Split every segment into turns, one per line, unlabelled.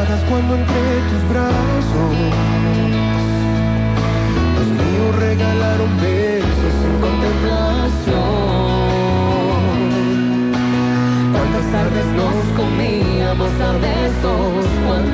miradas cuando entre tus brazos los míos regalaron besos sin contemplación. Cuántas tardes nos comíamos a besos,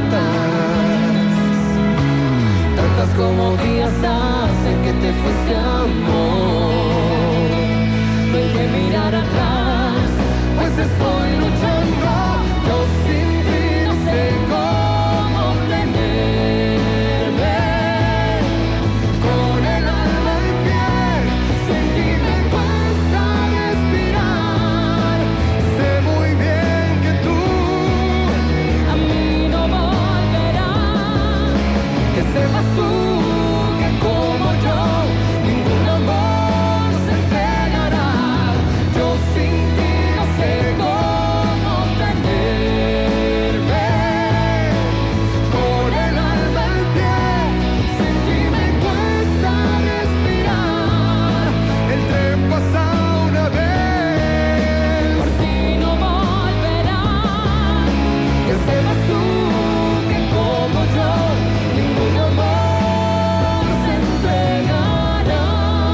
tantas como días hacen que te fuiste, amor. No hay que mirar atrás, pues estoy luchando. Yo sin ti no sé cómo tenerme. Con el alma en pie, sin ti me cuesta respirar. Sé muy bien que tú a mí no volverás. Que sepas tú que como yo ningún amor se entregará. Yo sin ti no sé cómo tenerme. Con el alma en pie, sin ti me cuesta respirar. El tren pasa una vez, por ti no volverá. Que sepas tú que como yo ningún amor se entregará.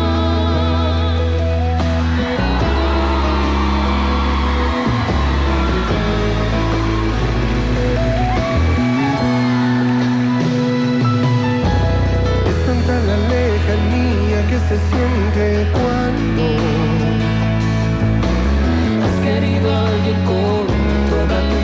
Es tanta la lejanía que se siente cuando has querido a alguien con toda tu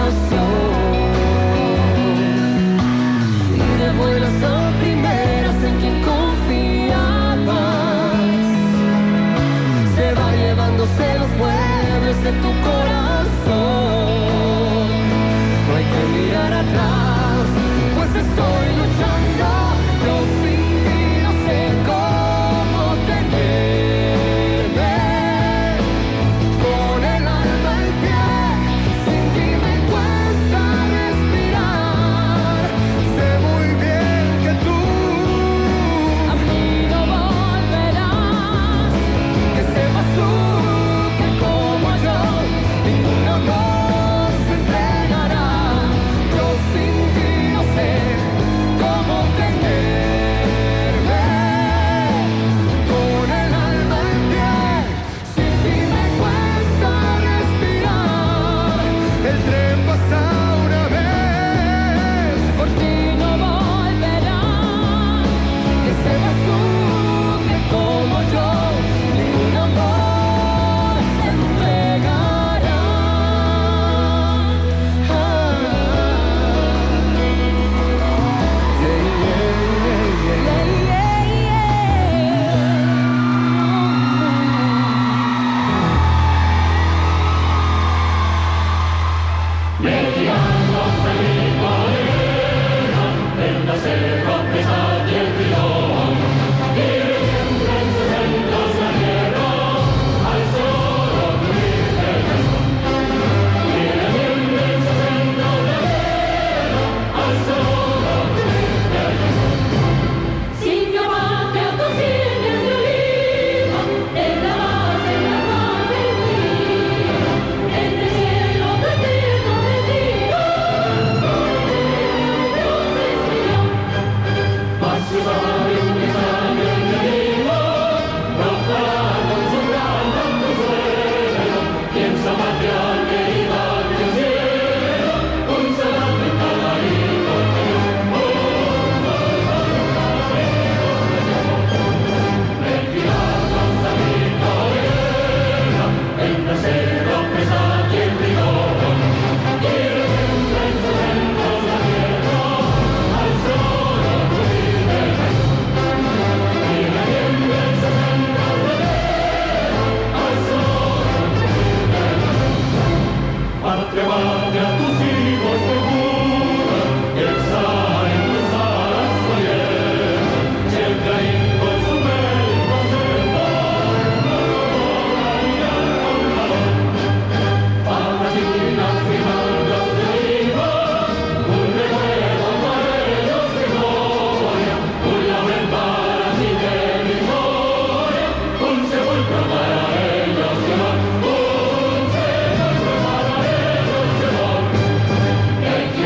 pasión. Y de buenas a primeras en quien confiabas se va llevándose los muebles de tu corazón. No hay que mirar atrás, pues estoy luchando. Yo sin ti no sé cómo tenerme. Con el alma en pie, sin ti me cuesta respirar. Sé muy bien que tú a mí no volverás. Que sepas tú que como yo ningún amor se entregará. Yo sin ti no sé cómo tenerme. Con el alma en pie, sin ti me cuesta respirar. El tren pasa una vez, por ti no volverá. Que sepas tú que como yo ningún amor se entregará.
Sin llamarte a tus sienes de oliva, en la base en la cual vivía, en el cielo eterno de día, Dios respiró. Mas su sabio que sangre de vivo, procurará con su gran consuelo, quien Samaria querida del cielo, un salame cada hijo de Dios. Patria madre a tus hijos procura, que exhalen tus alas soyeras, siempre ahí con su médico conserva, no lograrían con valor. Patricinas firmandos de hijos, un recuerdo para ellos de gloria, un laurel para ti de victoria, un sepulcro para ellos de honor, un sepulcro para ellos de honor.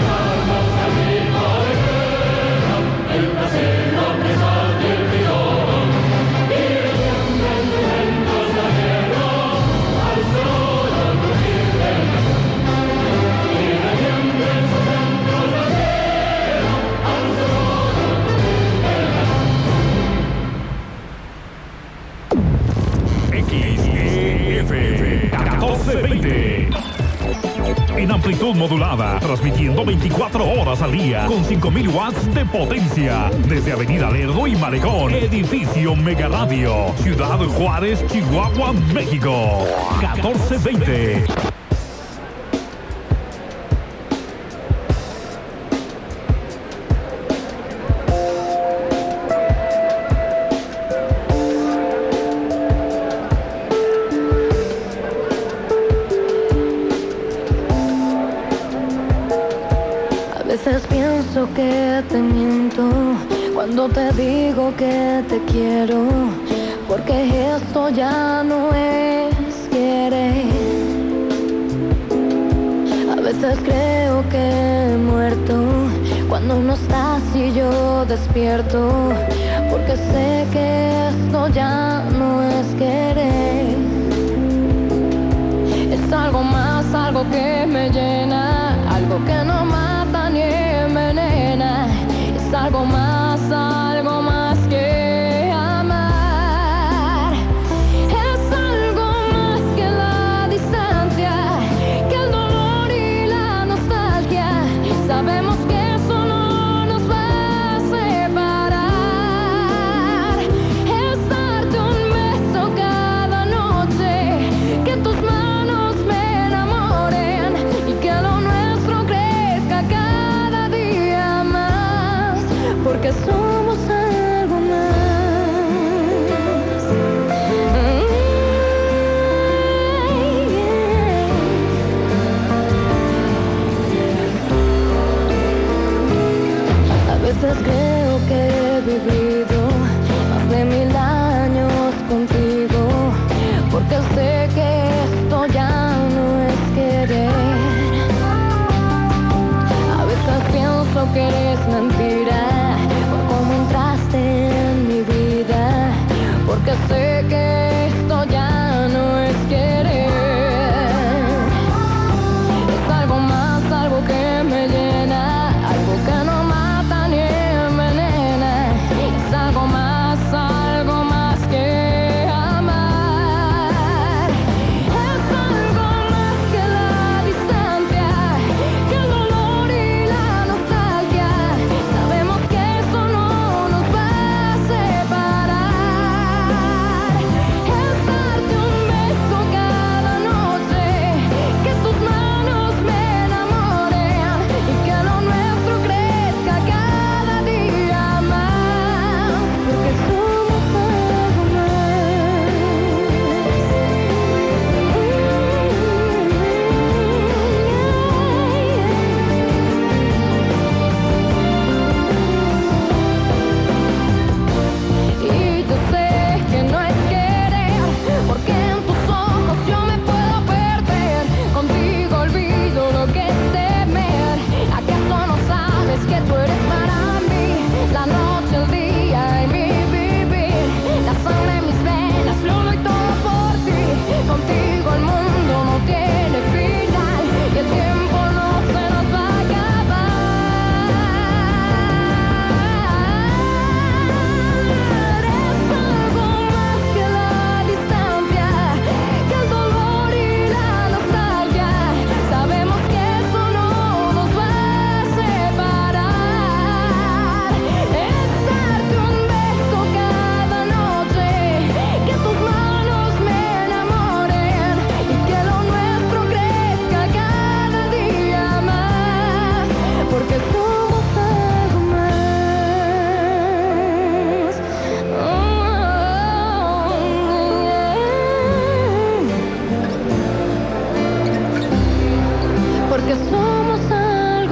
en amplitud modulada, transmitiendo 24 horas al día con 5.000 watts de potencia. Desde Avenida Lerdo y Malecón, edificio Mega Radio, Ciudad Juárez, Chihuahua, México. 1420.
A veces pienso que te miento cuando te digo que te quiero, porque esto ya no es querer. A veces creo que he muerto cuando no estás y yo despierto, porque sé que esto ya no es querer. Es algo más, algo que me llena, algo que no mata ni envenena. Es algo más que amar. Es algo más que la distancia, que el dolor y la nostalgia. Sabemos que eso no nos va a separar. Es darte un beso cada noche, que tus manos me enamoren y que lo nuestro crezca cada día más, porque somos algo más. A veces creo que he vivido más de 1000 años contigo, porque sé que esto ya no es querer. A veces pienso que eres mentira por cómo entraste en mi vida, porque sé que esto ya no es querer. Es algo más, algo que me llena, algo que no mata ni envenena. Es algo más que amar. Es algo más que la distancia, que el dolor y la nostalgia. Sabemos que eso no nos va a separar. Es darte un beso cada noche, que tus manos me enamoren y que lo nuestro crezca cada día más, porque somos algo más. Y yo sé que no es querer, porque en tus ojos yo me puedo perder. Contigo olvido lo que es temer. ¿Acaso no sabes que tú eres para mí la noche, el día y mi vivir? La sangre en mis venas, lo doy todo por ti. Contigo el mundo no tiene final y el tiempo no se nos va a acabar. Es algo más que la distancia, que el dolor y la nostalgia. Sabemos que eso no nos va a separar. Es darte un beso cada noche, que tus manos me enamoren y que lo nuestro crezca cada día más, porque somos algo más. Porque somos algo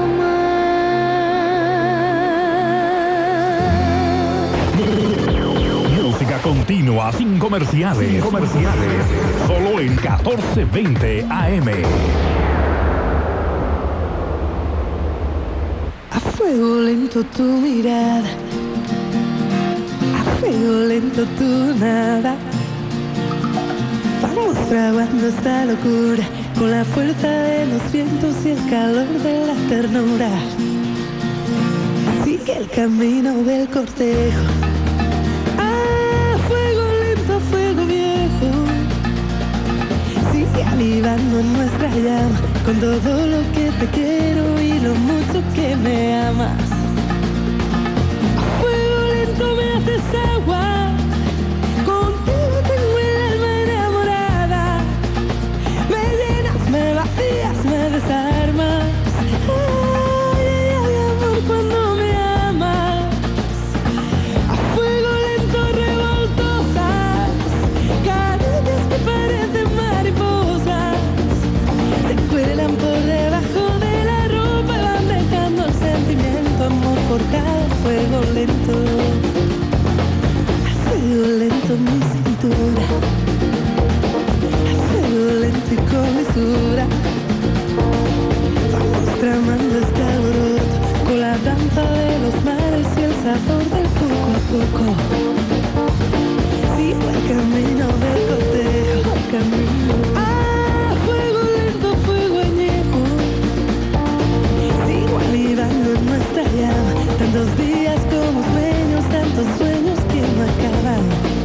más.
Música continua, sin comerciales. Solo en 1420 AM.
A fuego lento tu mirada, a fuego lento tu nada. Vamos fraguando esta locura con la fuerza de los vientos y el calor de la ternura. Sigue el camino del cortejo. A fuego lento, fuego viejo. Sigue a mi avivando nuestra llama, con todo lo que te quiero y lo mucho que me amas. A fuego lento me haces agua, contigo tengo el alma enamorada. Me llenas, me vacías, me desarmas. Ay, ay, ay, amor, cuando me amas. A fuego lento revoltosas, caricias que parecen mariposas, se cuelan por debajo de la ropa y van dejando el sentimiento, amor, por cada fuego lento. A fuego lento mi cintura, a fuego lento y con mesura. Vamos tramando este alboroto con la danza de los mares y el sabor del poco a poco. Sigo el camino del cortejo, el camino. Ah, fuego lento, fuego añejo. Sigo avivando en nuestra llama, tantos días como sueños, tantos sueños que no acaban.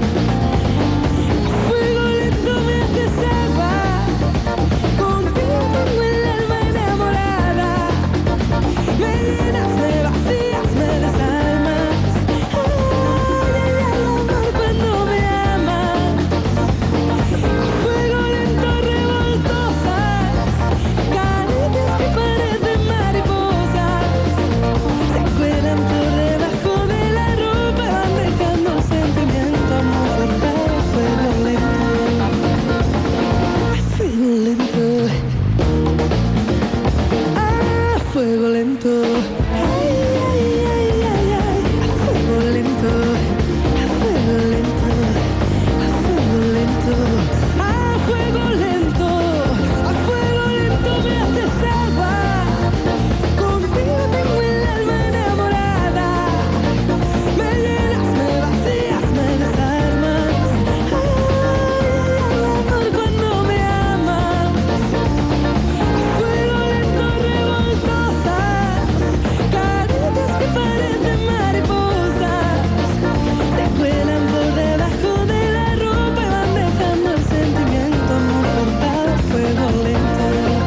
Fuego lento me haces agua, contigo tengo el alma enamorada. Me llenas, me vacías, me desarmas. Ay, ay, ay, amor, cuando me amas. Fuego lento revoltosas, caricias que parecen mariposas, se cuelan por debajo de la ropa y van dejando el sentimiento, amor, por cada fuego lento. Fuego lento. Ah, fuego lento. Ay, ay, ay, ay, ay. A fuego lento. A fuego lento. A fuego lento. A fuego lento. A fuego lento me haces agua. Contigo tengo el alma enamorada. Me llenas, me vacías, me desarmas. Ay, ay, ay, amor, cuando me amas. Fuego lento revoltosas, caricias que parecen mariposas, se cuelan por debajo de la ropa y van dejando el sentimiento, amor, por cada fuego lento.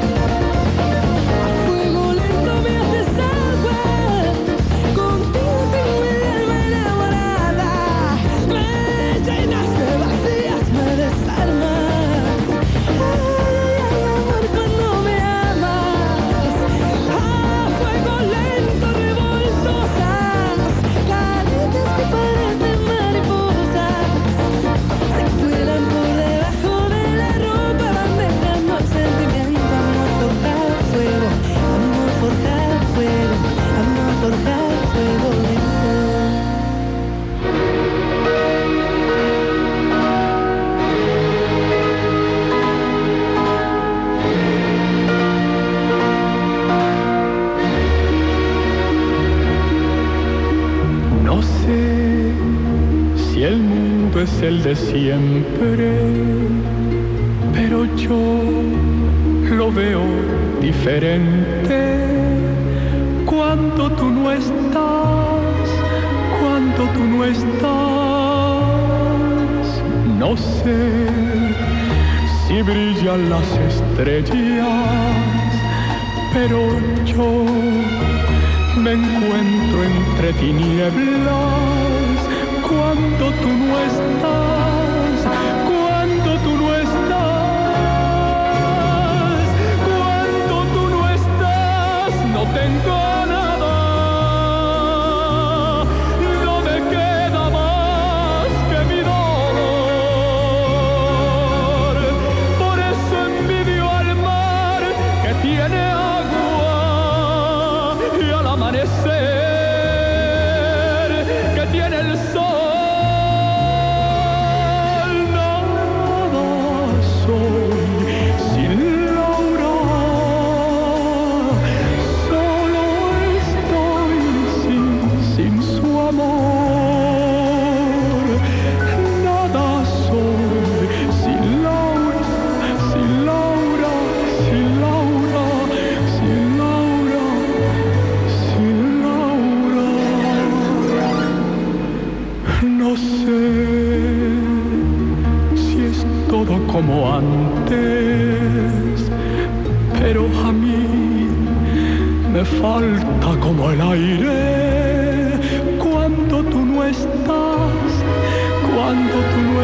A fuego lento me haces agua, contigo tengo el alma enamorada. Me llenas, me vacías, me desarmas. Ay, ay, ay, amor, cuando me amas. A fuego lento revoltosas, caricias que parecen mariposas, se cuelan por debajo de la ropa, van dejando el sentimiento, amor, por cada fuego, amor, por cada fuego, amor, por cada fuego lento.
No sé si el mundo es el de siempre, pero yo lo veo diferente cuando tú no estás, cuando tú no estás. No sé si brillan las estrellas, pero yo me encuentro entre tinieblas cuando tú no estás, cuando tú no estás, cuando tú no estás, no tengo nada, no me queda más que mi dolor. Por eso envidio al mar que tiene agua y al amanecer que tiene el sol. Nada soy sin Laura, solo me falta como el aire cuando tú no estás, cuando tú no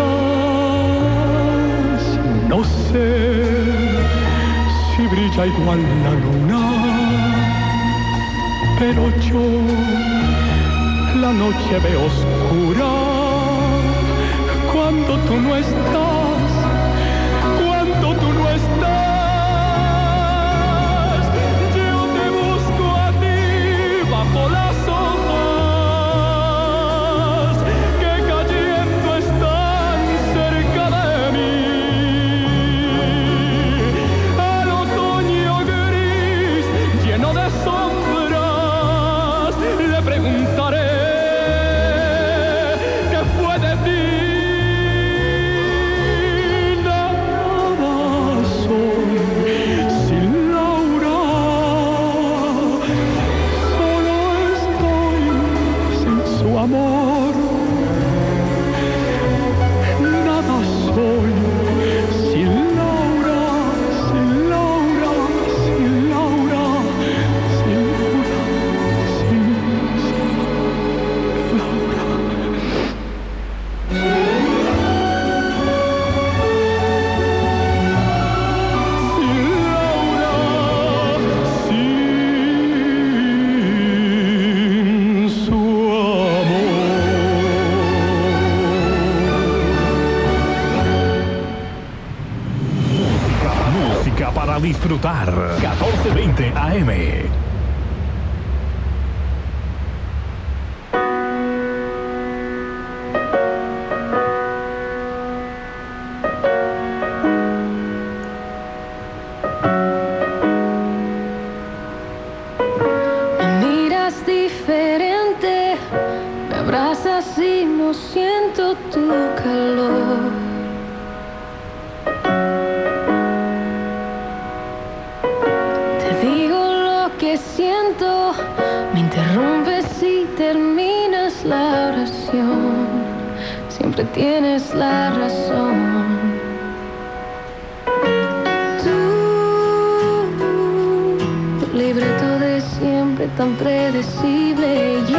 estás. No sé si brilla igual la luna, pero yo la noche veo oscura cuando tú no estás, cuando tú no estás. Yo te busco a ti bajo las hojas que cayendo están cerca de mí. El otoño gris lleno de sombras, le preguntaré qué fue de ti. Amor, nada soy sin Laura, sin Laura, sin Laura, sin Laura, sin Laura. Sin Laura, sin su
para disfrutar. 14:20 AM.
Me miras diferente, me abrazas y no siento tu calor. Siento, me interrumpes y terminas la oración. Siempre tienes la razón. Tú, libreto de siempre tan predecible,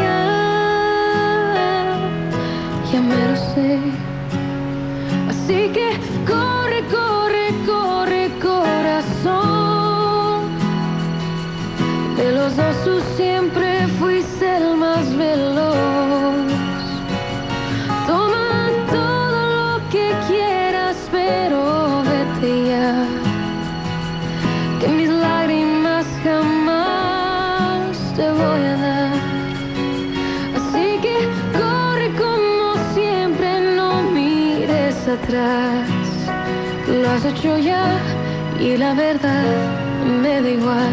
ya me lo sé. Así que corre, corre, corre, corazón. De los dos tú siempre fuiste el más veloz. Toma todo lo que quieras, pero vete ya. Que mis lágrimas jamás te voy a dar. Así que corre como siempre, no mires atrás. Lo has hecho ya y la verdad me da igual.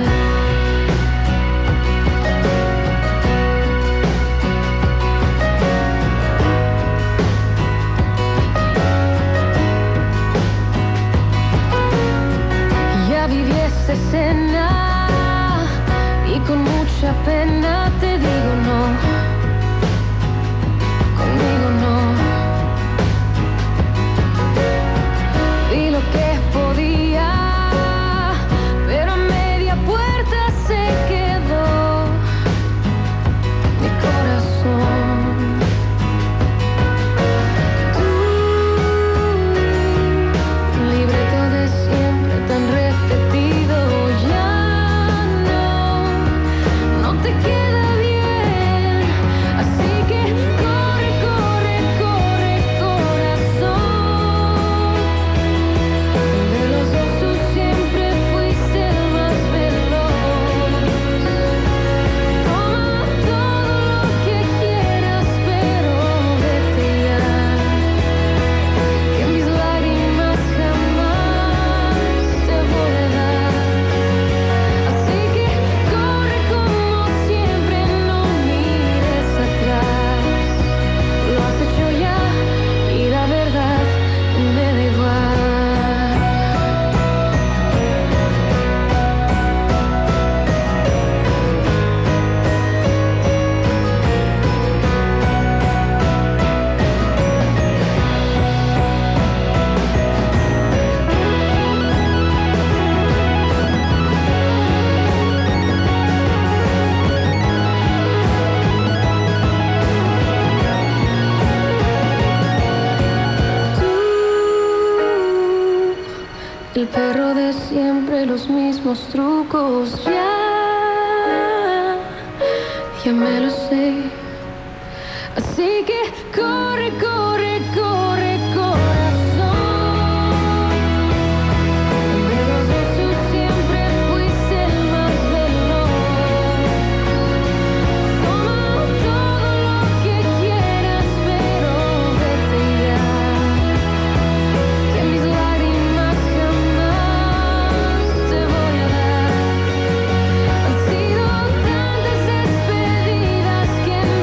Viví esta escena y con mucha pena te digo no, conmigo no. Vi lo que podía, pero a media puerta se quedó mi corazón. Tú, libreto de siempre tan repetido, ya no te queda bien. los trucos, ya me lo sé. Así que corre, corre, corre, corazón. De los dos tú siempre fuiste el más veloz. Toma todo lo que quieras, pero vete ya. Que mis lágrimas jamás te voy a dar. Han sido tantas despedidas que en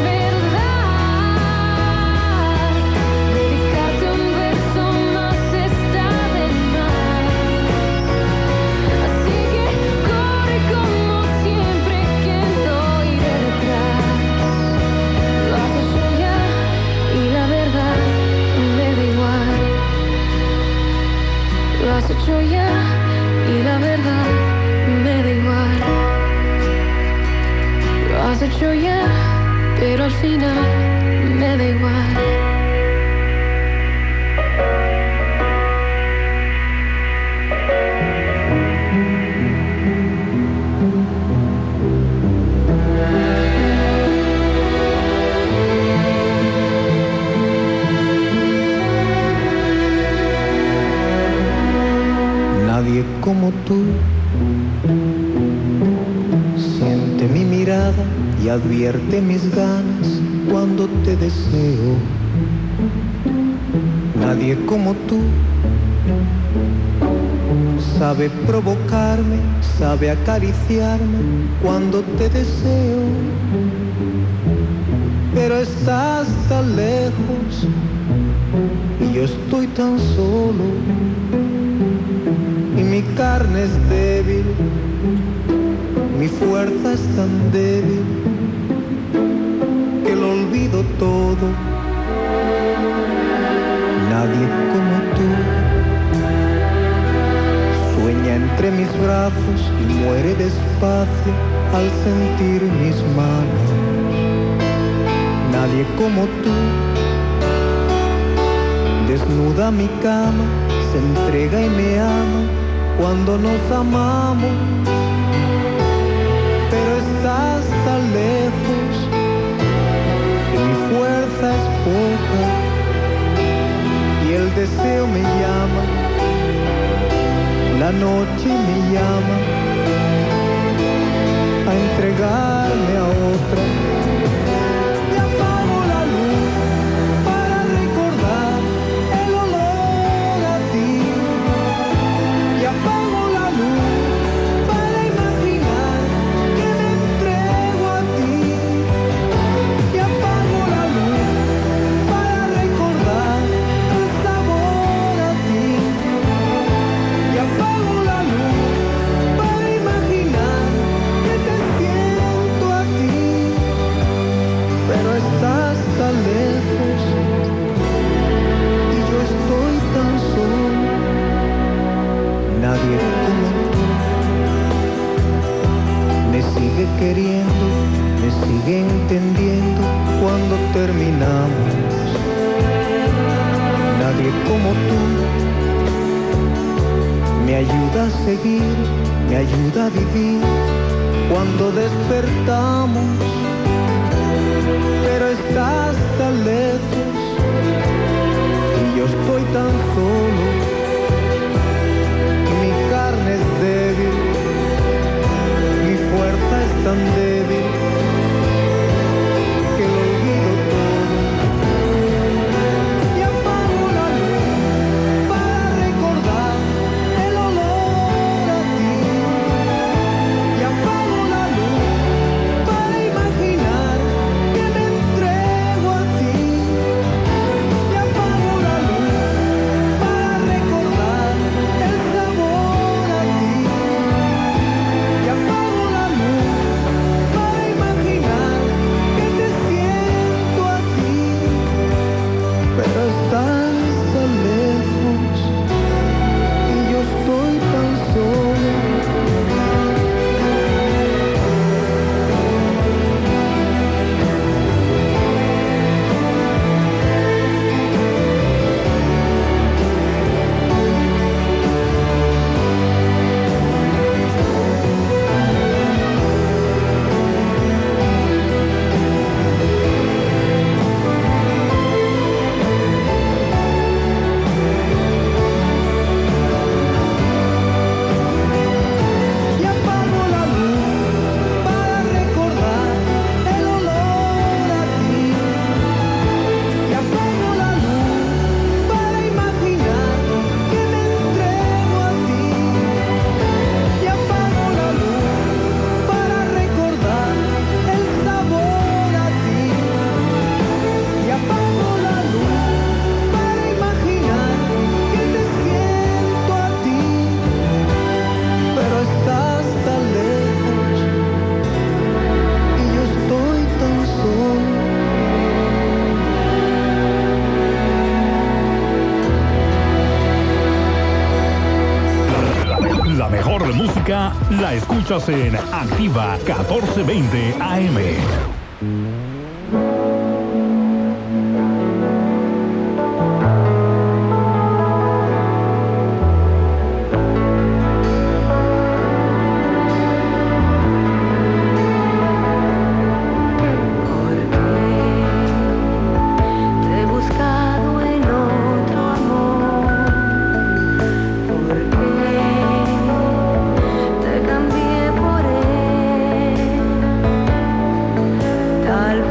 verdad dedicarte un verso más está de más. Así que corre como siempre, que no iré detrás. Lo has hecho ya y la verdad me da igual. Lo has hecho ya y la verdad me da igual. Lo has hecho ya, pero al final me da igual.
Nadie como tú siente mi mirada y advierte mis ganas cuando te deseo. Nadie como tú sabe provocarme, sabe acariciarme cuando te deseo. Pero estás tan lejos y yo estoy tan solo. Y mi carne es débil, mi fuerza es tan débil que lo olvido todo. Nadie como tú sueña entre mis brazos y muere despacio al sentir mis manos. Nadie como tú desnuda mi cama, se entrega y me ama cuando nos amamos. Pero estás tan lejos y mi fuerza es poca y el deseo me llama, la noche me llama a entregarme a otra. Y apago la luz para recordar el olor a ti. Y apago la luz para imaginar que me entrego a ti. Y apago la luz para recordar el sabor a ti. Y apago la luz para imaginar que te siento a ti. Pero estás tan lejos y yo estoy tan solo. Nadie como tú me sigue queriendo, me sigue entendiendo cuando terminamos. Nadie como tú me ayuda a seguir, me ayuda a vivir cuando despertamos. Pero estás tan lejos y yo estoy tan solo. Mi carne es débil, mi fuerza es tan débil que lo olvido todo. Y apago la luz para recordar el olor a ti. Y apago la luz para imaginar que me entrego a ti. Y apago la luz para recordar el sabor a ti. Y apago la luz
La escuchas en Activa 1420 AM.
Tal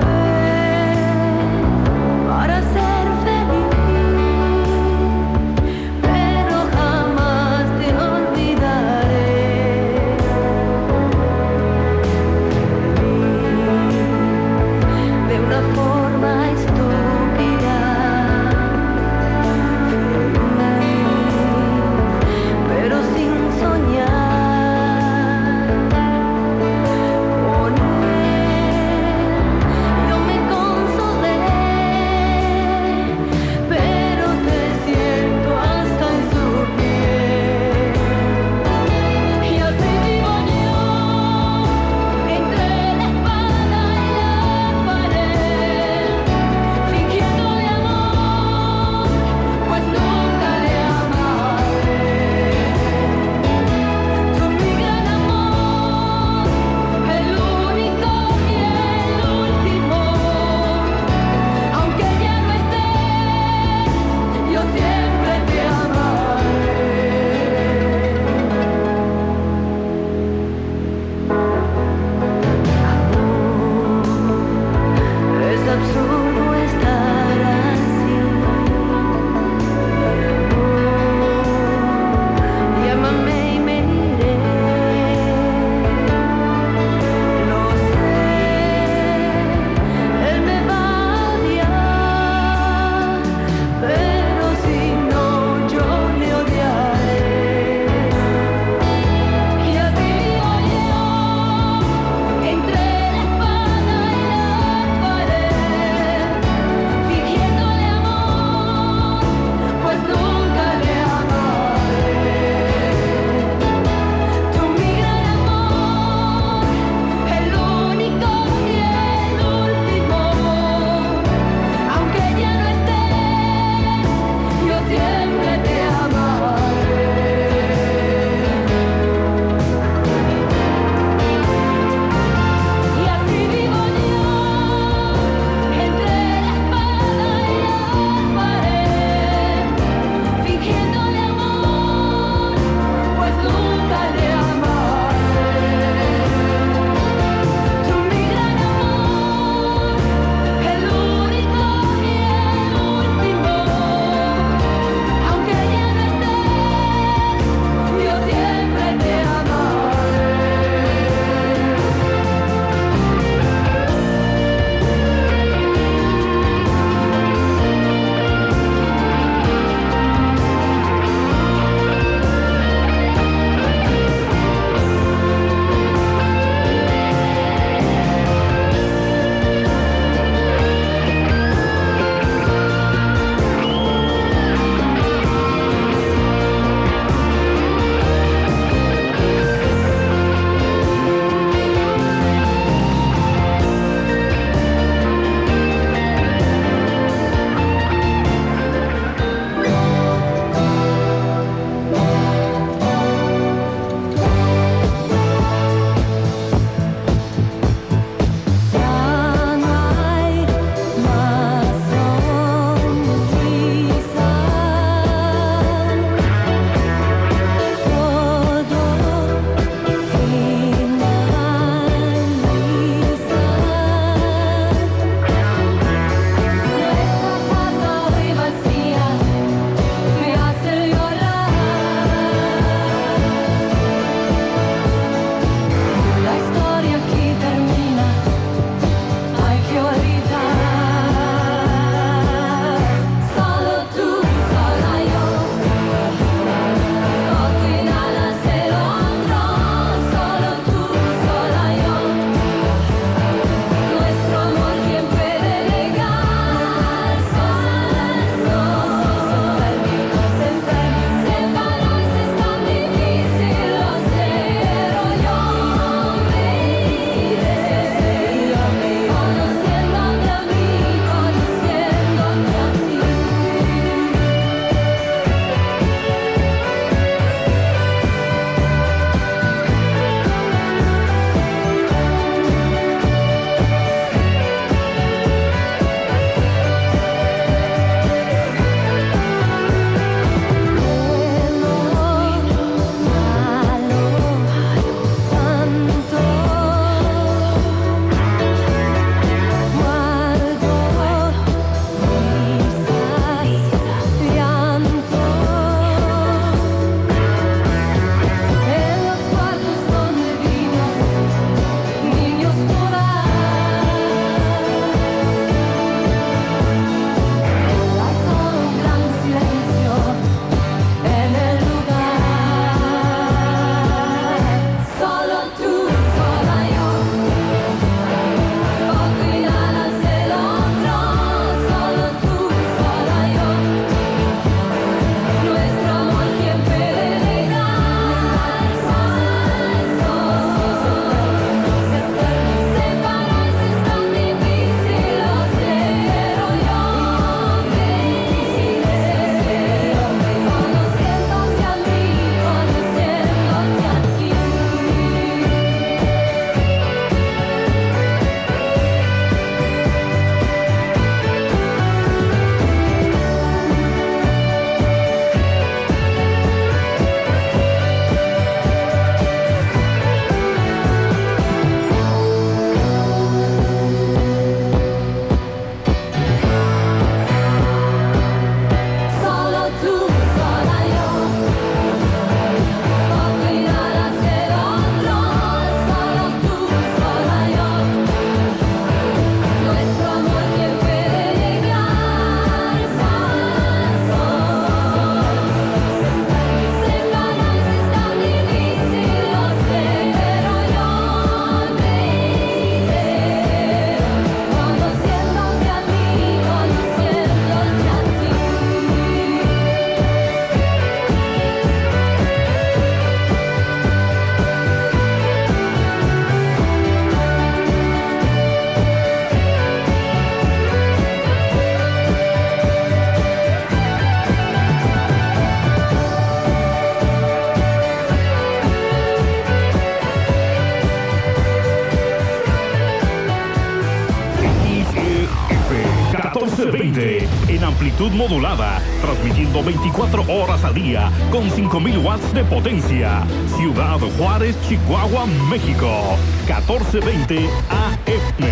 1420 en amplitud modulada, transmitiendo 24 horas al día con 5000 watts de potencia. Ciudad Juárez, Chihuahua, México. 1420 AM.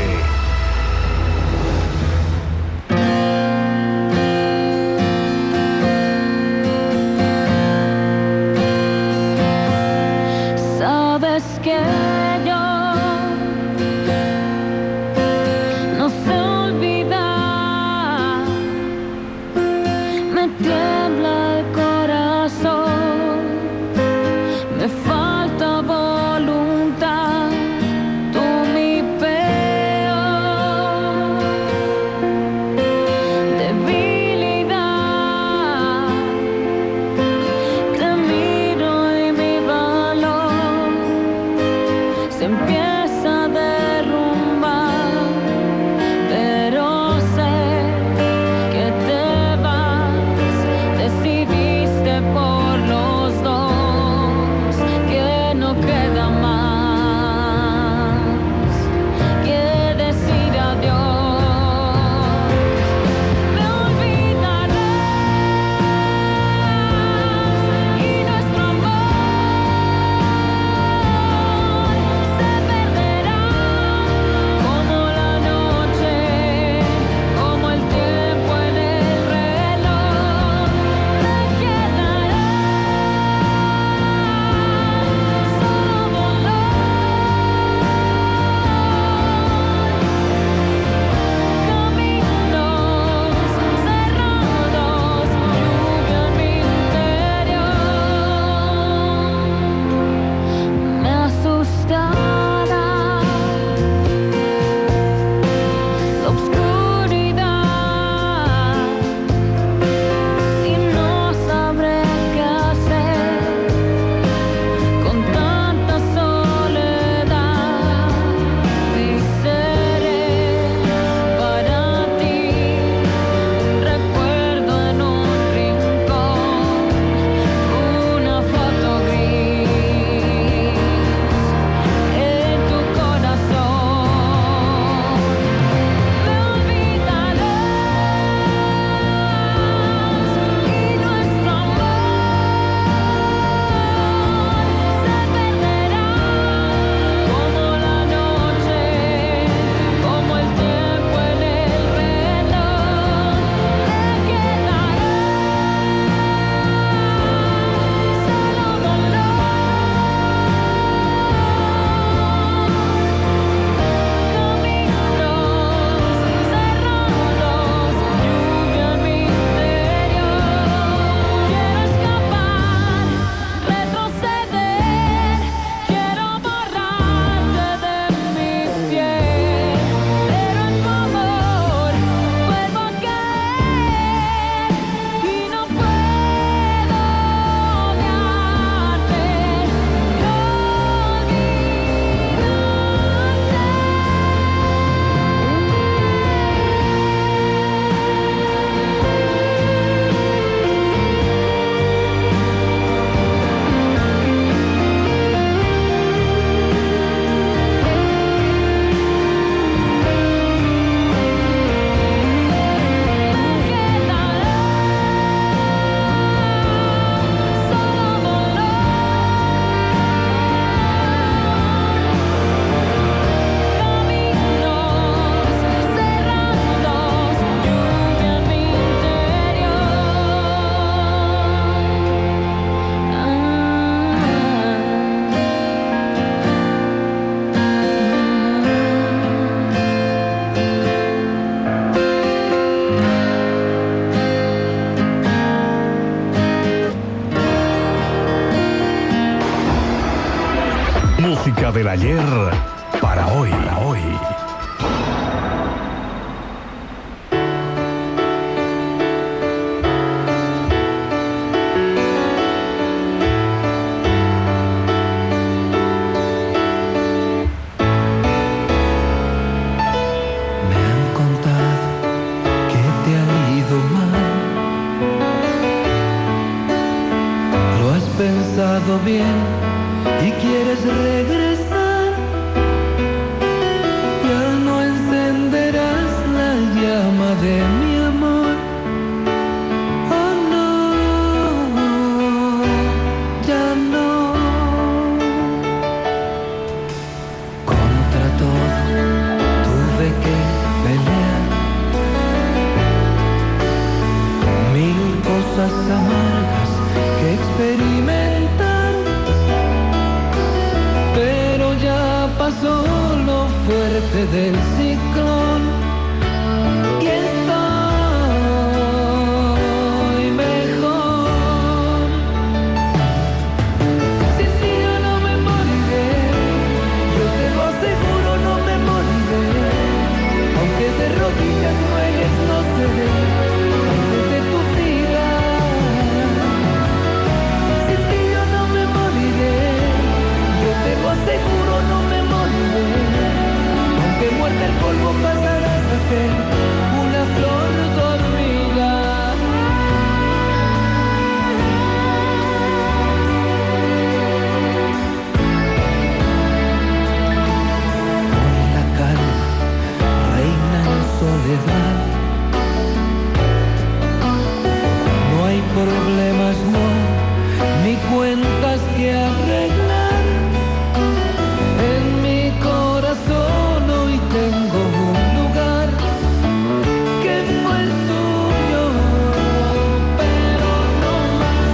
Sabes que yo no sé olvidar, me tiembla el corazón, me falta voluntad, tú mi peor debilidad, te miro y mi valor se empieza a derrumbar, pero sé que te vas, decidiste por los dos, que no queda más que decir adiós. Me olvidarás y nuestro amor se perderá como la noche, como el tiempo en el reloj. Me quedará solo dolor, caminos cerrados, lluvia en mi interior. Me asustará la oscuridad y no sabré qué hacer con tanta soledad. Y seré para ti un recuerdo en un rincón, una foto gris en tu corazón. Me olvidarás y nuestro amor se perderá como la noche, como el tiempo en el reloj. Me quedará solo dolor, caminos cerrados, lluvia en mi interior. Quiero escapar, retroceder, quiero borrarte de mi piel, pero en tu amor vuelvo a caer y no puedo odiarte y
Música del ayer para hoy.
Me han contado que te ha ido mal. Lo has pensado bien y quieres regresar. Ya no encenderás la llama de mi amor.
solo fuerte del ciclón y estoy mejor. Sin ti yo no me moriré, yo te lo aseguro, no me moriré. Aunque de rodillas ruegues, no seré parte de tu vida. Sin ti yo no me moriré, yo te lo aseguro, no me moriré. Aunque muerta el polvo pasarás a ser una flor dormida. Hoy la calma reina en soledad. No hay problemas, no, ni cuentas que arreglar. En mi corazón hoy tengo un lugar que fue el tuyo, pero no más.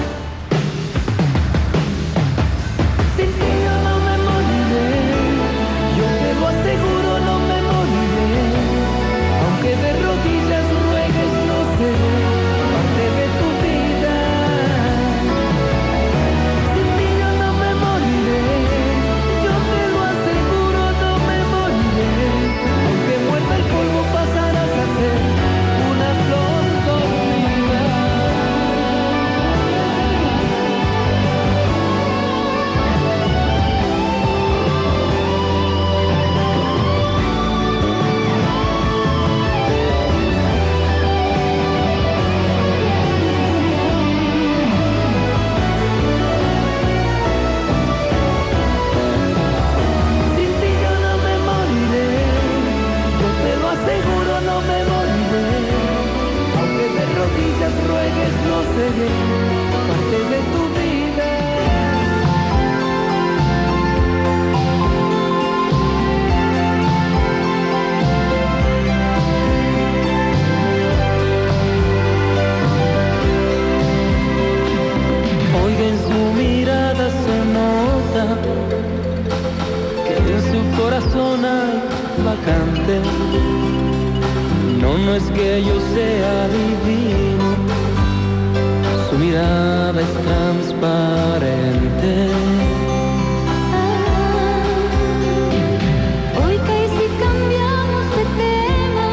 Sin ti yo no me moriré, yo te lo aseguro, no me moriré. Aunque de rodillas ruegues, no seré parte de tu vida. Sin ti yo no me moriré, yo te lo aseguro, no me moriré. Aunque muerta el polvo pasarás a ser una flor dormida. Sin ti yo no me moriré, yo te lo aseguro, no me moriré. Aunque de rodillas ruegues, no seré parte de tu vida. Oiga, en su mirada se nota que en su corazón hay vacante. No, no es que yo sea divino, su mirada es transparente.
Hoy que si cambiamos de tema,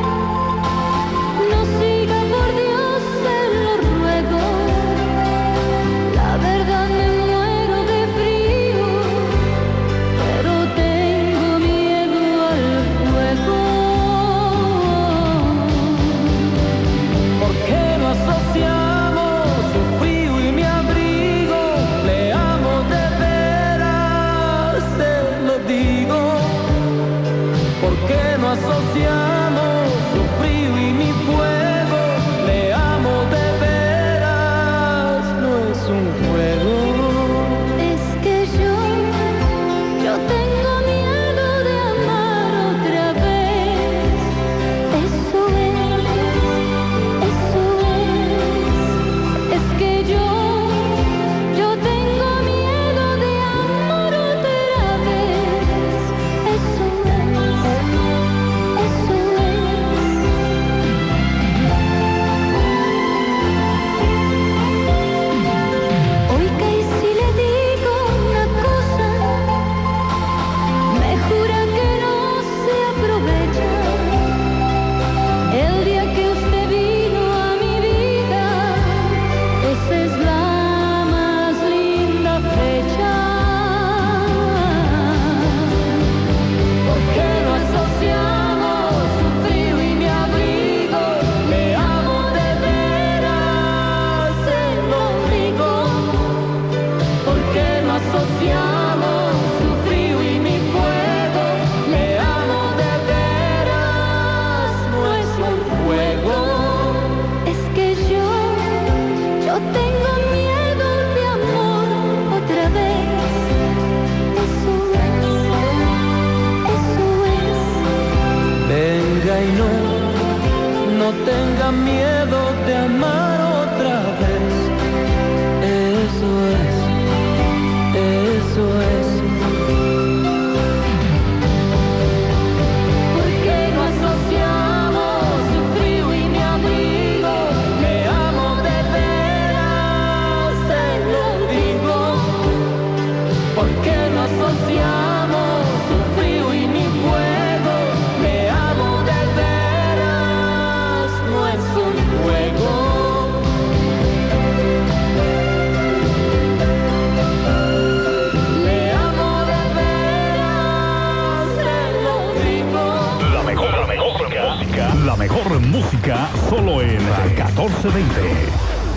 no siga por Dios, se lo ruego. La verdad me muero de frío, pero tengo miedo al fuego.
¿Por qué no asociamos su frío y mi abrigo? Le amo de veras, te lo digo. ¿Por qué no asociamos su frío y mi fuego? Le amo de veras, no es un juego.
Es que yo tengo miedo de amar otra vez. Eso es que yo tengo miedo de amar otra vez. Eso oiga, y si le digo una cosa, me jura que no se aprovecha. El día que usted vino a mi vida, esa es la más linda fecha.
¿Por qué no asociamos su frío y mi abrigo? Le amo de veras, se lo digo. ¿Por qué no asociamos su frío y mi fuego? Le amo de veras, no es un juego.
Es que yo tengo miedo de amor otra vez. Eso es.
Venga y no tenga miedo de amar otra vez. Eso es.
La mejor música solo en 1420.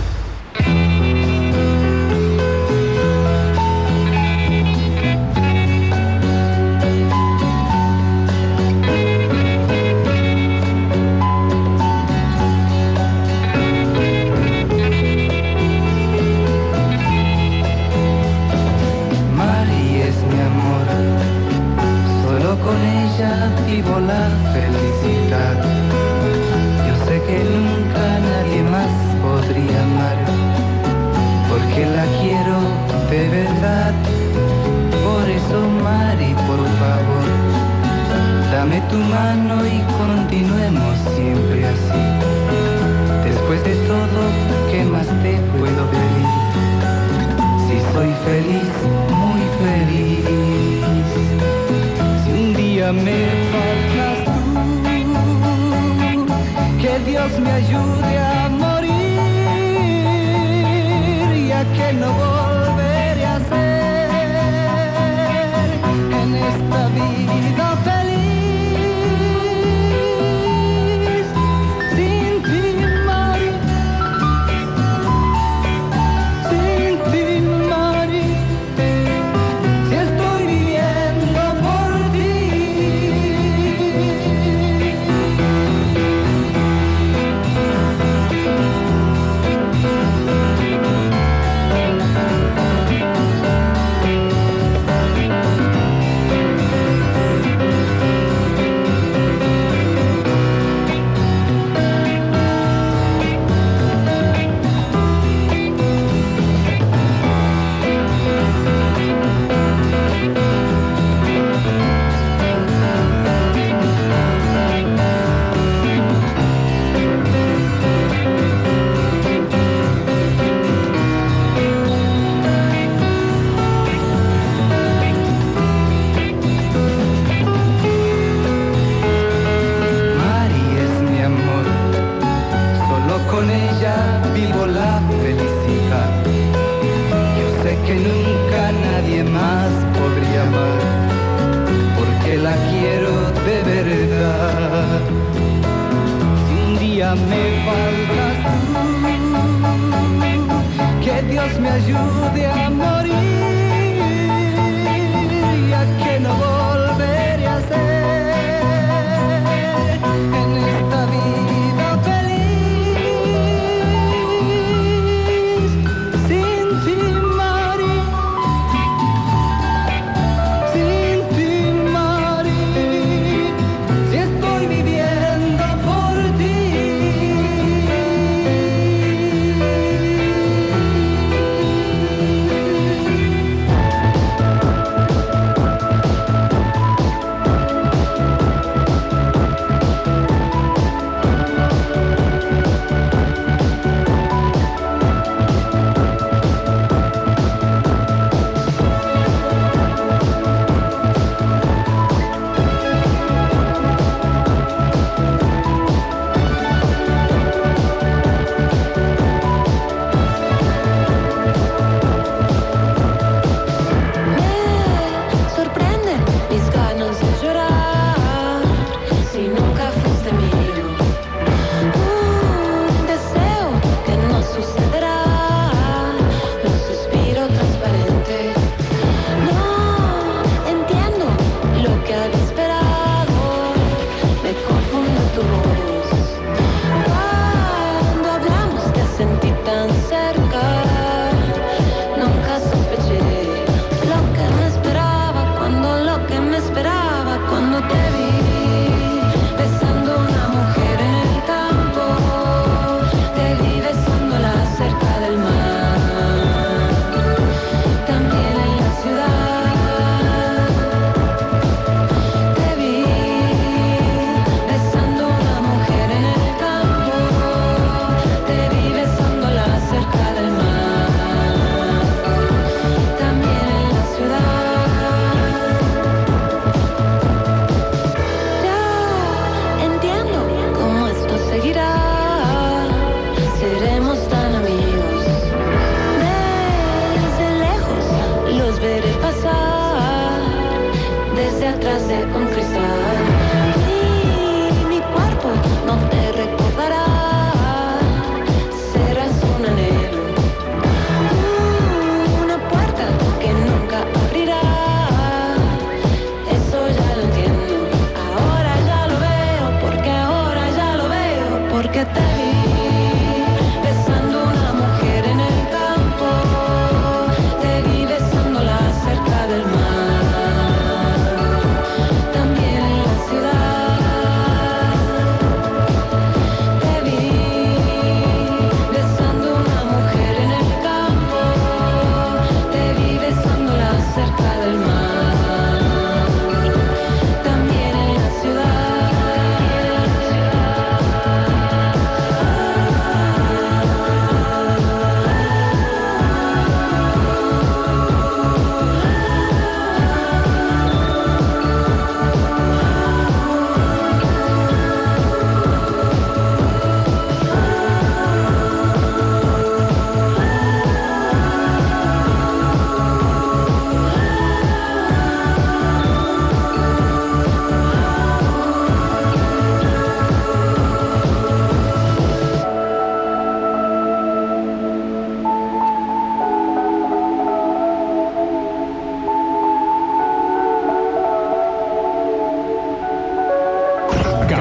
Vivo la felicidad. Yo sé que nunca nadie más podría amar, porque la quiero de verdad. Por eso, Mari, por favor, dame tu mano y continuemos siempre así. Después de todo, ¿qué más te puedo pedir? Si soy feliz, muy feliz. Me faltas tú, que Dios me ayude a morir, ya que no volveré a ser en esta vida feliz sin ti, Mari, sin ti, Mari, si estoy viviendo por ti.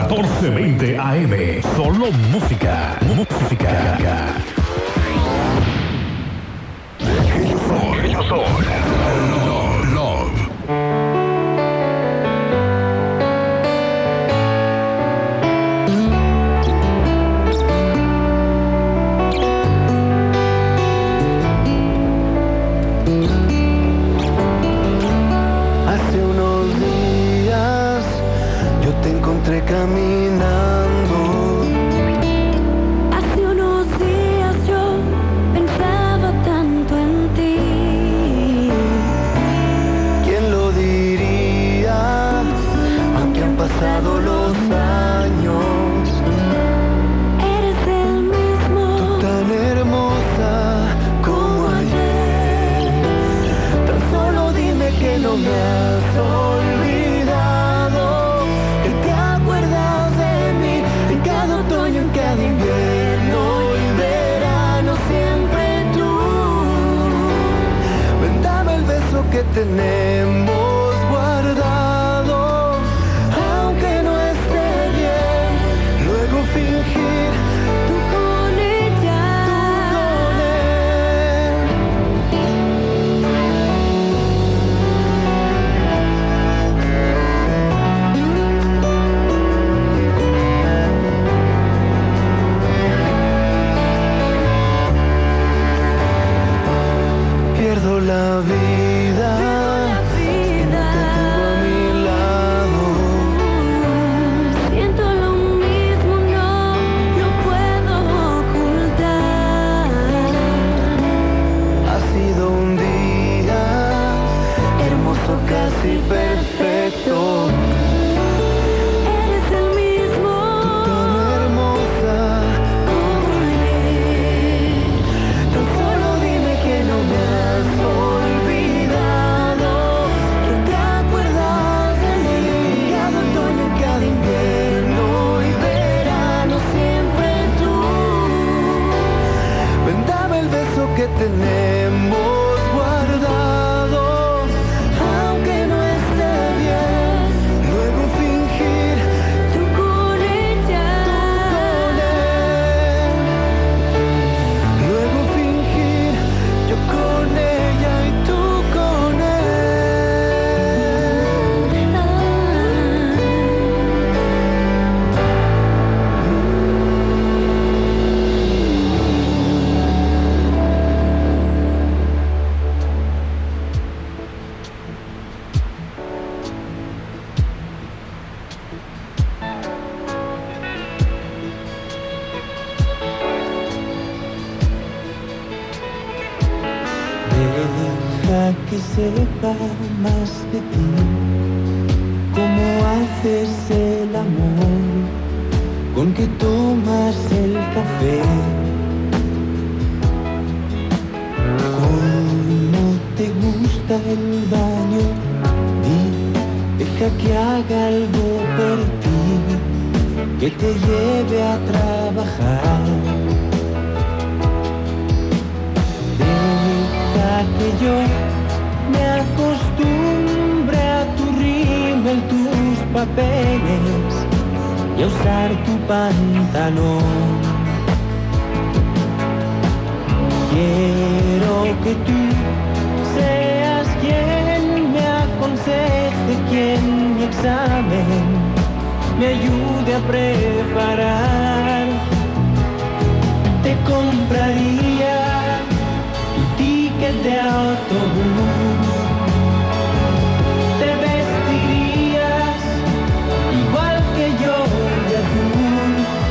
1420 AM. Solo música. Música. Ellos son Love.
Hace unos días yo te encontré caminando.
Hace unos días yo pensaba tanto en ti.
¿Quién lo diría? Aunque han pasado los años,
Eres el mismo.
tan hermosa como ayer. Tan solo dime que no me has olvidado, que te acuerdas de mí en cada otoño, en cada invierno y verano, siempre tú. Ven, dame el beso que tenemos guardado, aunque no esté bien. Luego fingir
Tú con ella.
tú con él. Pierdo la vida,
La vida.
te tengo a mi lado.
Siento lo mismo, no lo puedo ocultar.
Ha sido un día hermoso, casi perfecto.
Eres el mismo.
Tan hermosa como ayer. Tan solo dime que no me has olvidado, que te acuerdas de mí cada otoño, cada invierno y verano, siempre tú. Ven, dame el beso que tenemos guardado, aunque no esté bien. Luego fingir
Tú con ella.
con él. Luego fingir yo con ella y tú con
Deja que sepa más de ti, cómo haces el amor, con que tomas el café, cómo te gusta el baño. Di, deja que haga algo por ti, que te lleve a trabajar. Deja que yo me acostumbre a tu rímel, tus papeles y a usar tu pantalón. Quiero que tú seas quien me aconseje, quien mi examen me ayude a preparar. Te compraría ticket de autobús, te vestirías igual que yo de azul,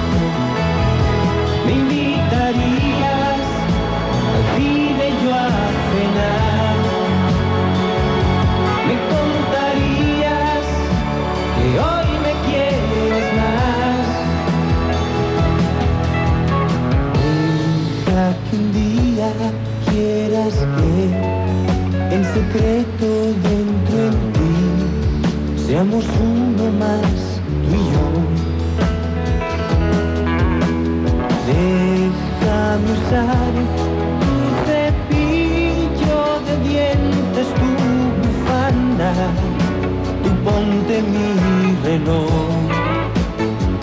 me invitarías al cine, yo a cenar, me contarías que hoy me quieres más. Deja que un día quieras que en secreto dentro en ti seamos uno más, tú y yo. Déjame usar tu cepillo de dientes, tu bufanda, tú ponte mi reloj.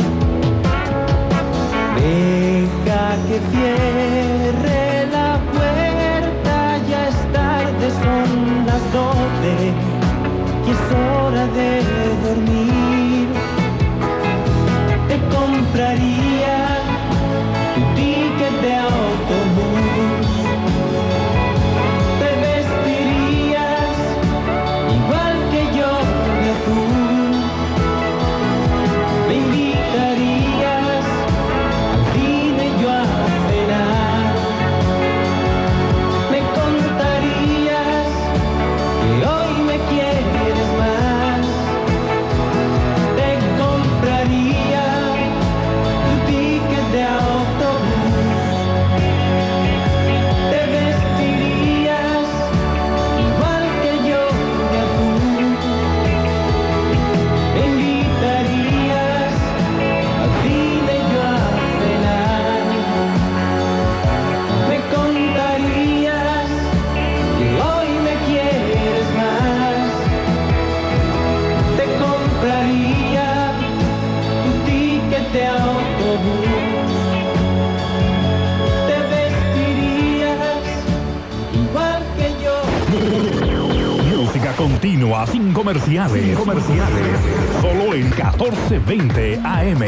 continua, sin comerciales. Solo en 1420 AM.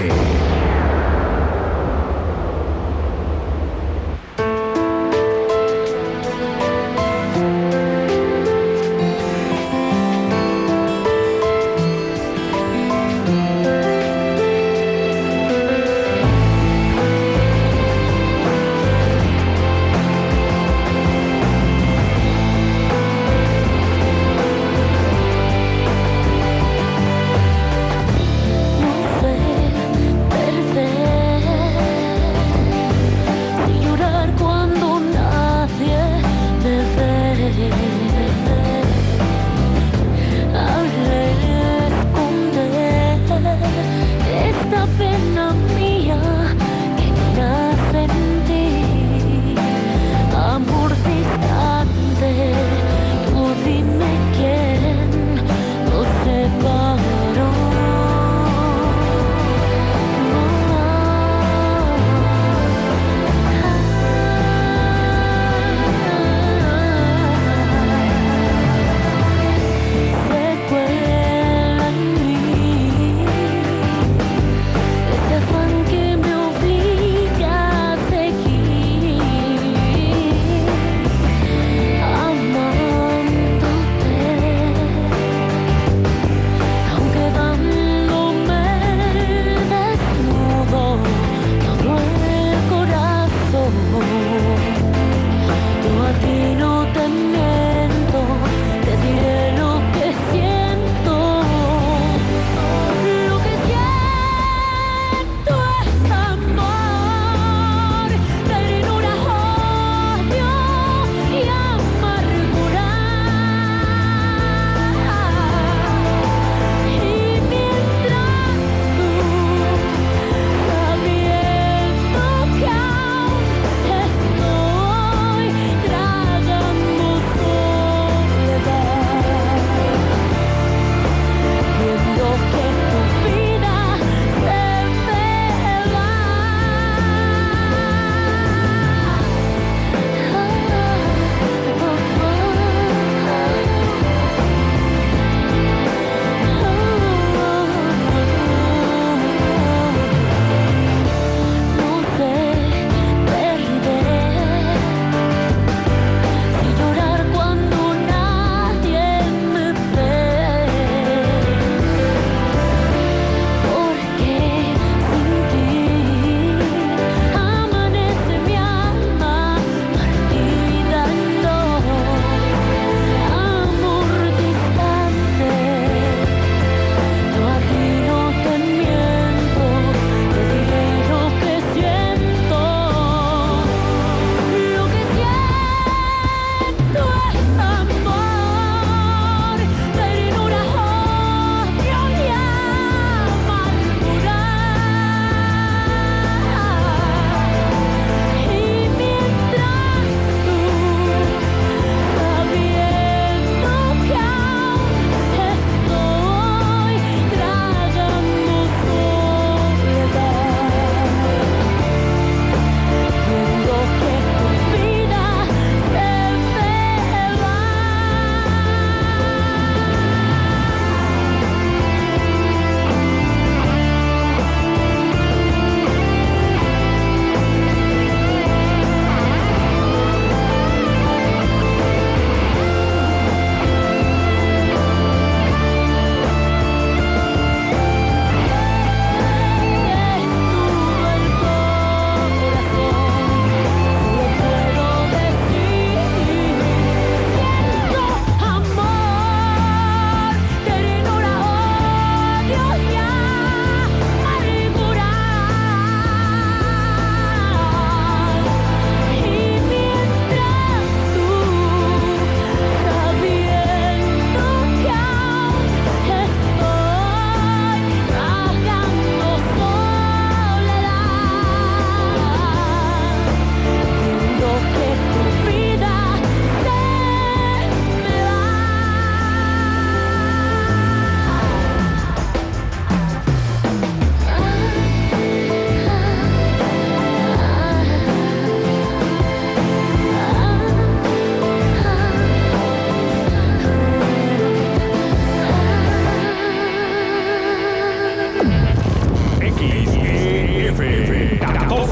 No sé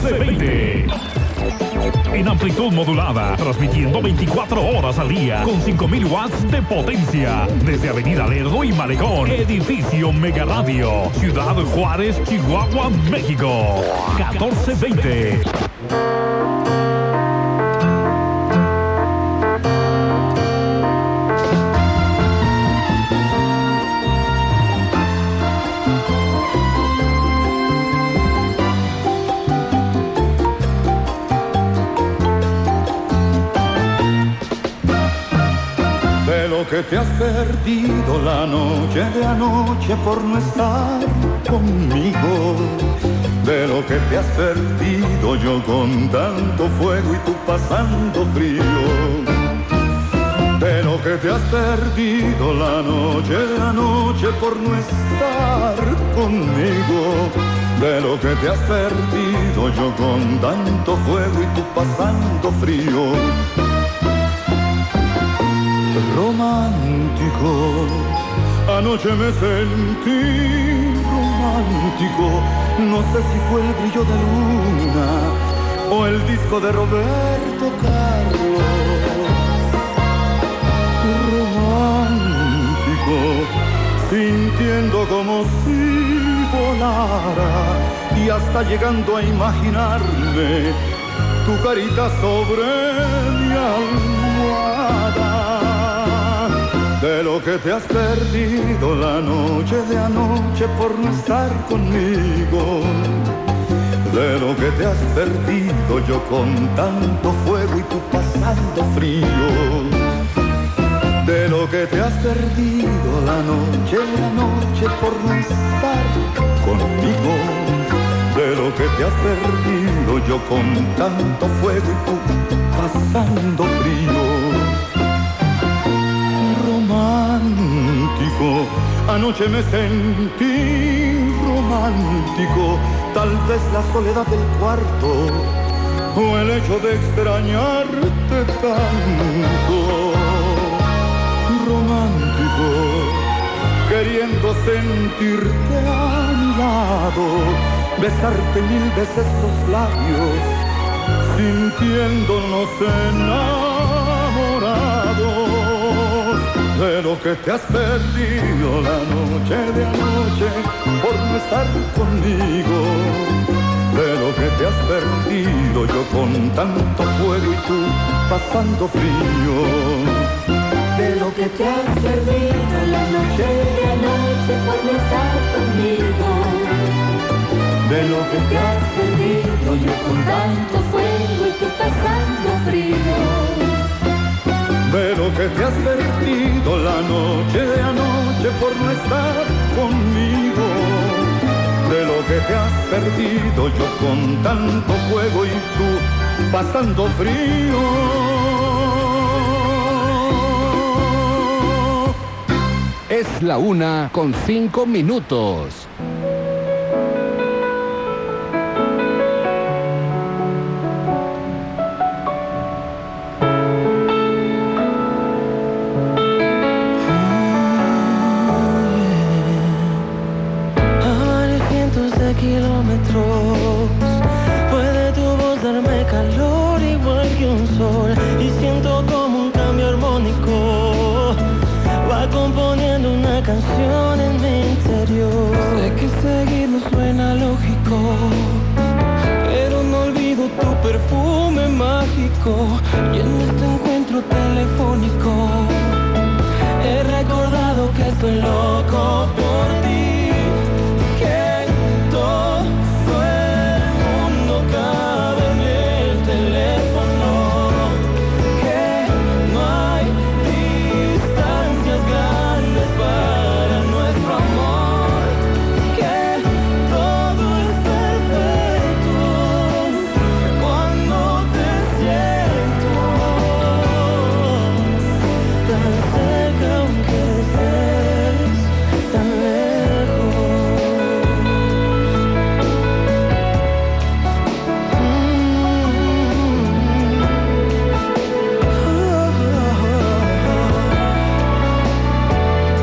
1420. En amplitud modulada, transmitiendo 24 horas al día con 5.000 watts de potencia. Desde Avenida Lerdo y Malecón, edificio Mega Radio, Ciudad Juárez, Chihuahua, México. 1420.
Que te has perdido la noche de anoche por no estar conmigo, de lo que te has perdido yo con tanto fuego y tú pasando frío, de lo que te has perdido la noche de anoche por no estar conmigo, de lo que te has perdido yo con tanto fuego y tú pasando frío. Romántico, anoche me sentí romántico, no sé si fue el brillo de luna o el disco de Roberto Carlos. Romántico, sintiendo como si volara y hasta llegando a imaginarme tu carita sobre mi almohada. De lo que te has perdido la noche de anoche por no estar conmigo, de lo que te has perdido yo con tanto fuego y tú pasando frío, de lo que te has perdido la noche de anoche por no estar conmigo, de lo que te has perdido yo con tanto fuego y tú pasando frío. Romántico, anoche me sentí romántico, tal vez la soledad del cuarto o el hecho de extrañarte tanto. Romántico, queriendo sentirte a mi lado, besarte 1000 veces los labios, sintiéndonos enamorados. De lo que te has perdido la noche de anoche por no estar conmigo, de lo que te has perdido yo con tanto fuego y tú pasando frío,
de lo que te has perdido la noche de anoche por no estar conmigo, de lo que te has perdido yo con tanto fuego y tú pasando frío.
De lo que te has perdido la noche de anoche por no estar conmigo, de lo que te has perdido yo con tanto fuego y tú pasando frío.
Es la 1:05.
Kilómetros, puede tu voz darme calor igual que un sol, y siento como un cambio armónico va componiendo una canción en mi interior. Sé que seguir no suena lógico, pero no olvido tu perfume mágico, y en este encuentro telefónico he recordado que estoy loco por ti.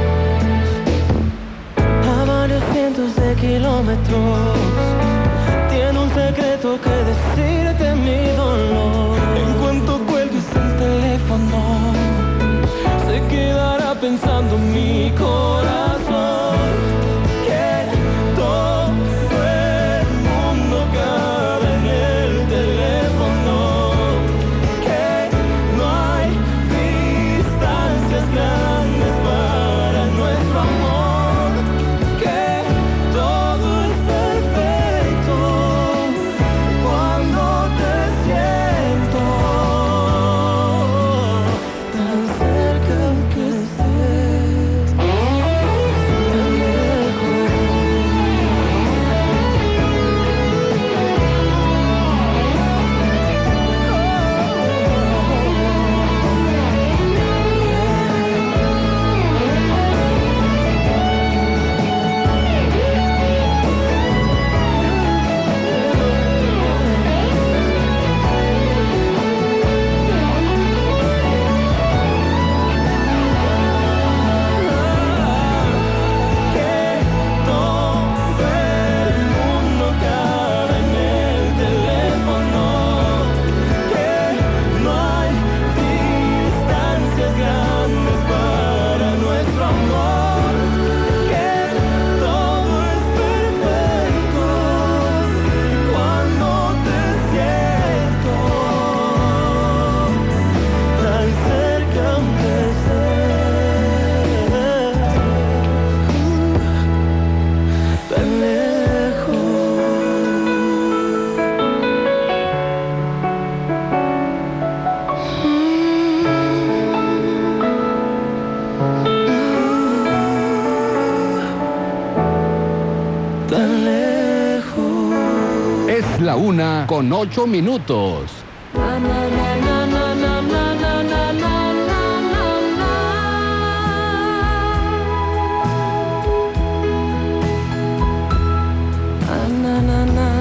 Kilómetros, tiene un secreto que decirte mi dolor. En cuanto cuelgues el teléfono, se quedará pensando mi corazón que todo el mundo cabe en el teléfono, que no hay distancias grandes para nuestro amor, que todo es perfecto cuando te siento tan cerca que estés tan lejos. Que todo el mundo cabe en el teléfono, que no hay distancias grandes para nuestro amor, que todo es perfecto cuando te siento tan cerca aunque estés tan lejos. Tan lejos.
Es la 1:08.
Na, na, na, na, na, na, na, na, na, na, na. Na, na, na.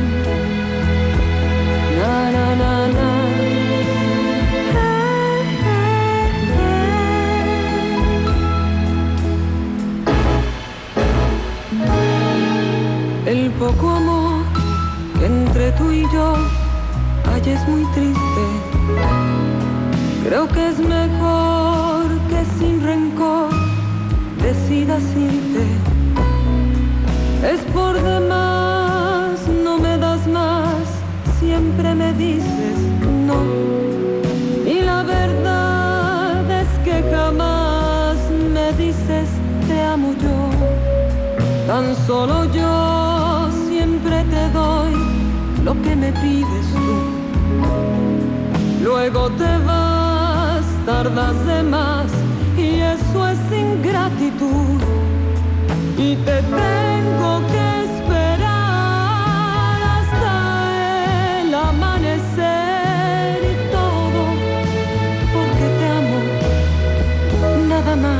Na, na, na, na. El poco amor que entre tú y yo hay es muy triste. Creo que es mejor que sin rencor decidas irte. Es por demás, no me das más, siempre me dices no. Y la verdad es que jamás me dices te amo yo. Tan solo yo siempre te doy lo que me pides tú. Luego te vas, tardas de más y eso es ingratitud. Y te tengo que esperar hasta el amanecer y todo porque te amo, nada más.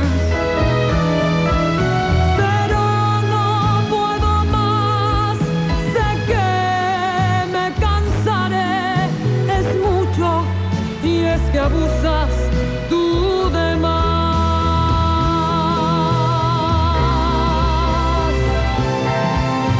Que abusas tú de más.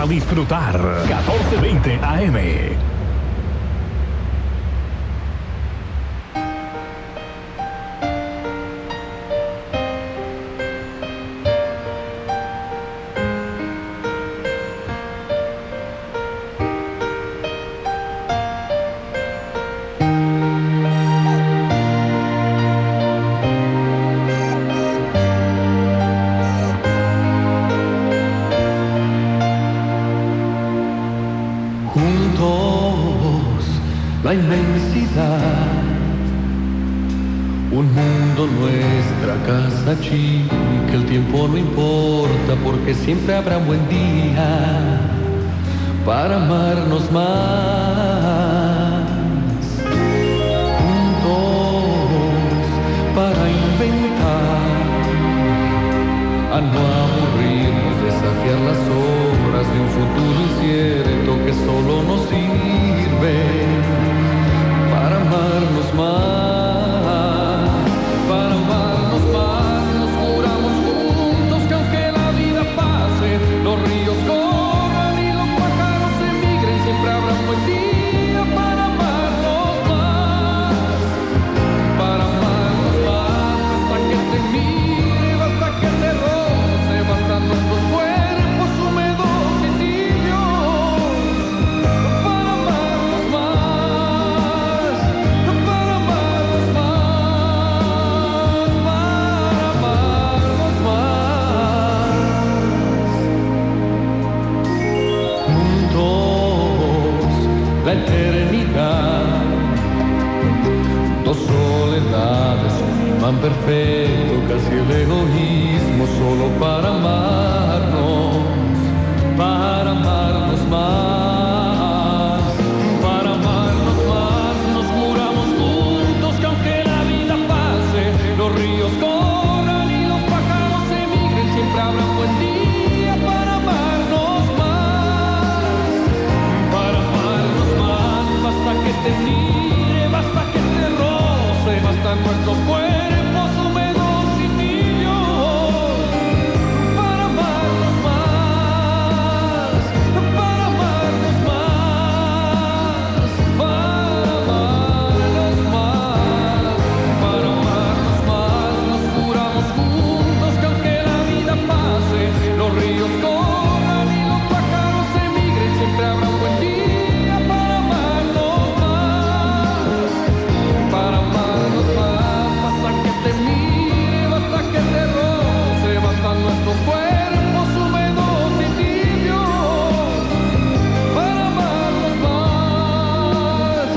para disfrutar. 14:20 AM.
La inmensidad, un mundo, nuestra casa chica, el tiempo no importa porque siempre habrá un buen día para amarnos más. Juntos para inventar, a no aburrirnos, desafiar las obras de un futuro incierto que solo nos sirve para amarnos más, nos juramos juntos que aunque la vida pase, los ríos corran y los pájaros emigren, siempre habrá un buen día para amarnos más, basta que te mire, basta que te roce, bastan nuestros cuerpos húmedos y tibios, para amarnos más, juntos la eternidad, dos soledades, un imán perfecto, casi el egoísmo, solo para amarnos más, nos juramos juntos que aunque la vida pase, los ríos corran y los pájaros emigren, siempre habrá un buen día para amarnos más, basta que te mire, basta que te roce, bastan nuestros cuerpos húmedos y tibios, para amarnos más, nos juramos juntos que aunque la vida pase, los ríos corran y los pájaros emigren, siempre habrá un buen día para amarnos más, basta que te mire, basta que te roce, bastan nuestros cuerpos húmedos y tibios, para amarnos más,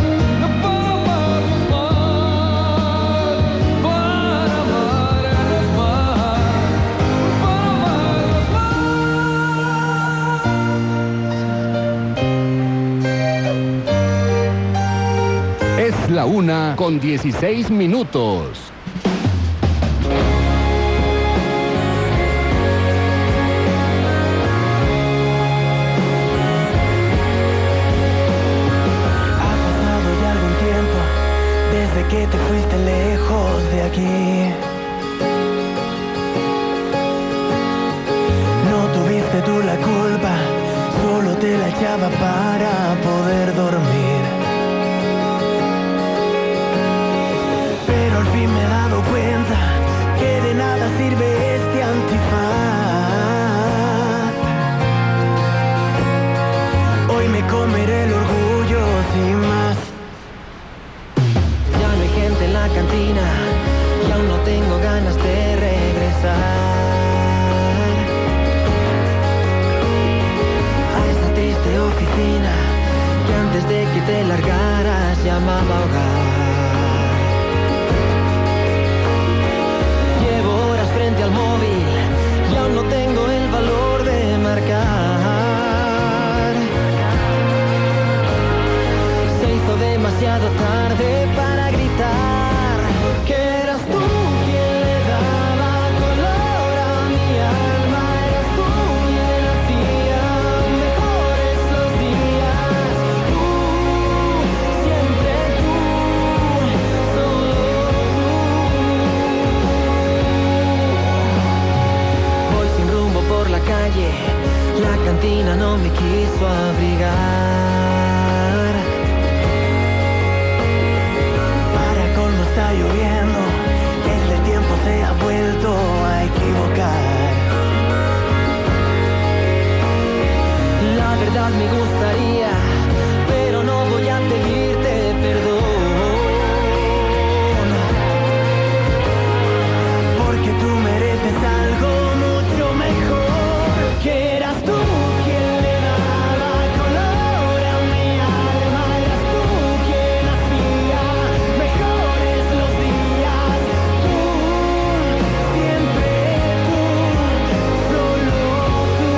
Es la 1:16.
Que te fuiste lejos de aquí. No tuviste tú la culpa, solo te la echaba para poder dormir. Pero al fin me he dado cuenta que de nada sirve este antifaz. Hoy me comeré el orgullo sin más. En la cantina y aún no tengo ganas de regresar a esa triste oficina que antes de que te largaras llamaba hogar. Llevo horas frente al móvil y aún no tengo el valor de marcar. Se hizo demasiado tarde para gritar que eras tú quien le daba color a mi alma, eras tú quien hacía mejores los días, tú, siempre tú, equivocar. La verdad me gustaría, pero no voy a pedirte perdón, porque tú mereces algo mucho mejor. Que eras tú quien le daba color a mi alma, eras tú quien hacía mejores los días. Tú, siempre tú, solo tú.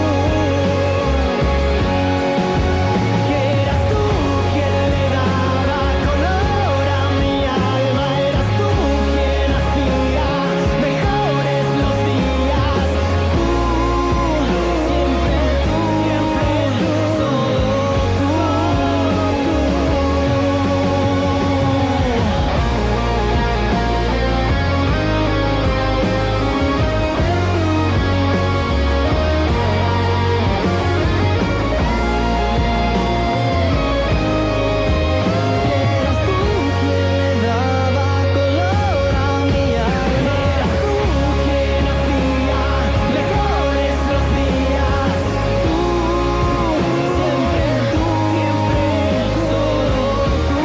Que eras tú quien le daba color a mi alma, eras tú quien hacía mejores los días. Tú, siempre tú, solo tú. Eras tú quien le daba color a mi alma, eras tú quien hacía mejores los días. Tú, siempre solo tú.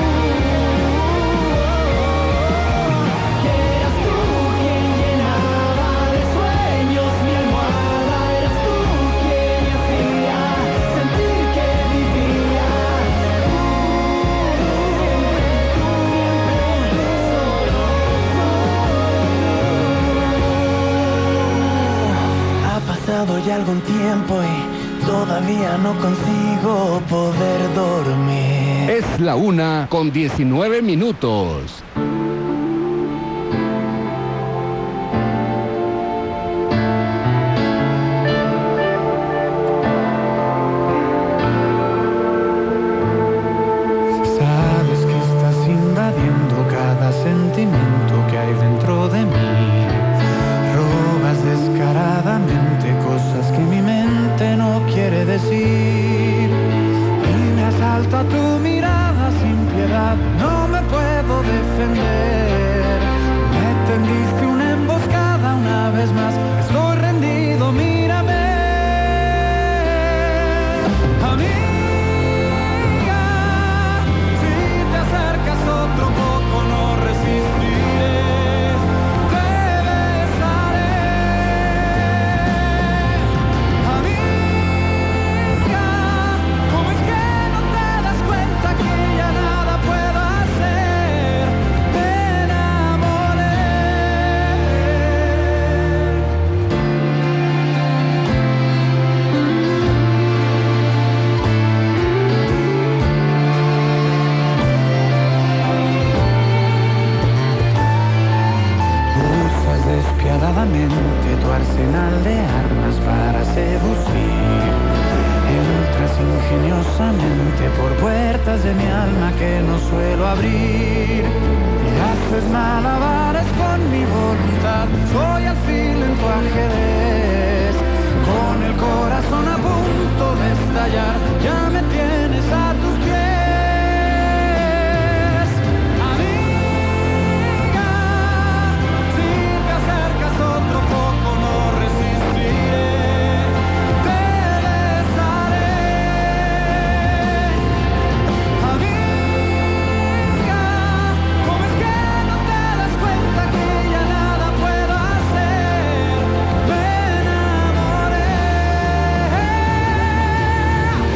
Que eras tú quien llenaba de sueños mi almohada, eras tú quien me hacía sentir que vivía. Ha pasado ya algún tiempo y todavía no consigo poder dormir.
Es la 1:19.
Sabes que estás invadiendo cada sentimiento que hay dentro de mí. Robas descaradamente cosas que mi mente no quiere decir. Y me asalta tu mirada sin piedad, no me puedo defender. Me tendiste una emboscada una vez más, estoy rendido, mírame. Amiga, si te acercas otro poco no resistiré, te besaré. Amiga, ¿cómo es que no te das cuenta que ya nada puedo hacer? Me enamoré. Usas despiadadamente tu arsenal de armas para seducir. Entras ingeniosamente por puertas de mi alma que no suelo abrir. Y haces malabares con mi voluntad, soy alfil en tu ajedrez. Con el corazón a punto de estallar, ya me tienes a tus pies. Amiga, si te acercas otro poco no resistiré, te besaré. Amiga, ¿cómo es que no te das cuenta que ya nada puedo hacer? Me enamoré.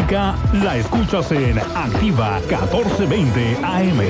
música la escuchas en Activa 1420 AM.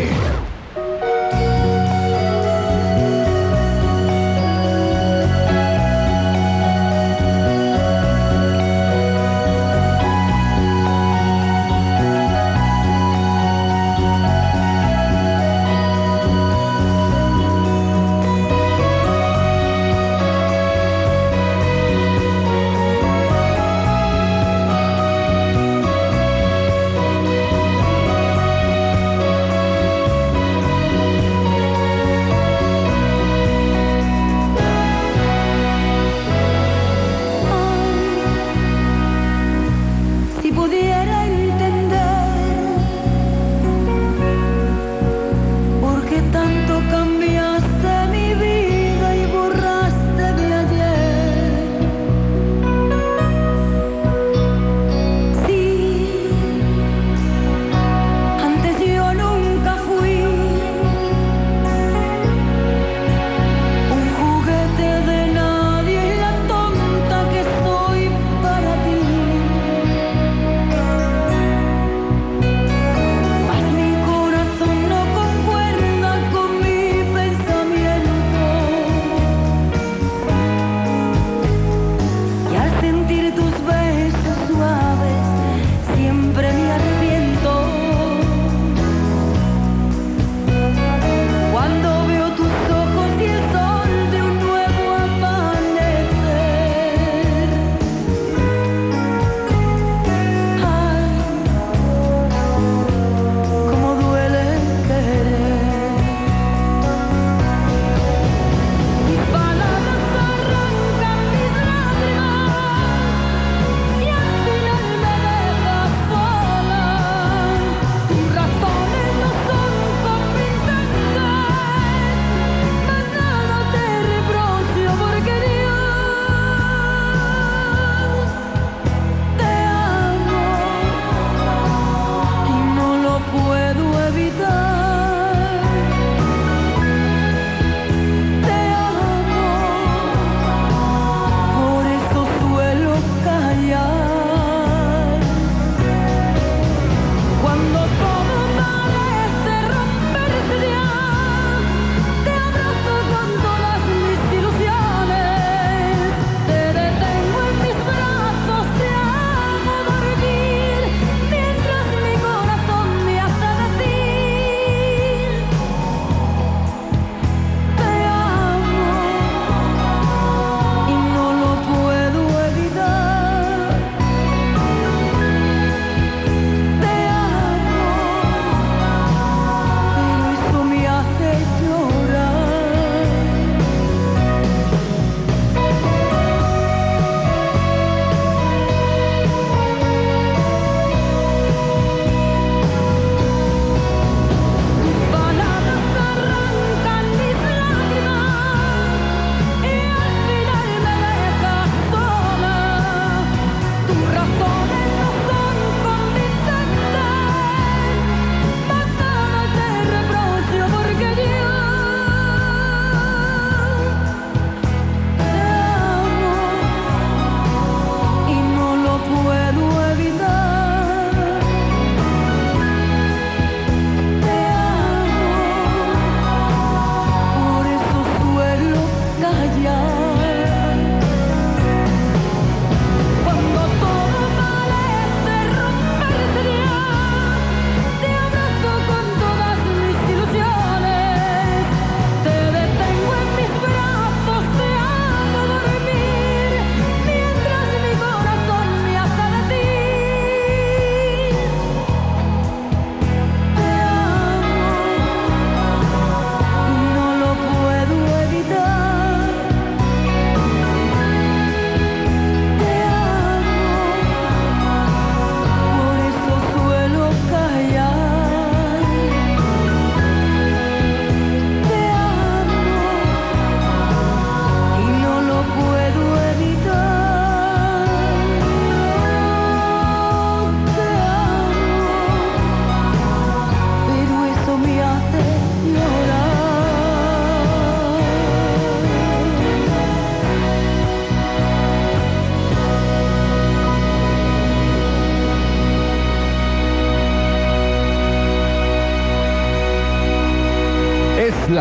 la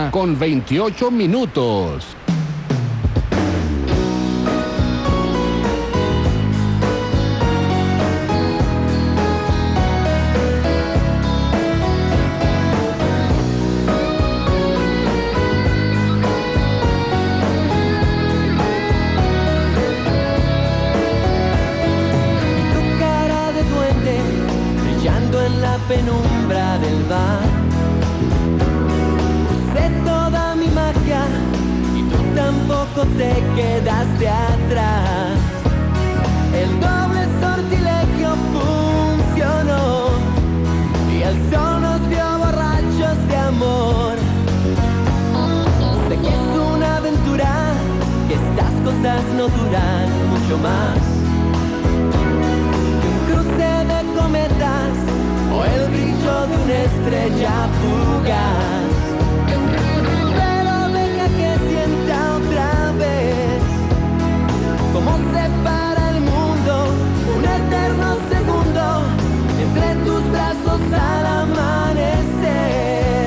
1:28.
Penumbra del bar, usé toda mi magia y tú tampoco te quedaste atrás. El doble sortilegio funcionó y el sol nos vio borrachos de amor. Sé que es una aventura, que estas cosas no duran mucho más que un cruce de cometas o el brillo de una estrella fugaz. Pero deja que sienta otra vez cómo se para el mundo, un eterno segundo entre tus brazos al amanecer.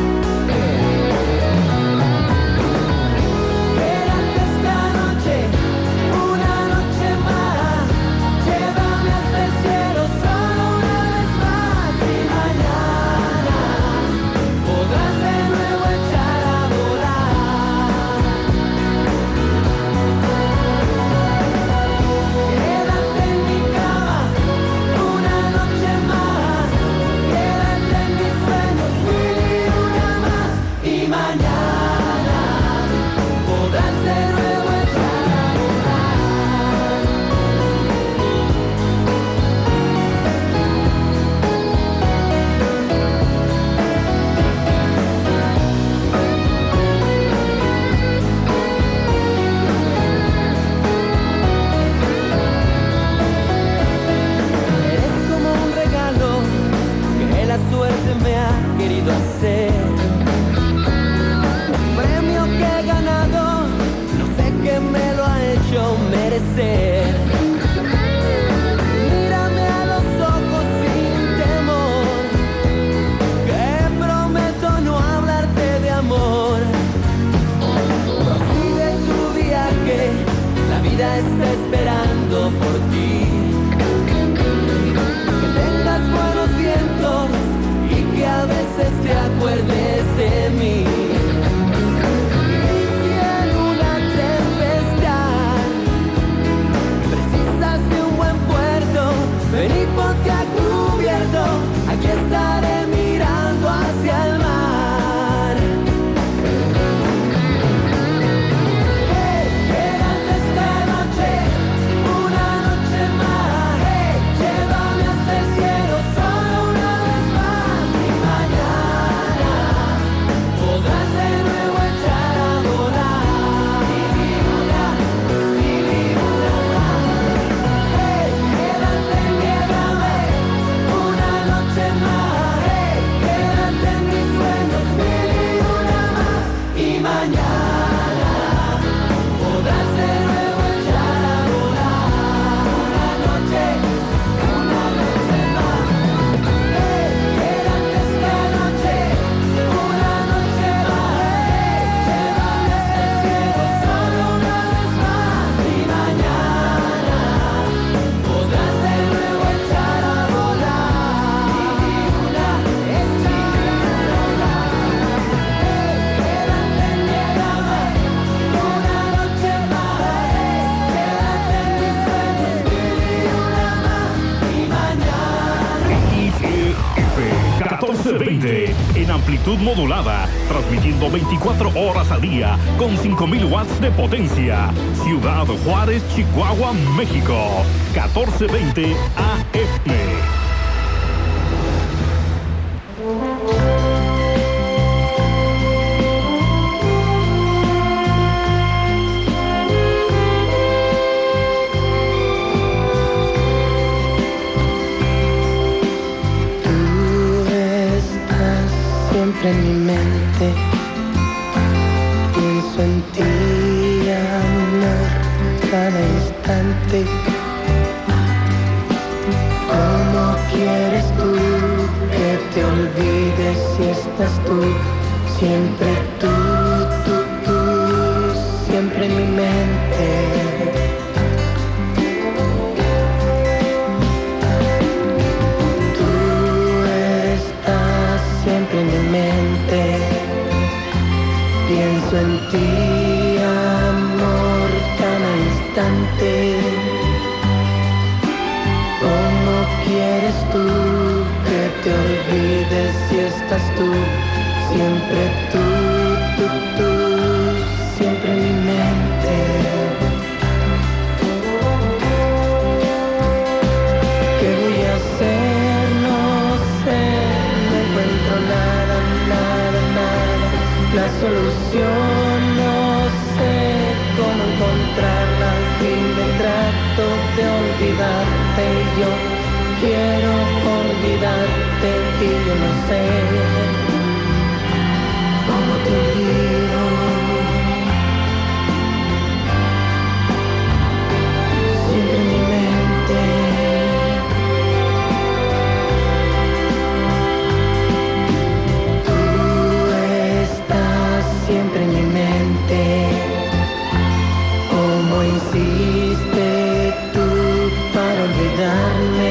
Quédate esta noche, una noche más, llévame hasta el cielo solo una vez más. Mañana podrás de nuevo echar a volar. Quédate en mi cama una noche más. Quédate en mis sueños, vivir una más. Y mañana podrás de nuevo echar a volar. Eres como un regalo que la suerte me ha querido hacer. Un premio que he ganado, no sé qué me lo ha hecho merecer. Mírame a los ojos sin temor, que prometo no hablarte de amor. Prosigue tu viaje, la vida está esperando por ti. Que tengas buenos vientos y que a veces te acuerdes de mí. Y si en una tempestad precisas de un buen puerto, ven y ponte a cubierto, aquí estaré mirando hacia el mar. Hey, quédate esta noche, una noche más. Hey, llévame hasta el cielo solo una vez más. Y mañana podrás de nuevo echar a volar. Vivir una más. Hey, quédate una noche más. Hey, quédate en mis sueños, vivir una más. Y mañana podrás de nuevo echar a volar. Una noche más. Hey, quédate esta noche, una noche más. Hey, llévame hasta el cielo solo una vez más. Y mañana podrás de nuevo echar a volar. Vivir una quédate en mi cama una noche más. Hey, quédate en mis sueños, vivir una más. Y mañana
IGF 1420 en amplitud modulada, transmitiendo 24 horas al día con 5000 watts de potencia. Ciudad Juárez, Chihuahua, México. 1420 AM.
Tú estás siempre en mi mente, pienso en ti, amor, cada instante. ¿Cómo quieres tú que te olvides si estás tú Siempre tú, siempre en mi mente. Tú estás siempre en mi mente. Pienso en ti, amor, cada instante. ¿Cómo quieres tú que te olvides si estás tú? Siempre tú, siempre en mi mente. ¿Qué voy a hacer? No sé, no encuentro nada. La solución no sé cómo encontrarla. Al fin me trato de olvidarte. Yo quiero olvidarte y yo no sé cómo te olvido. Siempre en mi mente. Tú estás siempre en mi mente. ¿Cómo hiciste tú para olvidarme?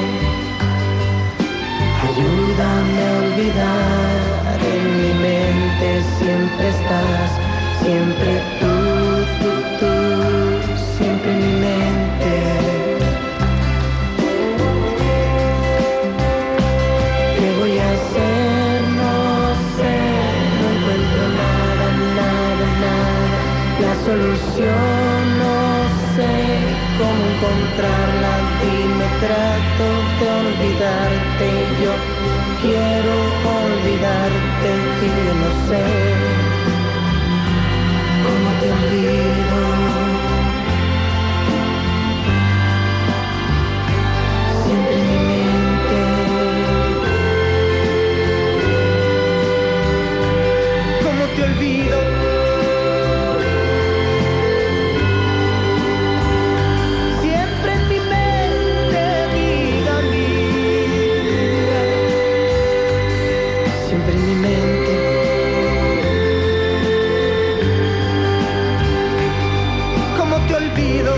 Ayúdame a olvidar. En mi mente siempre estás, siempre tú, siempre en mi mente. ¿Qué voy a hacer? No sé, no encuentro nada. La solución no sé cómo encontrarla. Dime, trato de olvidarte. Yo quiero olvidarte y yo no sé cómo te olvido. Siempre en mi mente. ¿Cómo te olvido? Siempre en mi mente, vida mía. Siempre en mi mente. ¿Cómo te olvido?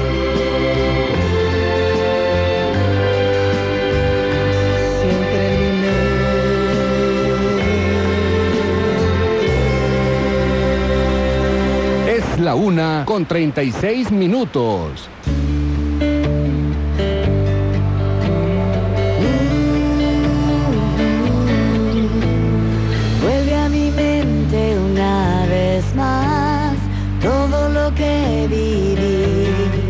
Siempre en mi mente.
Es la 1:36.
Vuelve a mi mente una vez más todo lo que viví,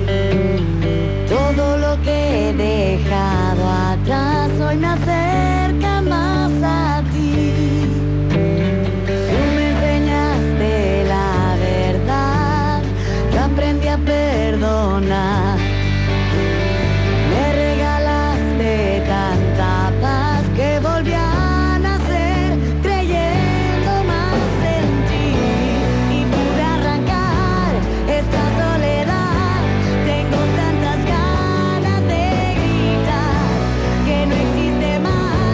todo lo que he dejado atrás, hoy me acerca más a ti. Tú me enseñaste la verdad, yo aprendí a perdonar. Me regalaste tanta paz que volví a nacer creyendo más en ti y pude arrancar esta soledad. Tengo tantas ganas de gritar que no existe más.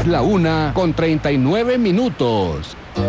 Es la 1:39.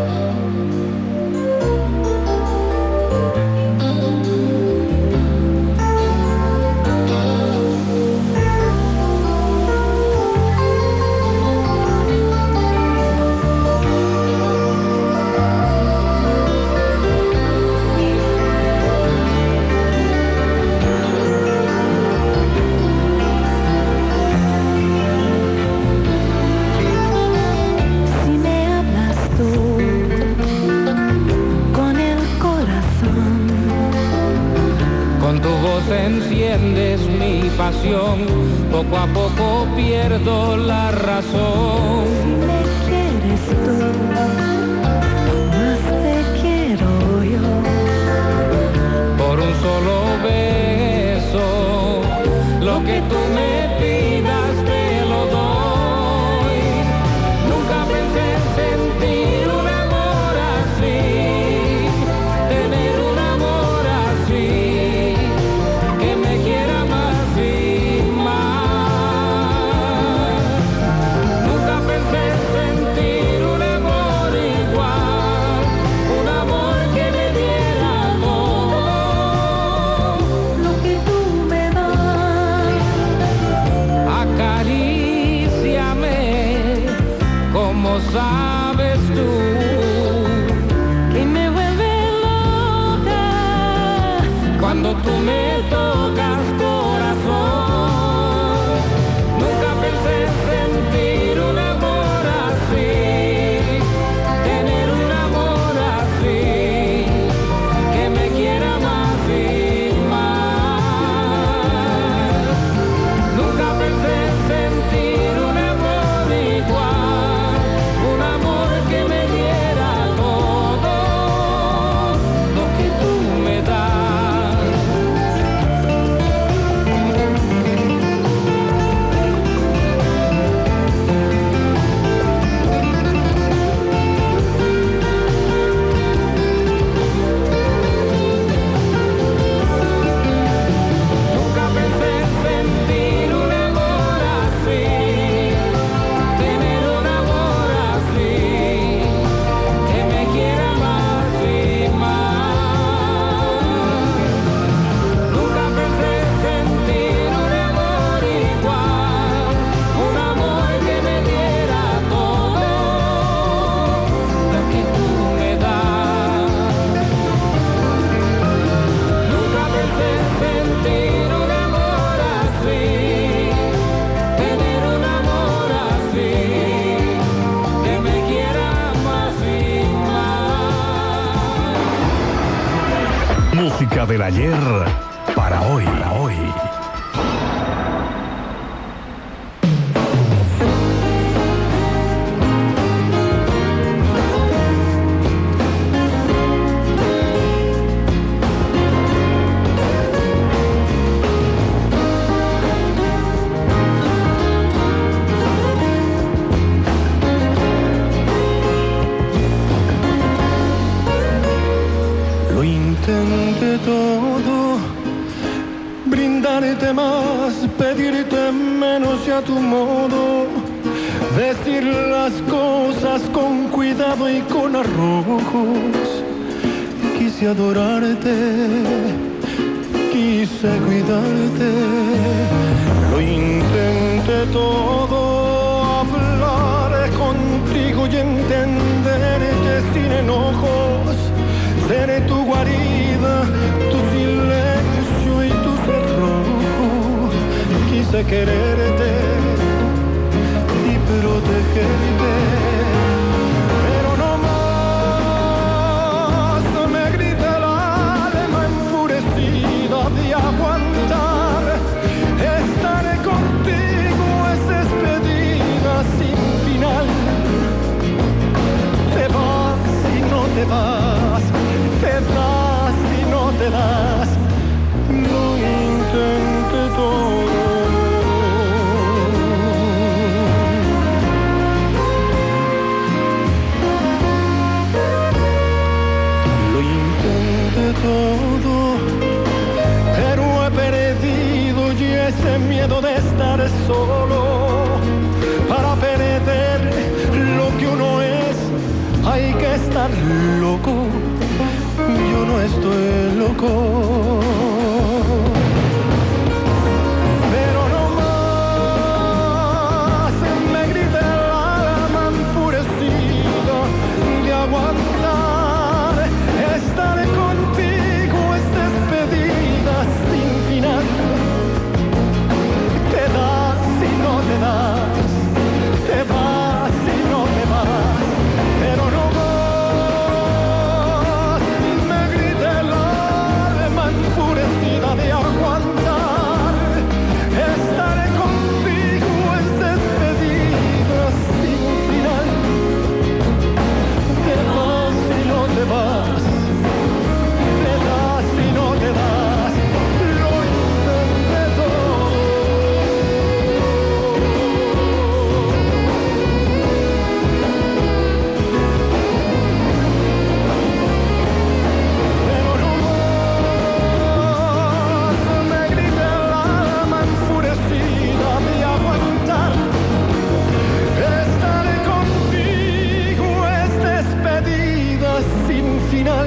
Enciendes mi pasión, poco a poco pierdo la razón.
Si me quieres tú, más te quiero yo.
Por un solo beso, lo que tú me pidas te lo doy. Nunca pensé en sentir un amor así, tener un amor así. Sabes tú
que me vuelve loca
cuando tú me tocas, corazón. Nunca pensé en sentir un amor así, tener un amor así, que me quiera más y más. Nunca pensé en sentir un amor igual, un amor que me diera todo lo que tú me das. Nunca pensé en sentir un amor así, tener un amor así, que me quiera más y más. Nunca pensé en sentir un amor igual, un amor que me diera todo lo que tú me das. Nunca pensé en sentir un amor así, tener un amor así, que me quiera más y más.
Música del ayer para hoy.
Lo intenté todo, brindarte más, pedirte menos y a tu modo, decir las cosas con cuidado y con arrojos. Quise adorarte, quise cuidarte, lo intenté todo, hablar contigo y entenderte sin enojos. Seré tu guarida, tu silencio y tu cerrojo. Quise quererte y protegerte, pero no más me grita el alma enfurecida de aguantar. Estaré contigo, es despedida sin final. Te vas y no te vas, te das y no te das, lo intenté todo. Lo intenté todo, pero he perdido y ese miedo de estar solo para perder uno es, hay que estar loco. Yo no estoy loco. Pero no más me grita el alma enfurecido de aguantar. Estaré contigo, es despedida sin final. Te das y no te das, te vas y no te vas, pero no más me grita el alma enfurecida de aguantar. Estaré contigo, es despedida sin final. Te vas y no te vas, te das y no te das, lo intenté todo. Pero no más me grita el alma enfurecida de aguantar. Estaré contigo, es despedida sin final.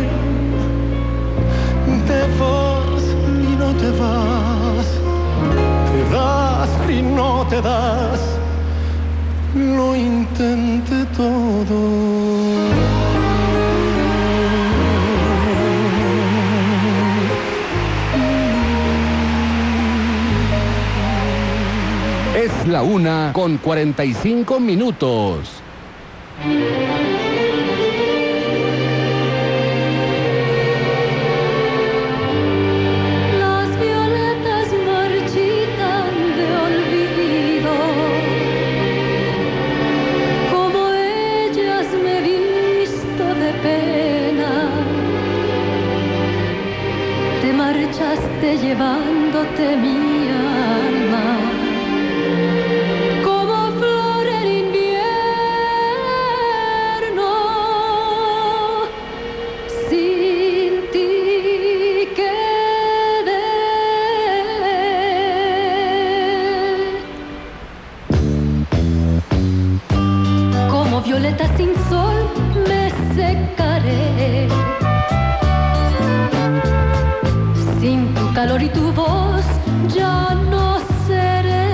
Te vas y no te vas, te das y no te das, lo intenté todo.
Es la 1:45.
Las violetas marchitan de olvido, como ellas me he visto de pena. Te marchaste llevándote mi alma, como flor en invierno. Sin ti quedé. Como violeta sin sol me secaré. Sin tu calor y tu voz ya no seré.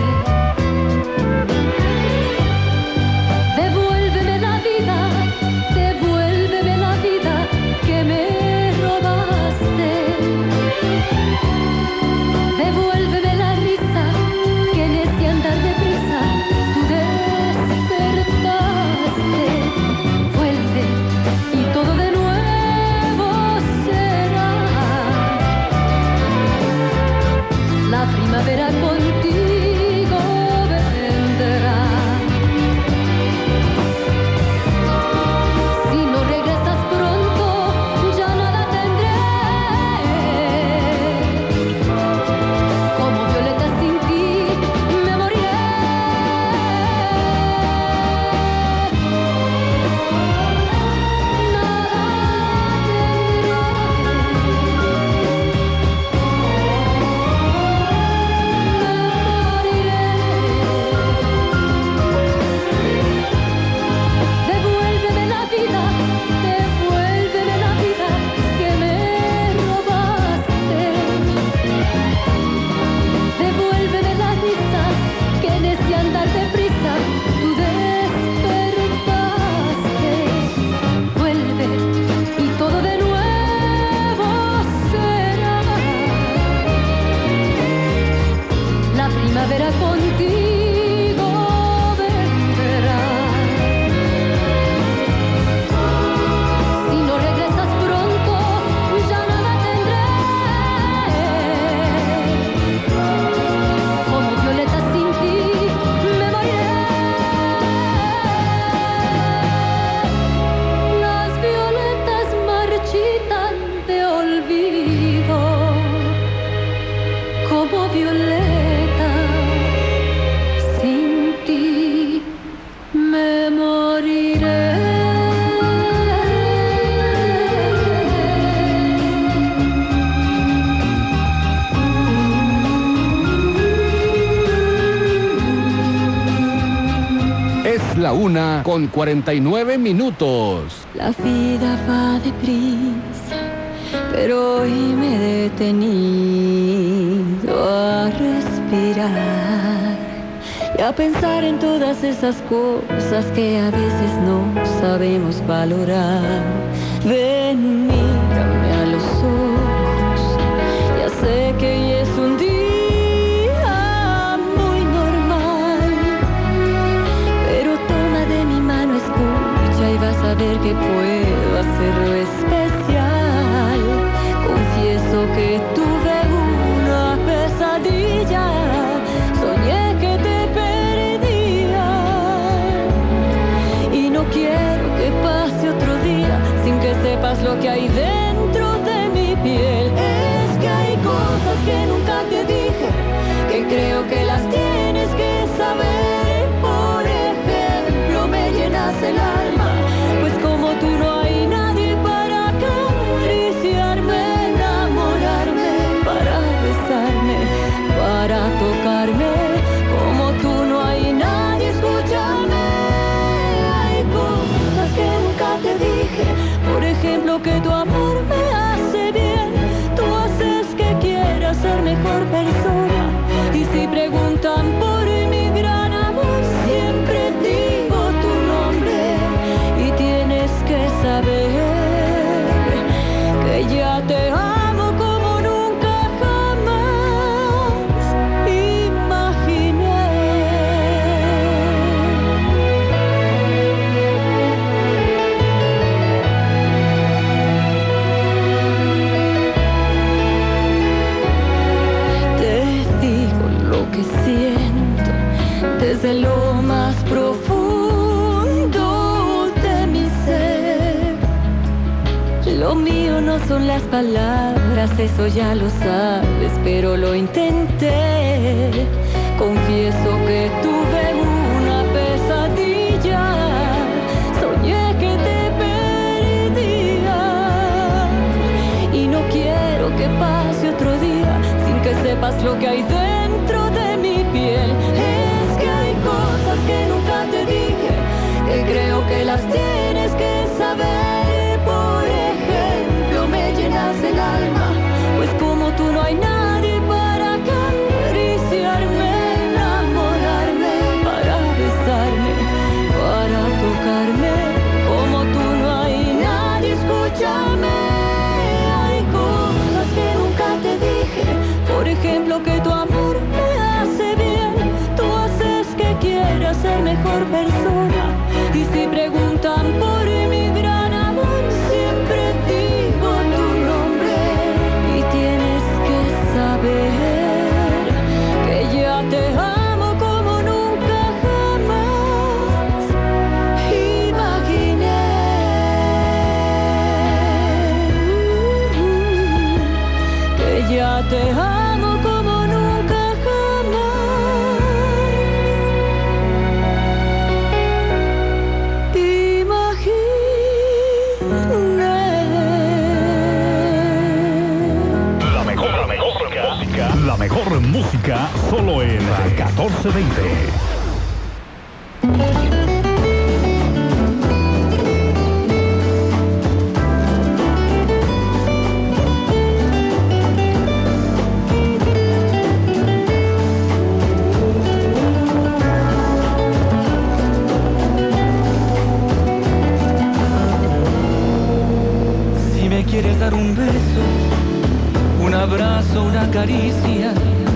Devuélveme la vida que me robaste. Devuélveme la risa que en ese andar de prisa tú despertaste. Vuelve y todo de nuevo será. La primavera contigo vendrá. Si no regresas pronto, ya nada tendré. Como violeta sin ti, me moriré. Nada Devuélveme la vida que me robaste. Devuélveme la risa que en ese andar de prisa tú despertaste. Vuelve y todo de nuevo será. La primavera contigo vendrá. Si no regresas pronto, ya nada tendré. Como violeta sin ti, me moriré. Las violetas marchitan de olvido, como violeta
la 1:49.
La vida va deprisa, pero hoy me he detenido a respirar y a pensar en todas esas cosas que a veces no sabemos valorar. Ven, mírame a los ojos, ya sé que hoy es un día muy normal, pero toma de mi mano, escucha y vas a ver que puedo hacerlo especial. Confieso que tuve una pesadilla, soñé que te perdía y no quiero que pase otro día sin que sepas lo que hay dentro de mi piel. Es que hay cosas que nunca te dije, que creo que las tienes que saber. Por ejemplo, me llenas el alma, pues como tú no hay nadie para acariciarme, enamorarme, para besarme, para tocarme. Como tú no hay nadie, escúchame. Hay cosas que nunca te dije, por ejemplo, que tu amor me hace bien. Tú haces que quiera ser mejor persona, y si preguntan por mi gran amor, siempre digo tu nombre. Y tienes que saber que ya te amo como nunca jamás imaginé. Te digo lo que siento desde lo más profundo de mi ser. Lo mío no son las palabras, eso ya lo sabes, pero lo intenté. Confieso que tuve una pesadilla, soñé que te perdía y no quiero que pase otro día sin que sepas lo que hay dentro de mi piel. Es que hay cosas que nunca te dije, que creo que las tienes que saber. Por ejemplo, me llenas el alma, pues como tú no hay nadie para acariciarme, enamorarme, para besarme, para tocarme. Como tú no hay nadie, escúchame. Hay cosas que nunca te dije, por ejemplo, que tu amor me hace bien. Tú haces que quiera ser mejor persona, y si preguntan por mi gran amor, siempre digo tu nombre. Y tienes que saber que ya te amo como nunca jamás imaginé. Que ya te amo como nunca
La mejor música solo en 1420.
Si me quieres dar un beso, un abrazo, una caricia,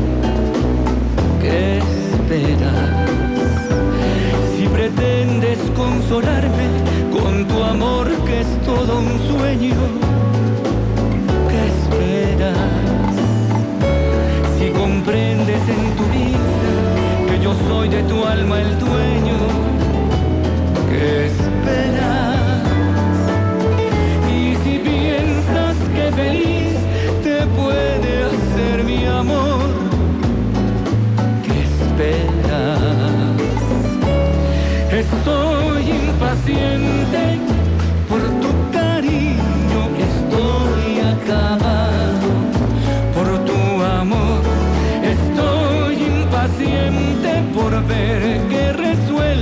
¿qué esperas? Si pretendes consolarme con tu amor que es todo un sueño, ¿qué esperas? Si comprendes en tu vida que yo soy de tu alma el dueño, ¿qué esperas? Y si piensas que feliz te puede hacer mi amor, ¿qué esperas? Estoy impaciente por tu cariño, estoy acabado por tu amor. Estoy impaciente por ver que resuelve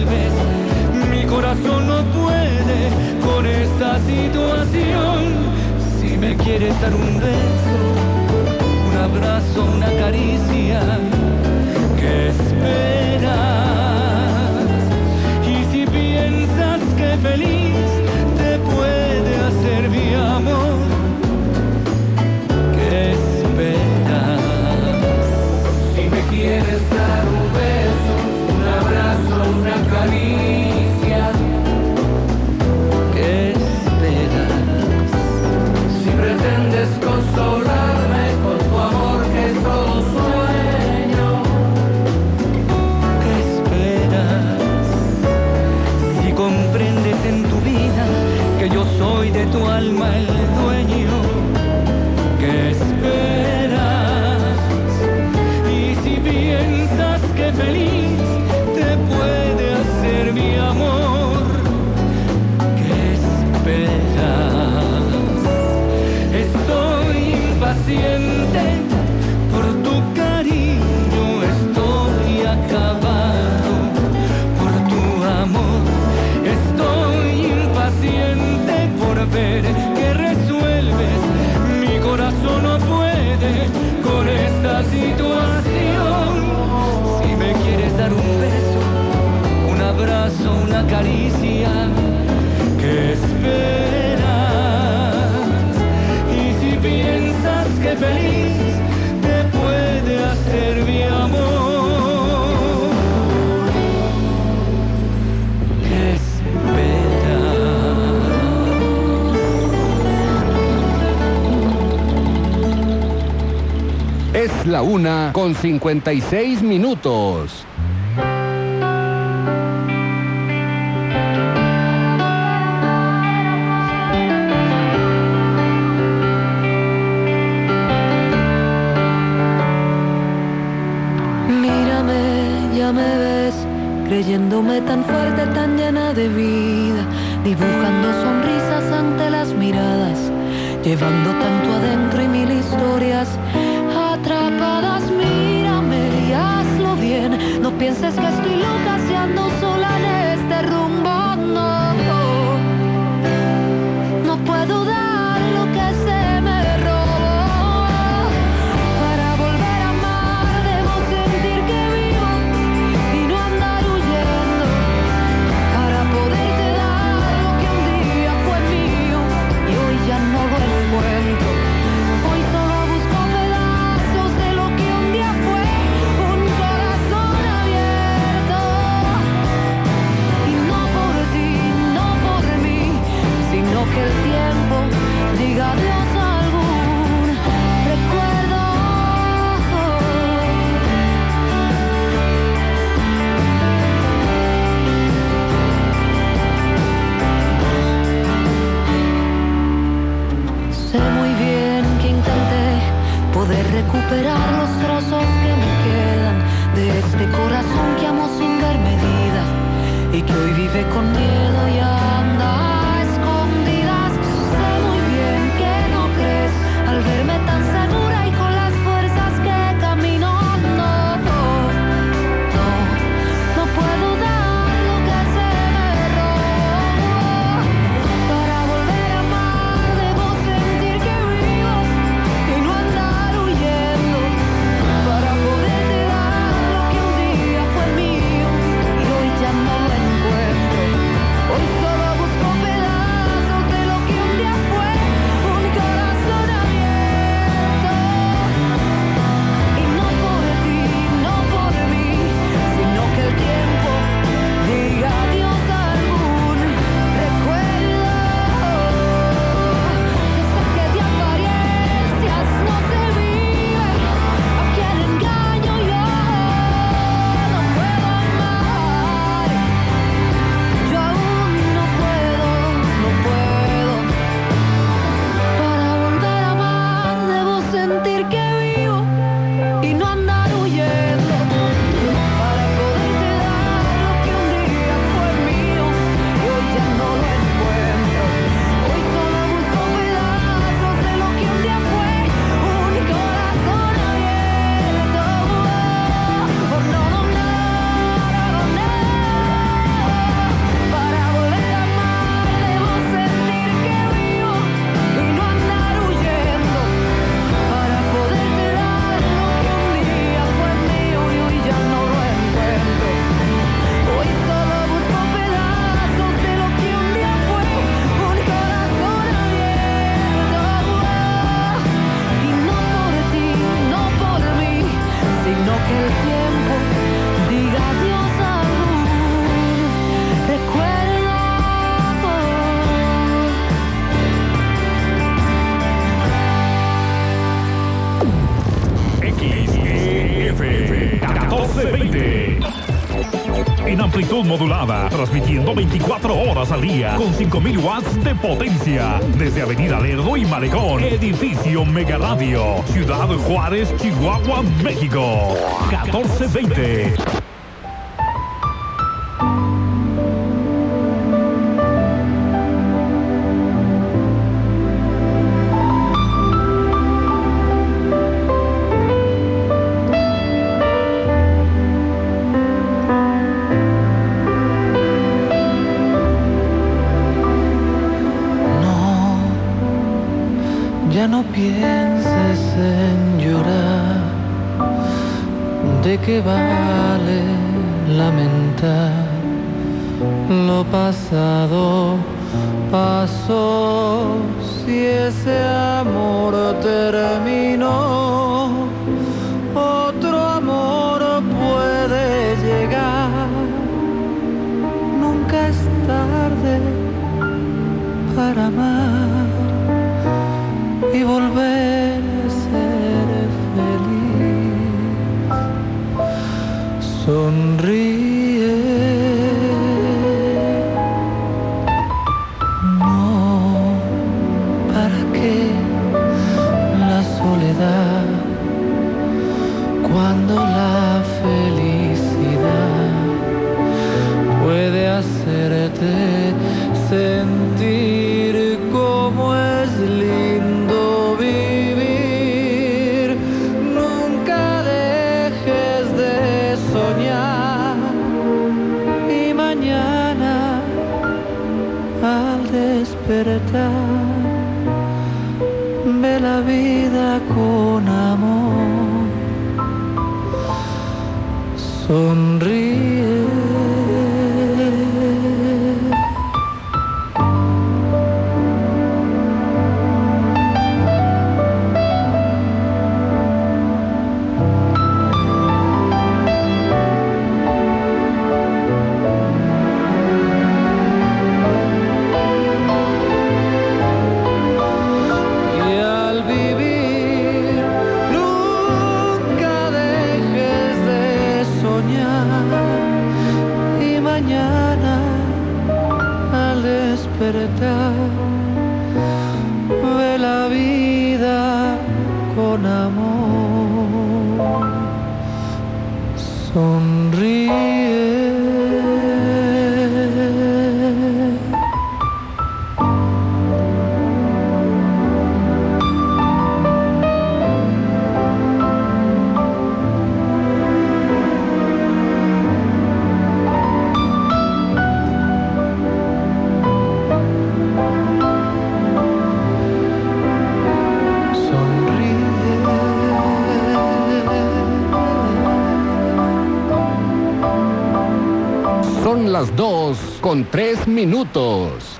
quieres dar un beso, un abrazo, una caricia, ¿qué esperas? Y si piensas que feliz te puede hacer mi amor, ¿qué esperas?
Si me quieres dar un beso, un abrazo, una caricia,
¿qué esperas?
si pretendes consolarme con tu amor que es todo un sueño,
¿qué esperas? Si comprendes en tu vida que yo soy de tu alma el dueño, ¿qué esperas? Y si piensas que feliz te puede hacer mi amor, ¿qué esperas? Estoy impaciente por tu cariño, estoy acabado por tu amor, estoy impaciente por ver que resuelves, mi corazón no puede con esta situación. Si me quieres dar un beso, un abrazo, una caricia, ¿qué esperas? Y si piensas que feliz te puede hacer mi amor, ¿qué esperas?
Es la 1:56.
Mírame, ya me ves, creyéndome tan fuerte, tan llena de vida, dibujando sonrisas ante las miradas, llevando tanto adentro y mil historias atrapadas. Mírame y hazlo bien, no pienses que estoy loca si ando sola en este rumbo, no, no puedo dar lo que se me robó. Para volver a amar debo sentir que vivo y no andar huyendo, para poderte dar lo que un día fue mío y hoy ya no lo encuentro. Hoy solo busco pedazos de lo que un día fue, un corazón abierto. Y no por ti, no por mí, sino que el tiempo diga adiós a algún recuerdo. Sé muy bien que intenté poder recuperar los trozos que me quedan de este corazón que amo sin ver medida y que hoy vive con miedo y anda a escondidas. Sé muy bien que no crees al verme tan segura y con las fuerzas que camino. No puedo dar lo que se me robó. Para volver a amar debo sentir que vivo y no andar huyendo, para poderte dar lo que un día fue mío y hoy ya no lo encuentro. Hoy solo busco pedazos de lo que un día fue, un corazón abierto. Y no por ti, no por mí, sino que el tiempo diga adiós a algún recuerdo. Yo sé que de apariencias no se vive, a quien engaño yo no puedo amar. Yo aún no puedo. Para volver a amar debo sentir que vivo y no andar huyendo, para poderte dar lo que un día fue mío y hoy ya no lo encuentro. Hoy solo busco pedazos de lo que un día fue, un corazón abierto. Oh, no, no, no, no, no. Para volver a amar debo sentir que vivo y no andar huyendo,
1420. En amplitud modulada, transmitiendo 24 horas al día con 5.000 watts de potencia. Desde Avenida Lerdo y Malecón, edificio Mega Radio, Ciudad Juárez, Chihuahua, México. 1420.
Ya no pienses en llorar, ¿de qué vale lamentar? Lo pasado pasó, si ese amor terminó, otro amor puede llegar. Nunca es tarde para amar y volver a ser feliz. Sonríe. No, ¿para qué la soledad cuando la felicidad puede hacerte sentir como es lindo vivir? Nunca dejes de soñar y mañana al despertar ve la vida con amor. Sonríe. Ve la vida con amor. Sonríe.
Son las 2:03.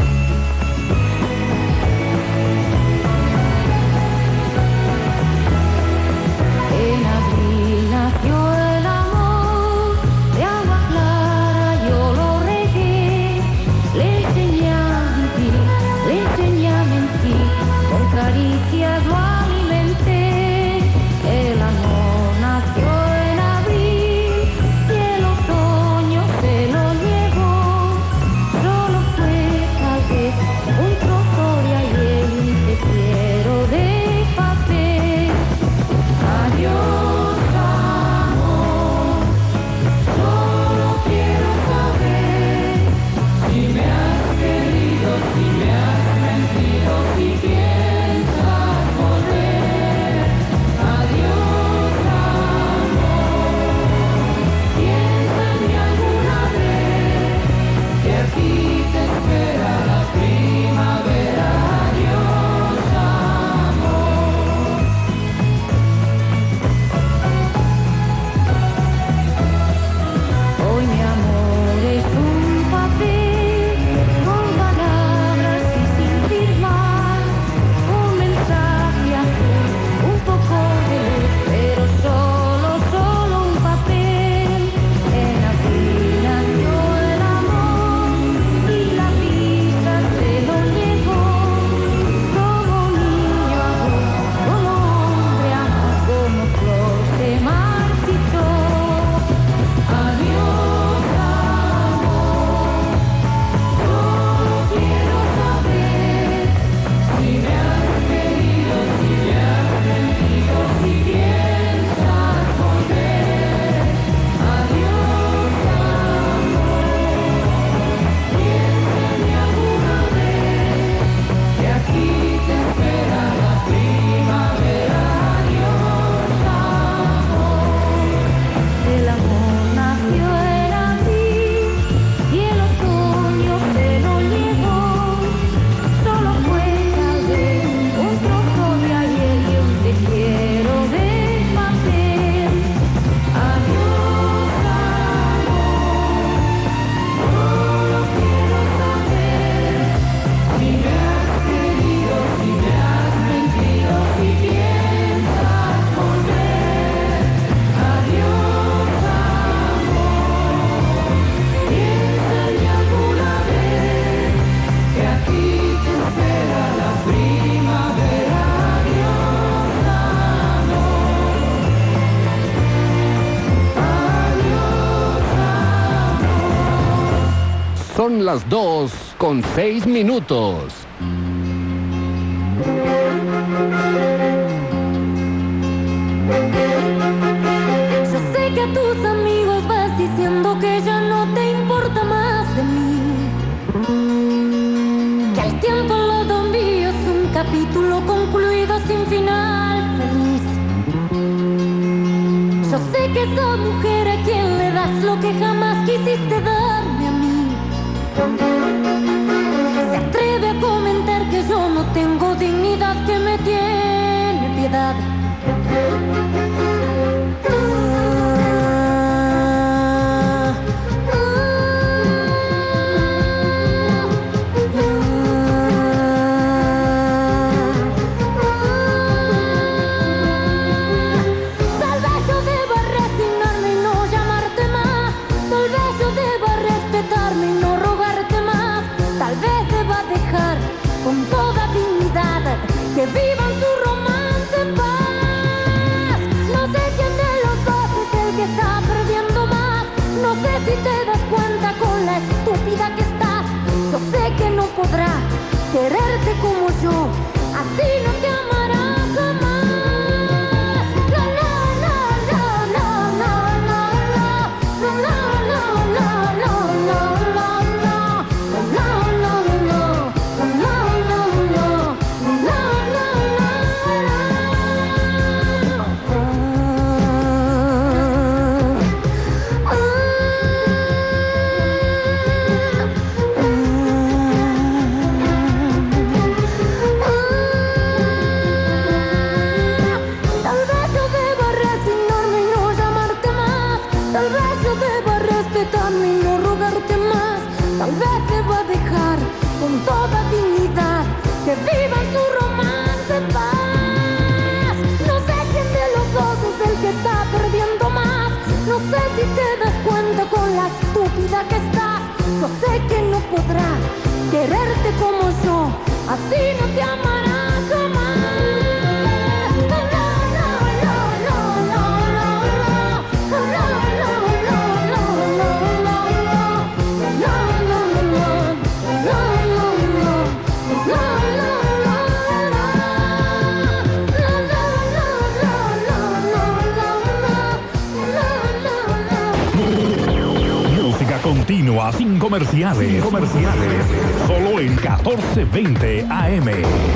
En abril nació el amor, de agua clara yo lo regué, le enseñé a mentir, con caricias lo alimenté. El amor nació en abril y el otoño se lo llevó, solo fue
Son las 2:06.
Yo sé que a tus amigos vas diciendo que ya no te importa más de mí, que el tiempo al lado mío es un capítulo concluido sin final feliz. Yo sé que esa mujer a quien le das lo que jamás quisiste darme a mí se atreve a comentar que yo no tengo dignidad, que me tiene piedad. Que vivan su romance en paz. No sé quién de los dos es el que está perdiendo más. No sé si te das cuenta con la estúpida que estás. Yo sé que no podrá quererte como yo, así no te amará jamás. No, no, no, no, no, no, no, no, no, no, no, no, no, no, no, tal vez deba dejar con toda dignidad que vivan su romance en paz. No sé quién de los dos es el que está perdiendo más. No sé si te das cuenta con la estúpida que estás. Yo sé que no podrá quererte como yo, así no te amará jamás.
Continua, sin comerciales. Solo en 1420 AM.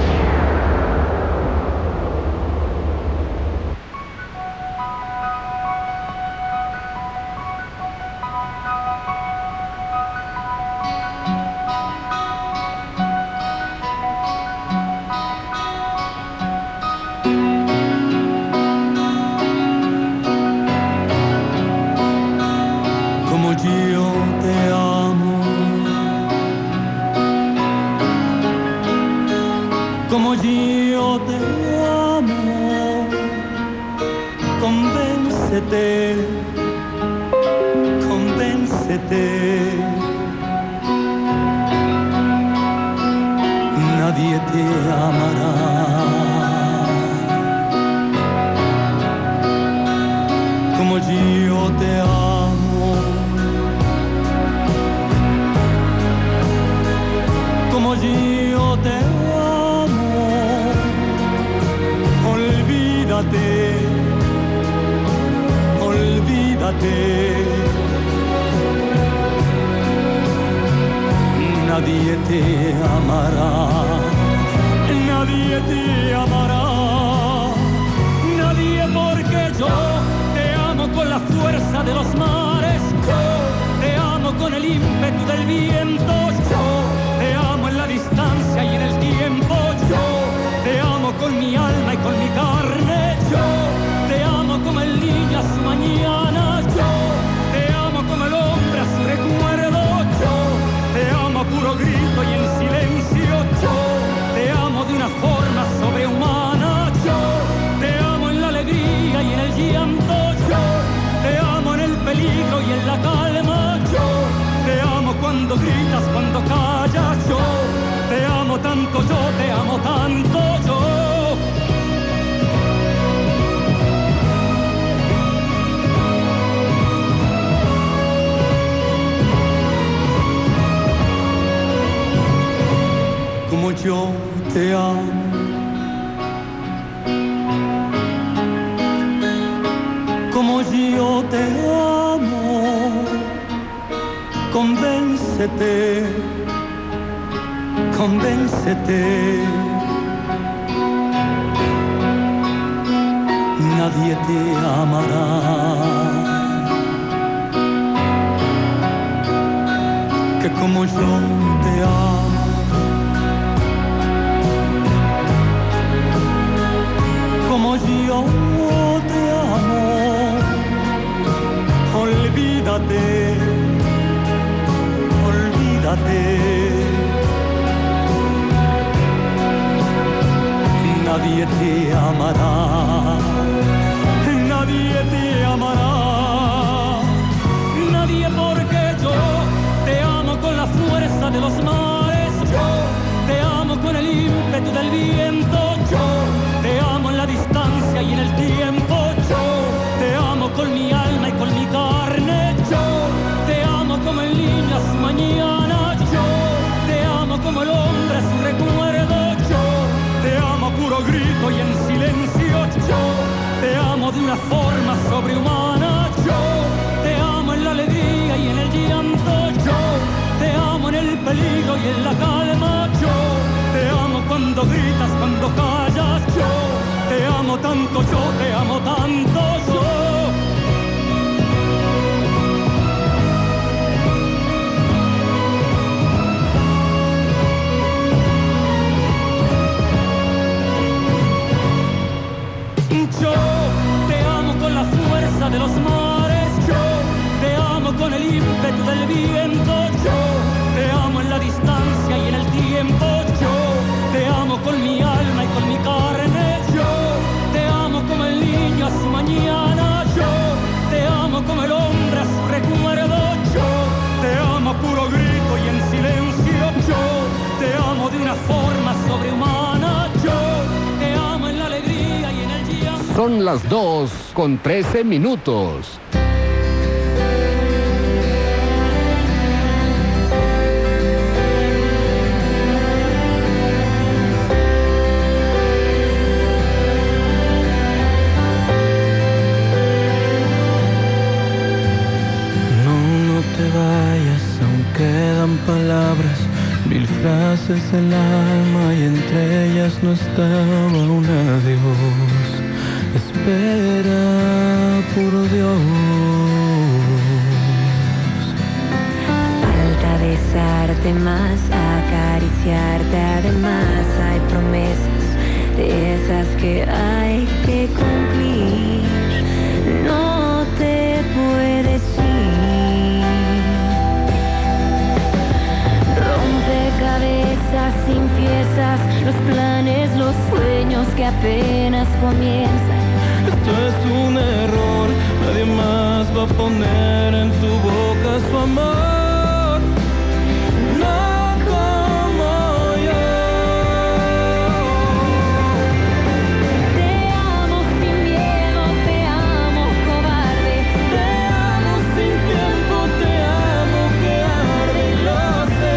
Nadie te amará como yo te amo, como yo te amo. Olvídate, olvídate. Nadie te amará, nadie te amará, nadie, porque yo te amo con la fuerza de los mares, yo te amo con el ímpetu del viento, yo te amo en la distancia y en el tiempo, yo te amo con mi alma y con mi carne, yo te amo como el niño a su mañana, yo te amo como el hombre a su recuerdo, yo te amo a puro grito y en silencio, yo te amo de una forma sobrehumana, yo te amo en la alegría y en el llanto, yo te amo en el peligro y en la calma, yo te amo cuando gritas, cuando callas, yo te amo tanto, yo te amo tanto, yo.
yo te amo. Convéncete, convéncete. Nadie te amará que como yo te amo. Como yo te amo. Olvídate, olvídate. Nadie te amará. Nadie te amará, nadie, porque yo te amo con la fuerza de los mares, yo te amo con el ímpetu del viento, yo te amo en la distancia y en el tiempo, yo te amo con mi alma y con mi carne, yo te amo como el niño a su mañana, yo te amo como el hombre a su recuerdo, yo te amo a puro grito y en silencio, yo te amo de una forma sobrehumana, yo te amo en la alegría y en el llanto, yo te amo en el peligro y en la calma, yo te amo cuando gritas, cuando callas, yo te amo tanto, yo te amo tanto, yo. Yo te amo con la fuerza de los mares, yo te amo con el ímpetu del viento, yo te amo en la distancia y en el tiempo, yo te amo con mi alma y con mi carne, yo te amo como el niño a su mañana, yo te amo como el hombre a su recuerdo, yo te amo a puro grito y en silencio, yo te amo de una forma sobrehumana, yo te amo en la alegría y en el día.
Son las 2:13.
No te vayas, aún quedan palabras, mil frases del alma y entre ellas no estaba un adiós. Espera, puro Dios.
Falta besarte más, acariciarte además. Hay promesas de esas que hay que cumplir. No te puedes ir. Rompecabezas sin piezas, los planes, los sueños que apenas comienzan.
Esto es un error, nadie más va a poner en tu boca su amor. No como yo.
Te amo sin miedo, te amo cobarde.
Te amo sin tiempo, te amo que arde y lo sé.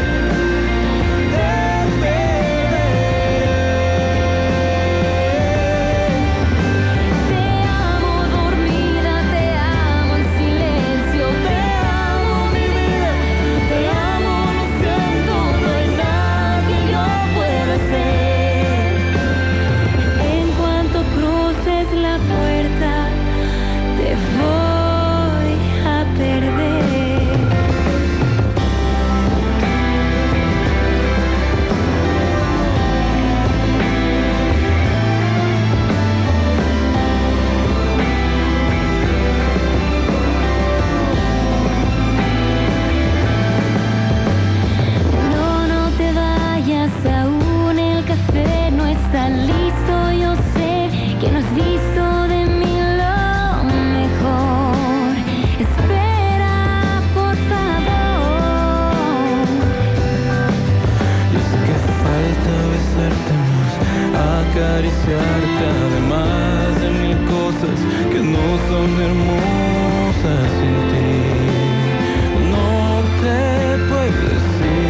acariciarte, además de mil cosas que no son hermosas sin ti. No te puedes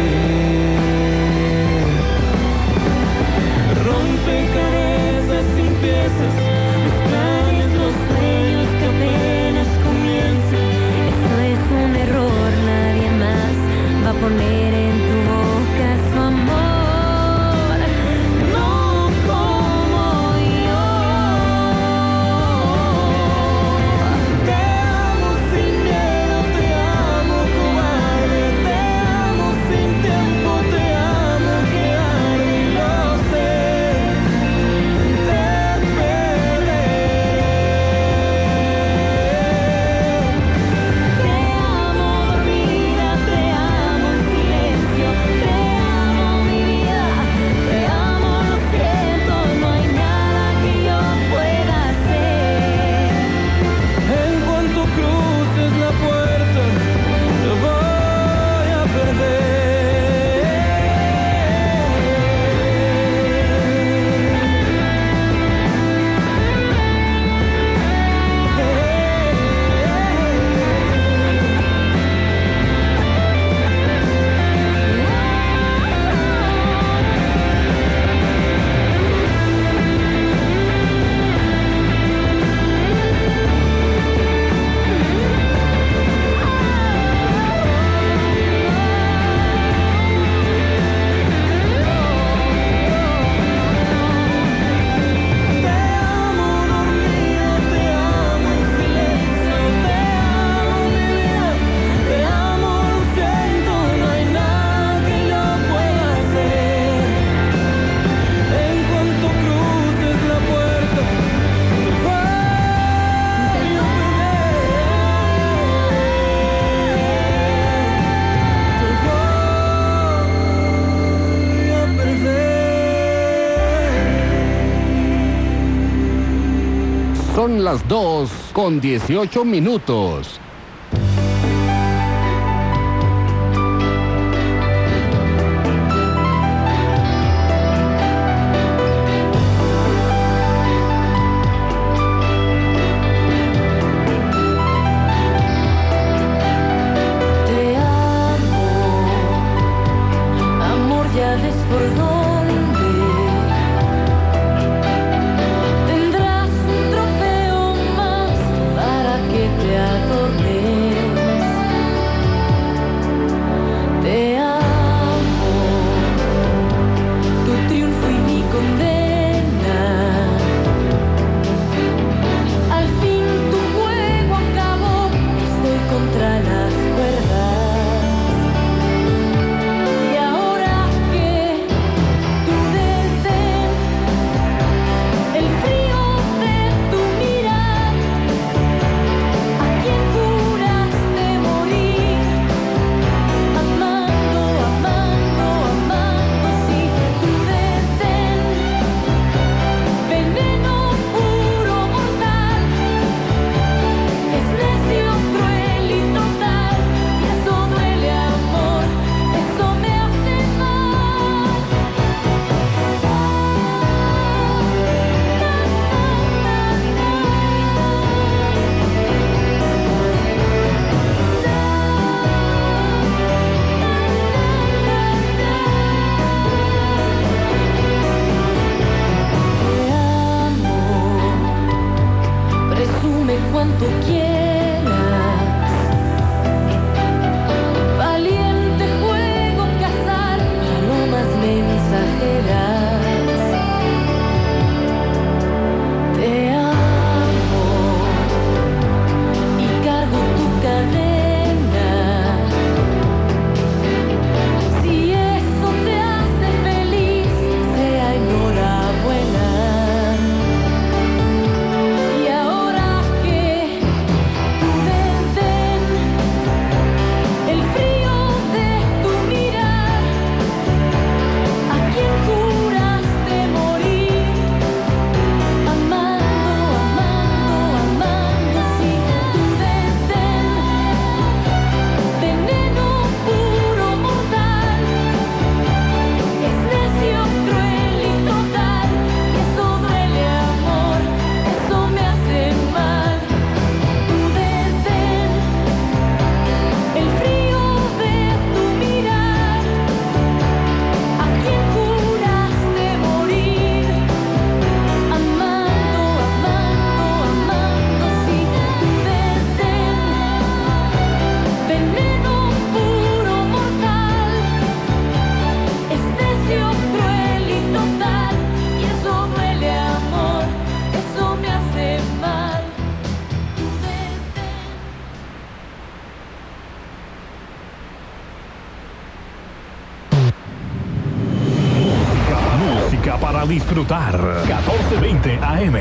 ir. Rompecabezas sin piezas, los planes, los sueños que apenas
Son las 2:18.
Para disfrutar. 14:20 AM.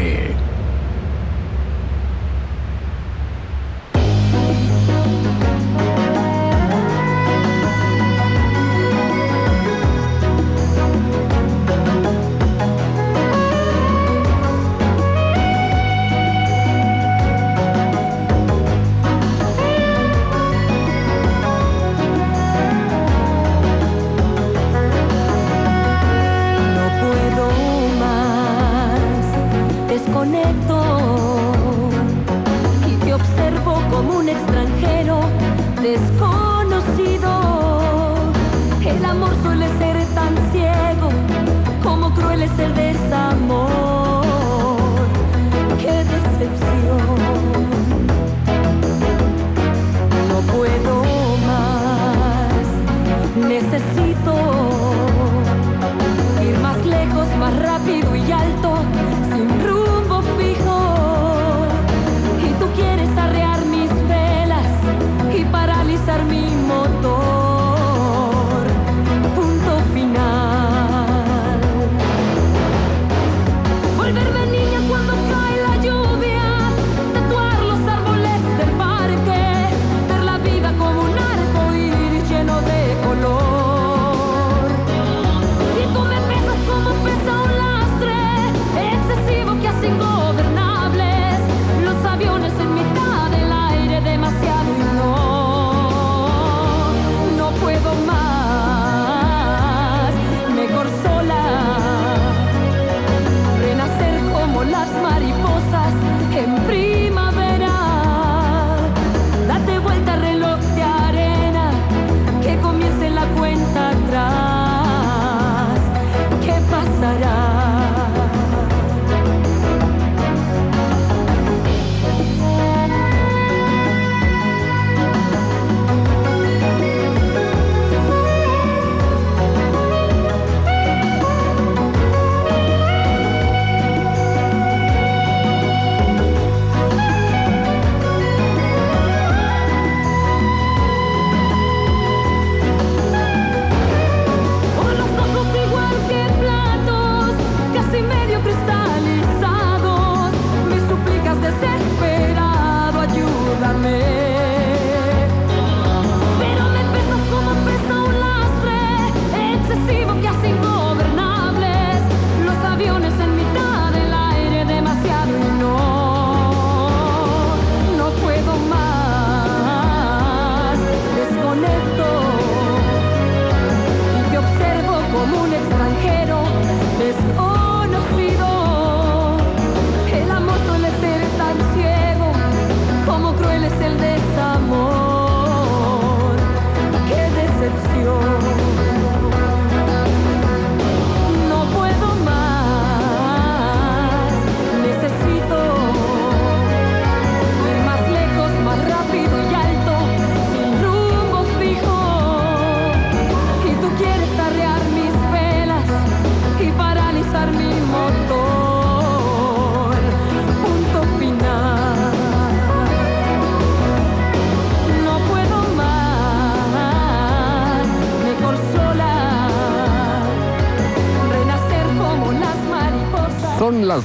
las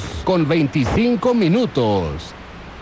2:25.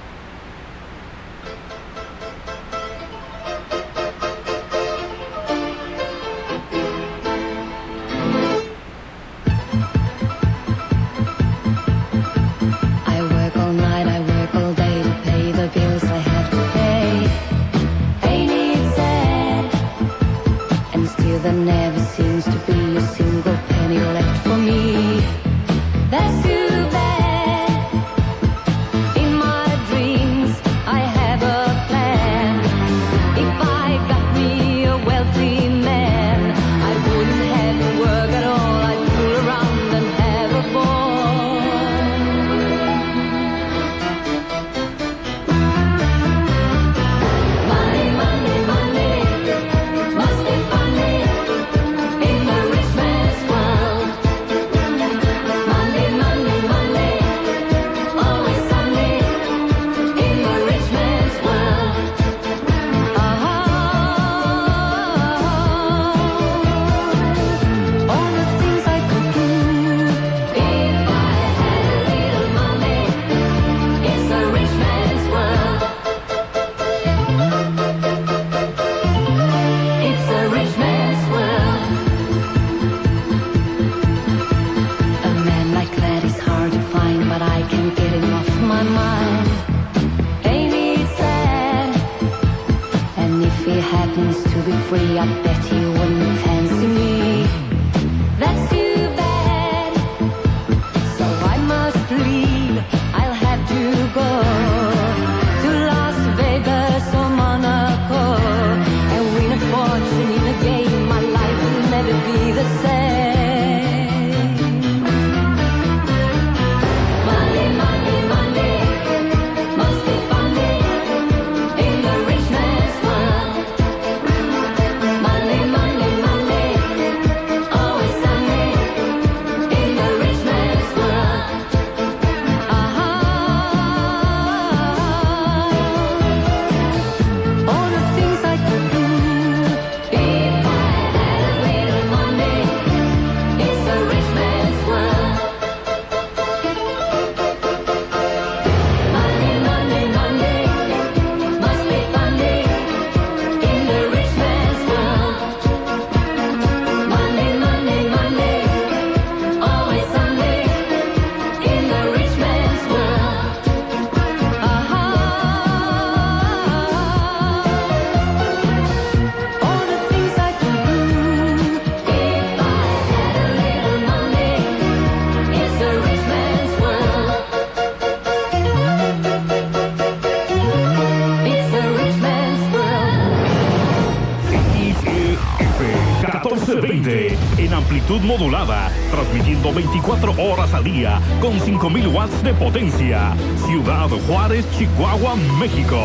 En amplitud modulada, transmitiendo 24 horas al día con 5.000 watts de potencia. Ciudad Juárez, Chihuahua, México.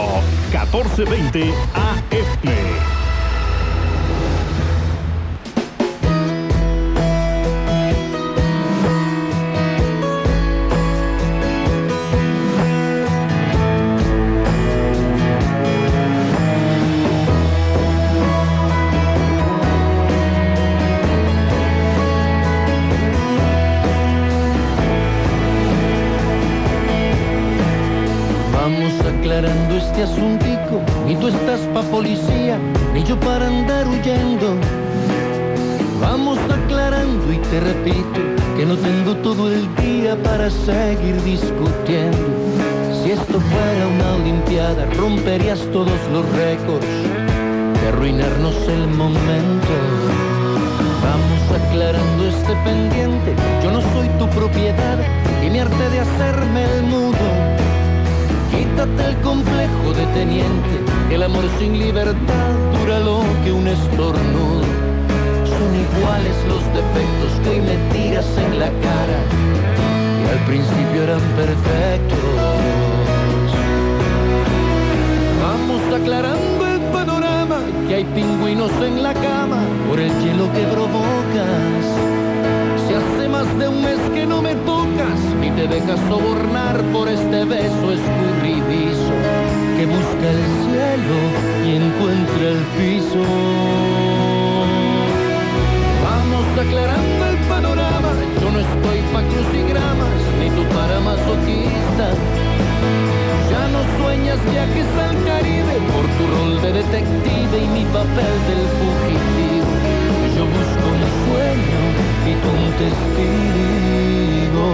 1420 AM.
Este asuntico, ni tú estás pa' policía, ni yo para andar huyendo. Vamos aclarando y te repito que no tengo todo el día para seguir discutiendo. Si esto fuera una olimpiada, romperías todos los récords de arruinarnos el momento. Vamos aclarando este pendiente, yo no soy tu propiedad y me harté de hacerme el mudo. Quítate el complejo de teniente, que el amor sin libertad dura lo que un estornudo. Son iguales los defectos que hoy me tiras en la cara, que al principio eran perfectos. Vamos aclarando el panorama, que hay pingüinos en la cama por el hielo que provocas. Si hace más de un mes que no me tocas, ni te dejas sobornar por este beso escurridizo que busca el cielo y encuentra el piso. Vamos aclarando el panorama, yo no estoy pa' crucigramas, ni viajes al Caribe por tu rol de detective y mi papel del fugitivo. Yo busco un sueño y tú un testigo.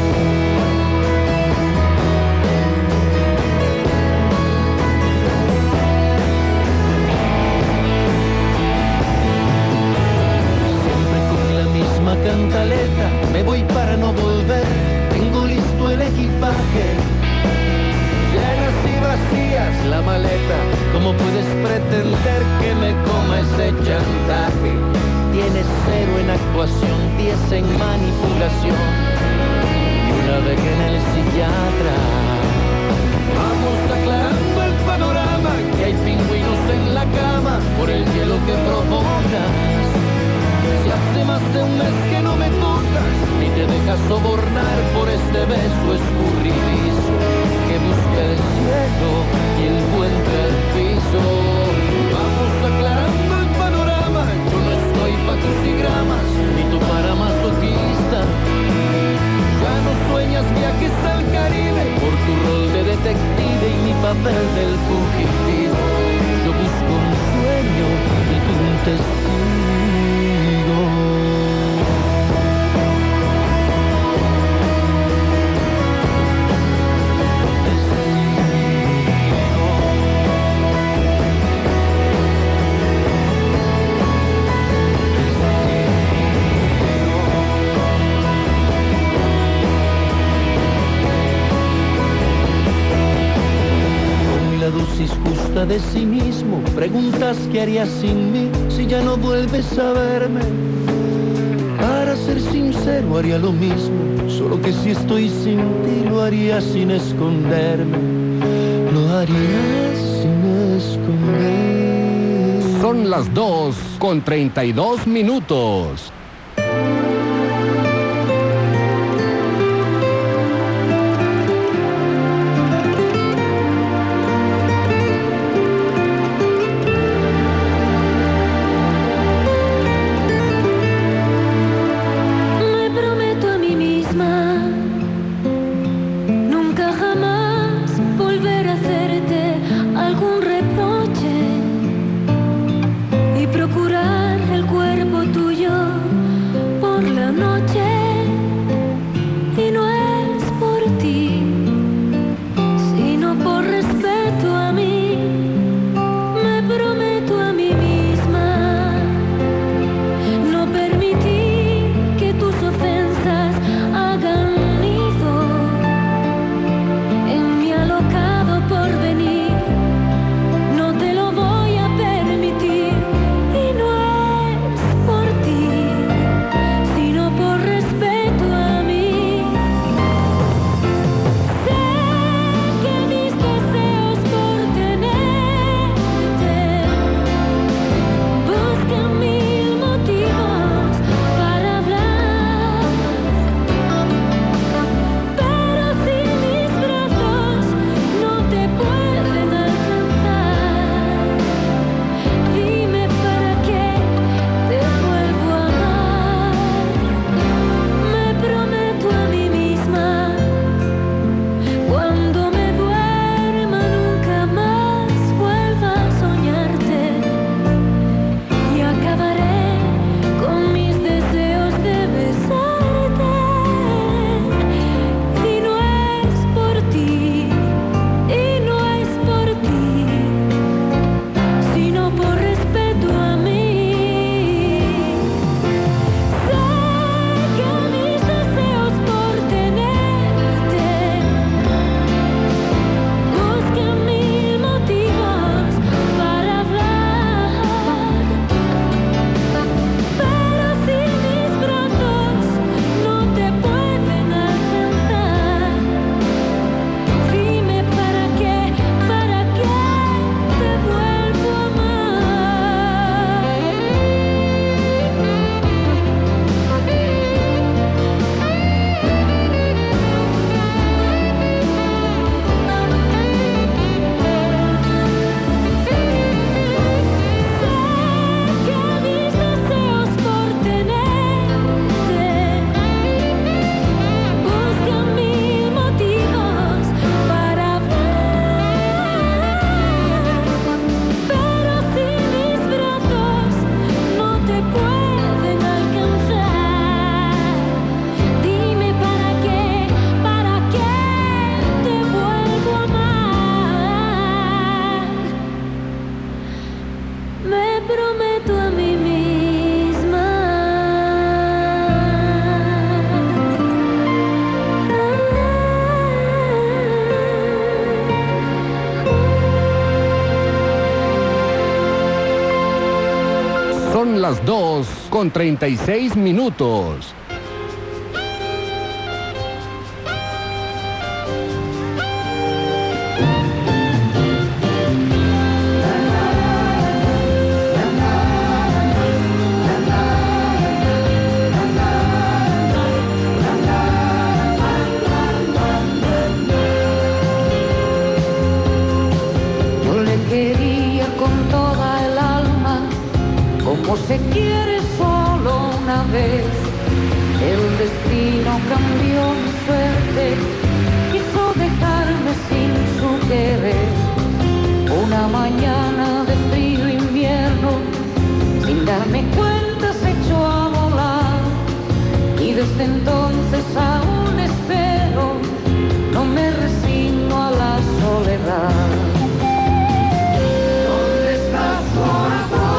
Siempre con la misma cantaleta me voy para no volver. Tengo listo el equipaje, llenas y vacías la maleta. ¿Cómo puedes pretender que me coma ese chantaje? Tienes 0 en actuación, 10 en manipulación y una vez en el psiquiatra. Vamos aclarando el panorama, que hay pingüinos en la cama por el hielo que provocas. Si hace más de un mes que no me tocas, ni te dejas sobornar por este beso escurridizo que busca el cielo y encuentra el piso. Vamos aclarando el panorama, yo no estoy pa' crucigramas, ni tú para masoquista. Ya no sueñas viajes al Caribe por tu rol de detective y mi papel del fugitivo. Yo busco un sueño y tú un testigo. Dosis justa de sí mismo, preguntas qué harías sin mí si ya no vuelves a verme. Para ser sincero haría lo mismo, solo que si estoy sin ti lo haría sin esconderme. Lo haría sin esconder.
Son las 2:32.
Procurar el cuerpo tuyo
las 2:36.
Se quiere solo una vez, el destino cambió mi suerte, quiso dejarme sin su querer. Una mañana de frío invierno, sin darme cuenta se echó a volar, y desde entonces aún espero, no me resigno a la soledad. ¿Dónde estás, corazón?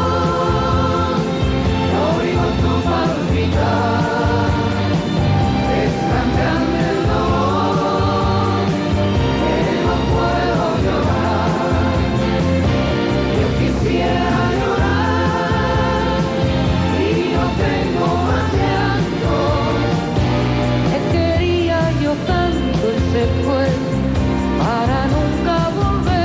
Es tan grande el dolor que no puedo llorar. Yo quisiera llorar y no tengo más llanto. Te quería yo tanto y se fue para nunca volver.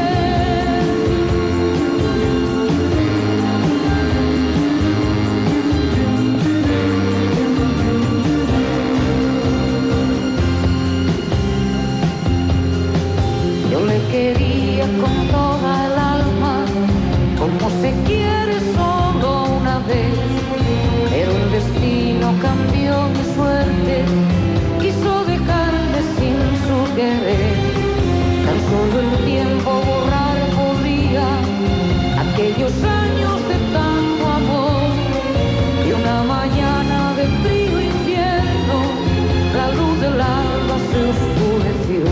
Yo le quería con toda el alma, como se quiere solo una vez, pero el destino cambió mi suerte, quiso dejarme sin su querer. Tan solo el tiempo borrar podría aquellos años de tanto amor, y una mañana de frío invierno, la luz del alba se oscureció.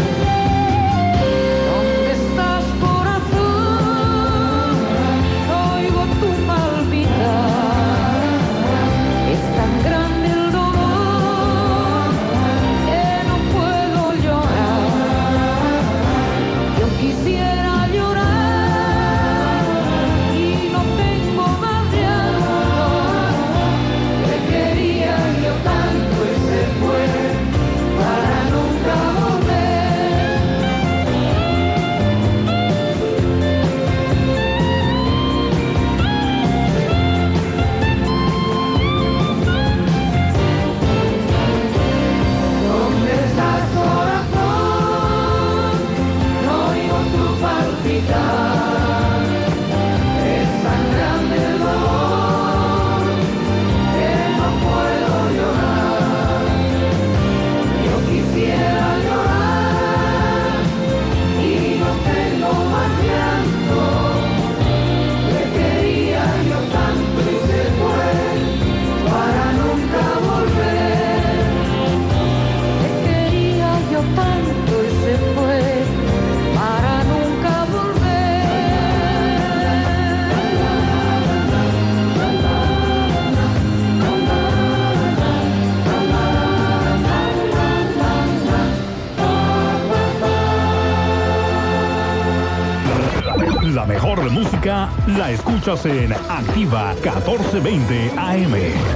La mejor música la escuchas en Activa 1420 AM.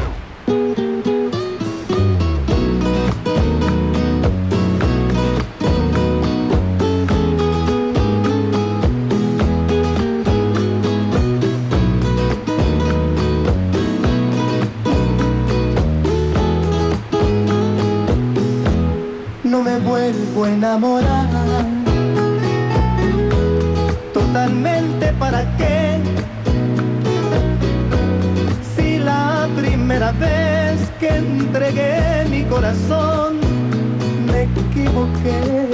No me vuelvo a enamorar. Totalmente, ¿para qué? Si la primera vez que entregué mi corazón me equivoqué.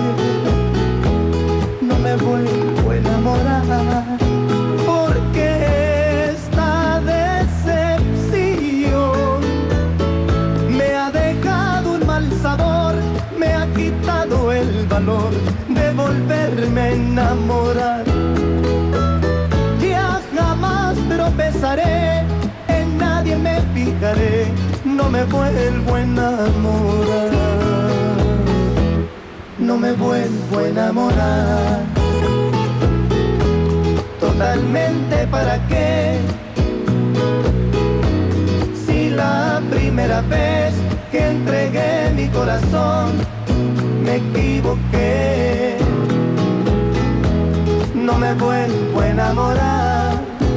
No me vuelvo a enamorar, porque esta decepción me ha dejado un mal sabor, me ha quitado el valor de volverme a enamorar. Ya jamás tropezaré, en nadie me fijaré, no me vuelvo a enamorar. No me vuelvo a enamorar. Totalmente, ¿para qué? La primera vez que entregué mi corazón, me equivoqué. No me vuelvo a enamorar,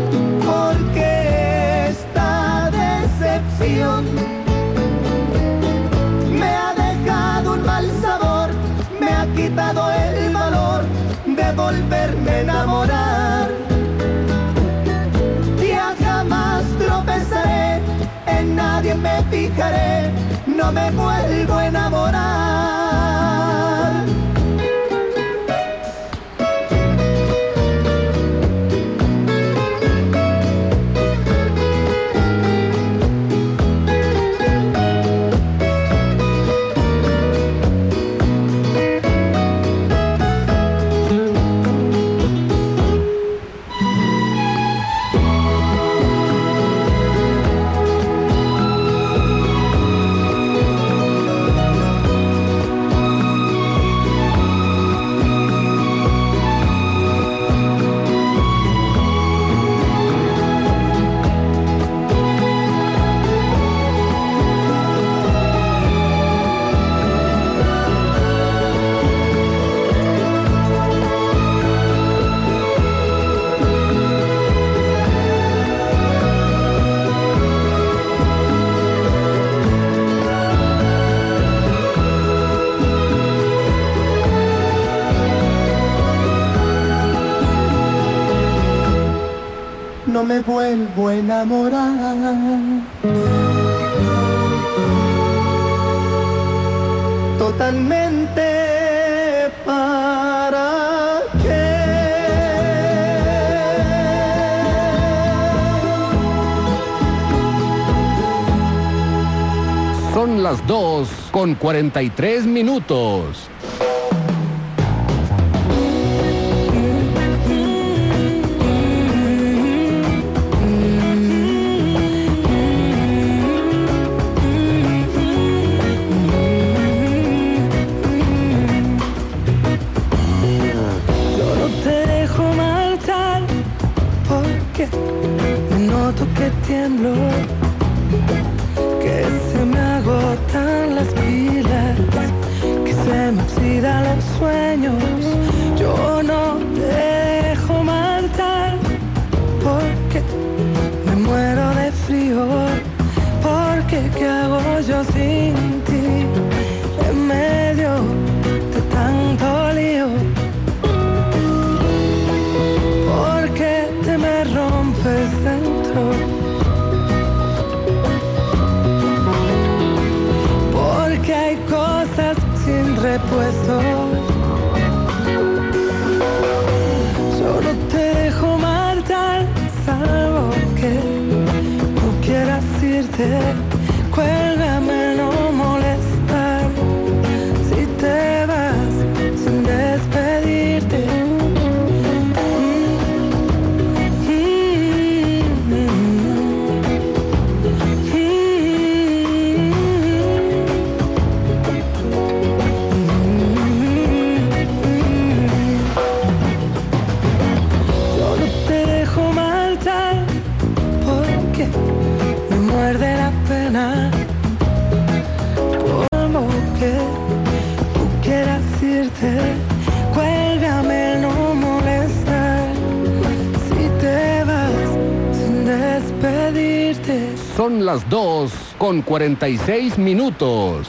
porque esta decepción me ha dejado un mal sabor, me ha quitado el valor de volverme a enamorar. Ya jamás tropezaré, en nadie me fijaré, no me vuelvo a enamorar. No me vuelvo a enamorar. Totalmente, ¿para qué?
Son las 2:43.
Que tiemblo, que se me agotan las pilas, que se me oxidan los sueños. Yo no te dejo matar, porque me muero de frío, porque ¿qué hago yo sin ti? En medio de tanto lío, porque te me rompes dentro, porque hay cosas sin repuesto. Solo te dejo matar, salvo que tú quieras irte. Cuélgame, no molestar. Si te vas sin despedirte. Como que tú quieras irte, cuélgame, no molestar. Si te vas sin despedirte.
Son las 2:46.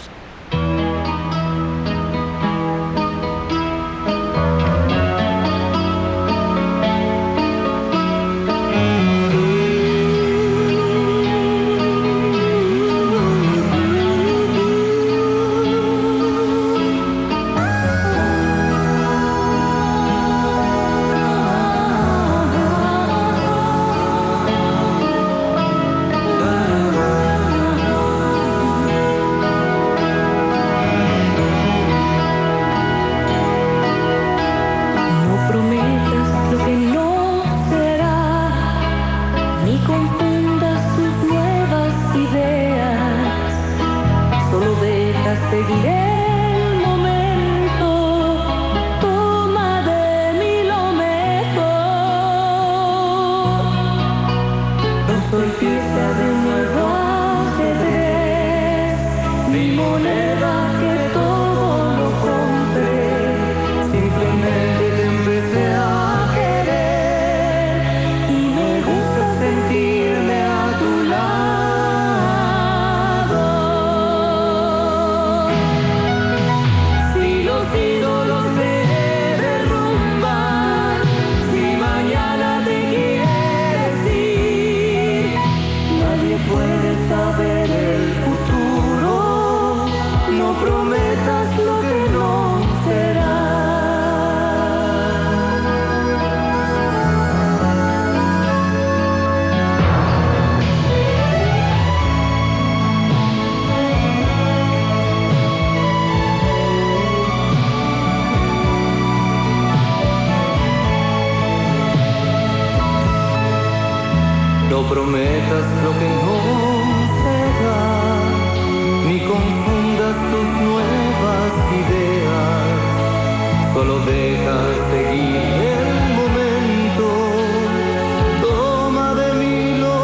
prometas lo que no será, ni confundas tus nuevas ideas, solo deja seguir el momento, toma de mí lo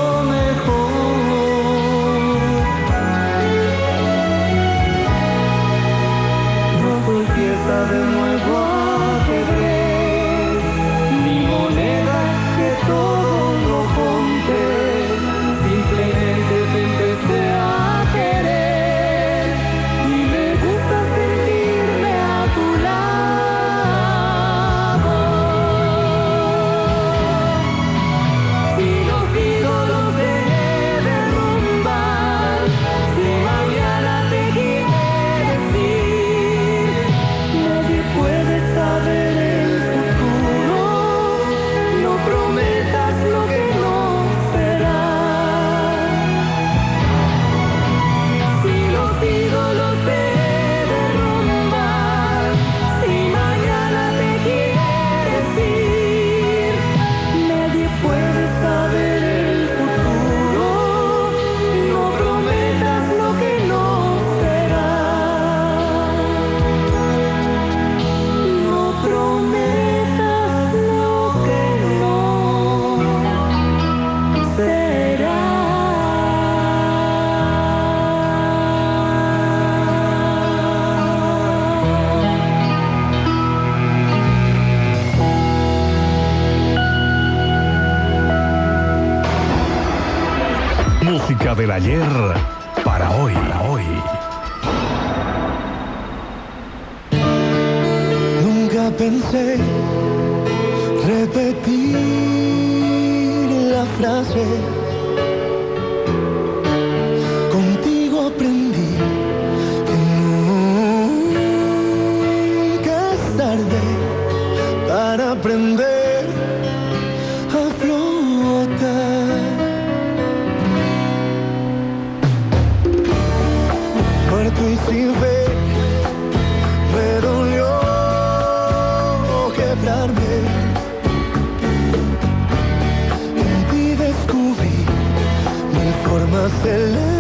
mejor. No soy pieza de nuevo a querer, ni moneda que todo lo compre, simplemente te empecé a querer y me gusta sentirme a tu lado. Si los ídolos de derrumbar, si mañana te quieres ir, nadie puede saber el futuro, no prometas lo que no será. Si los ídolos te derrumbar, si mañana te quieres ir, nadie puede saber el futuro, no prometas lo que no será. No prometas lo que no será.
Música del ayer para hoy.
Nunca pensé repetir la frase. Contigo aprendí que nunca es tarde para aprender a flotar. Muerto y sin fe, me dolió quebrarme. En ti descubrí mil formas de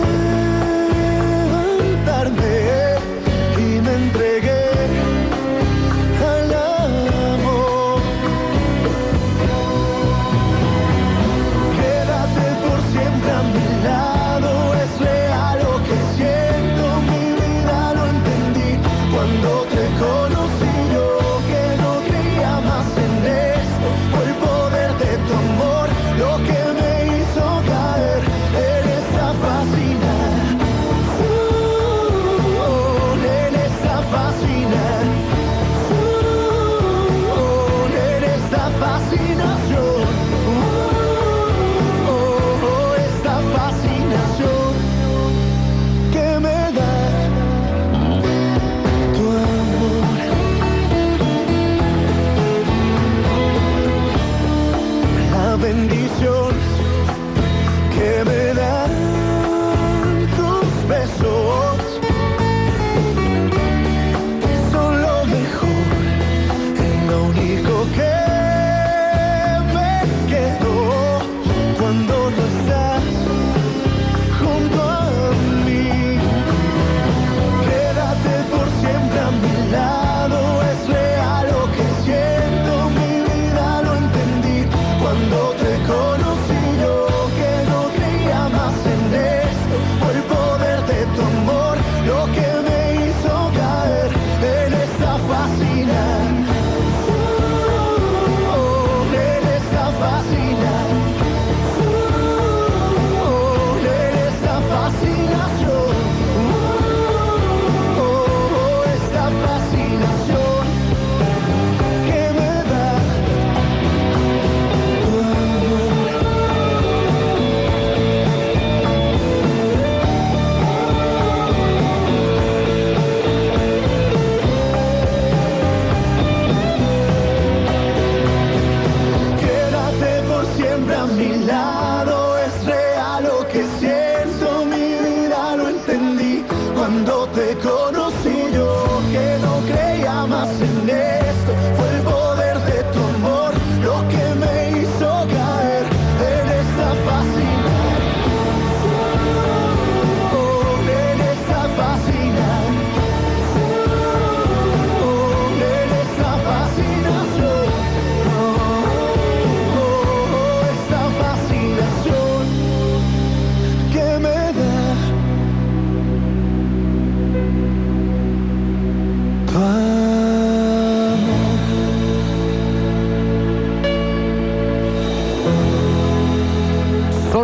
levantarme y me entregué al amor. Quédate por siempre a mi lado, es real lo que siento, mi vida lo entendí cuando te conocí. Yo que no creía más en esto, fue el poder de tu amor lo que me hizo caer en esta fascinación.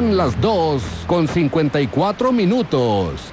Son las 2:54.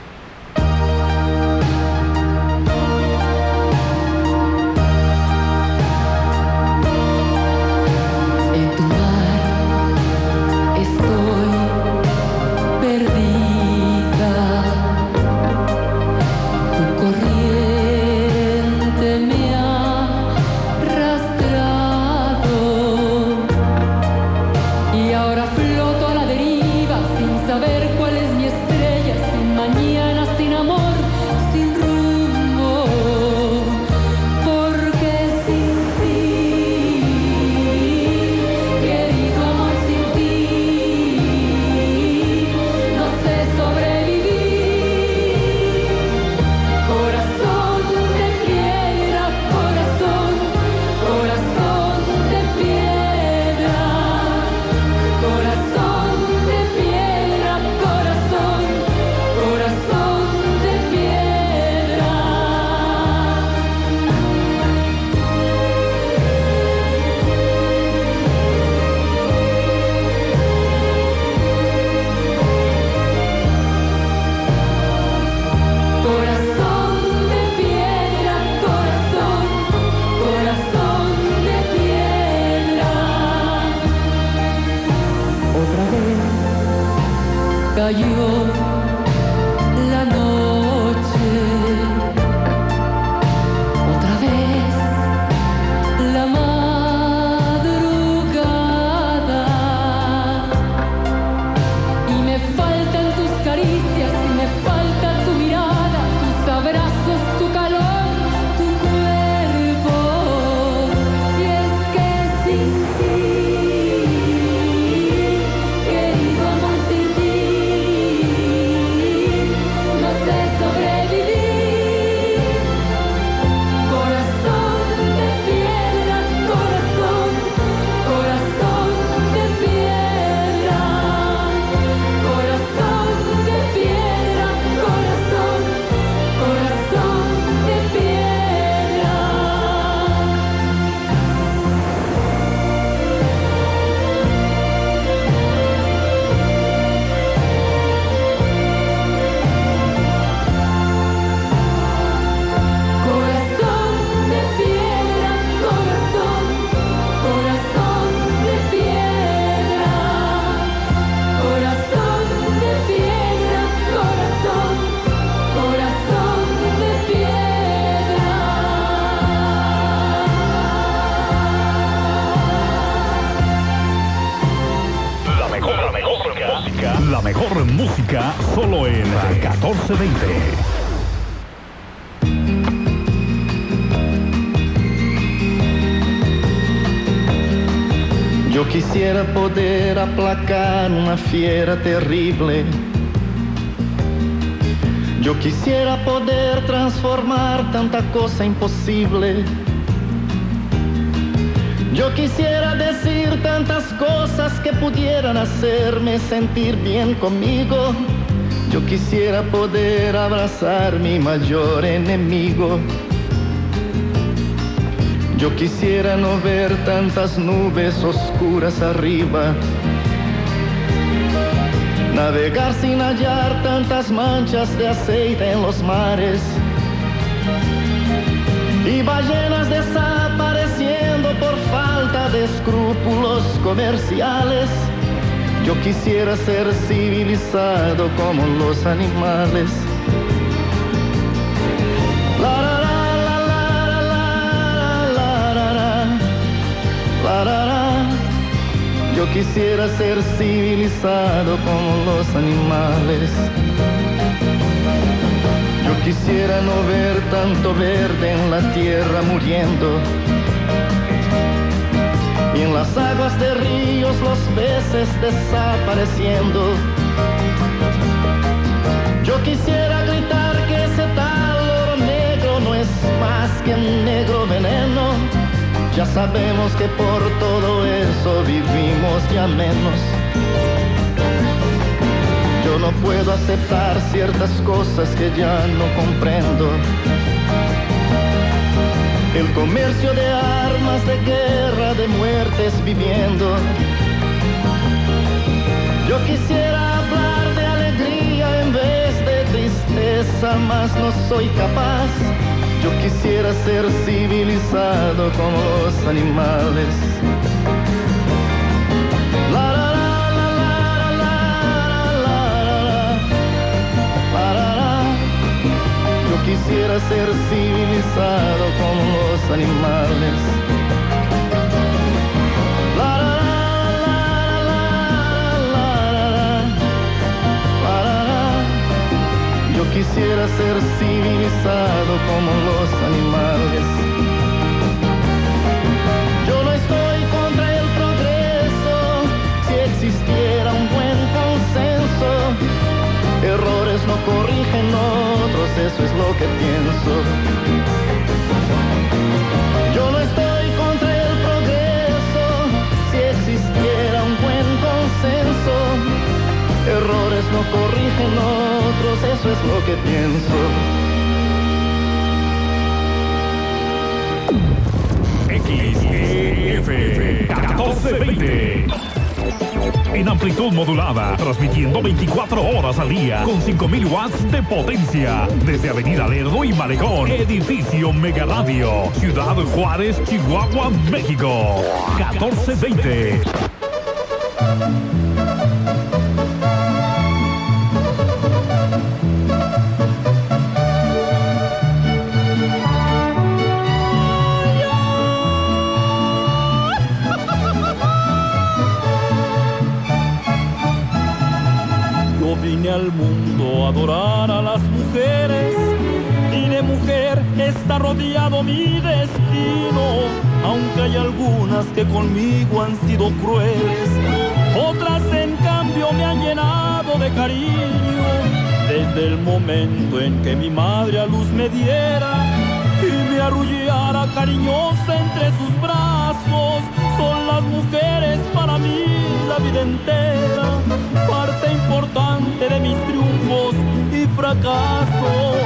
Cayó la noche, otra vez la madrugada, y me faltan tus caricias, y me falta tu mirada, tus abrazos, tu calor, tu cuerpo, y es que sin ti, querido amor, sin ti no sé sobrevivir. Corazón de piedra, corazón, corazón de piedra, corazón de piedra, corazón, corazón de piedra. Corazón de piedra, corazón, corazón de piedra, corazón de piedra, corazón, corazón de piedra.
La mejor música solo en la 1420.
Yo quisiera poder aplacar una fiera terrible. Yo quisiera poder transformar tanta cosa imposible. Yo quisiera decir tantas cosas que pudieran hacerme sentir bien conmigo. Yo quisiera poder abrazar mi mayor enemigo. Yo quisiera no ver tantas nubes oscuras arriba, navegar sin hallar tantas manchas de aceite en los mares, y ballenas desapareciendo por falta de escrúpulos comerciales. Yo quisiera ser civilizado como los animales. La, la, la, la, la, la, la, la, la, la. Yo quisiera ser civilizado como los animales. Yo quisiera no ver tanto verde en la tierra muriendo, y en las aguas de ríos los peces desapareciendo. Yo quisiera gritar que ese tal oro negro no es más que un negro veneno. Ya sabemos que por todo eso vivimos ya menos. Yo no puedo aceptar ciertas cosas que ya no comprendo. El comercio de armas, de guerra, de muertes viviendo. Yo quisiera cosa más no soy capaz. Yo quisiera ser civilizado como los animales. La, la, la, la, la, la, la, la, la. Yo quisiera ser civilizado como los animales. La, la, la, la, la, la, la, la. Yo quisiera ser civilizado como los animales. Yo no estoy contra el progreso, si existiera un buen consenso. Errores no corrigen otros, eso es lo que pienso. Yo no estoy contra el progreso, si existiera un buen consenso. Errores no corrigen otros, eso es lo que pienso.
XEF 1420. En amplitud modulada, transmitiendo 24 horas al día con 5.000 watts de potencia. Desde Avenida Lerdo y Malecón, edificio Mega Radio, Ciudad Juárez, Chihuahua, México. 1420.
Vine al mundo a adorar a las mujeres y de mujer está rodeado mi destino, aunque hay algunas que conmigo han sido crueles, otras en cambio me han llenado de cariño, desde el momento en que mi madre a luz me diera y me arrullara cariñosa entre sus brazos. Son las mujeres para mí la vida entera, parte importante de mis triunfos y fracasos.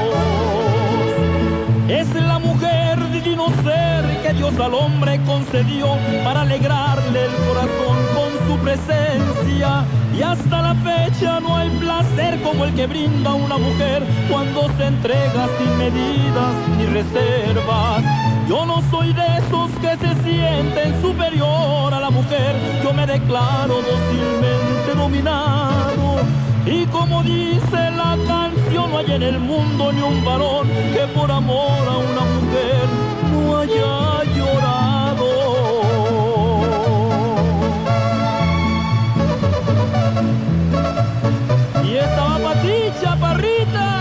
Es la mujer divino ser que Dios al hombre concedió para alegrarle el corazón con su presencia. Y hasta la fecha no hay placer como el que brinda una mujer cuando se entrega sin medidas ni reservas. Yo no soy de esos que se sienten superior a la mujer. Yo me declaro dócilmente dominado. Y como dice la canción, no hay en el mundo ni un varón que por amor a una mujer no haya llorado. Y esta va para ti, chaparrita.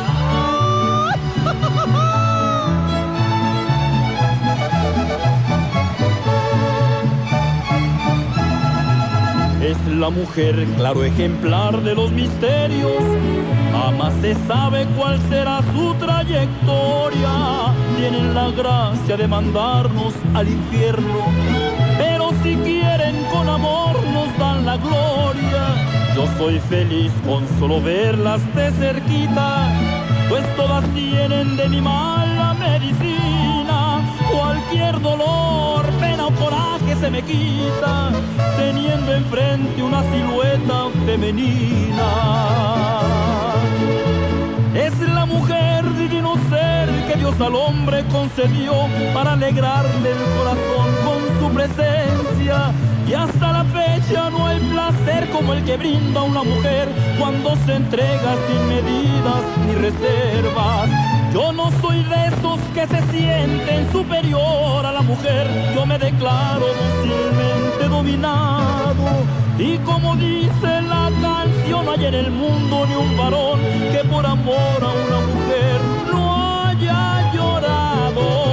Es la mujer, claro ejemplar de los misterios. Jamás se sabe cuál será su trayectoria. Tienen la gracia de mandarnos al infierno, pero si quieren con amor nos dan la gloria. Yo soy feliz con solo verlas de cerquita, pues todas tienen de mi mala medicina. Cualquier dolor, pena o coraje se me quita, teniendo enfrente una silueta femenina. Es la mujer divino ser que Dios al hombre concedió para alegrarle el corazón con su presencia. Y hasta la fecha no hay placer como el que brinda una mujer cuando se entrega sin medidas ni reservas. Yo no soy de esos que se sienten superior a la mujer. Yo me declaro dócilmente dominado. Y como dice la canción, no hay en el mundo ni un varón que por amor a una mujer no haya llorado.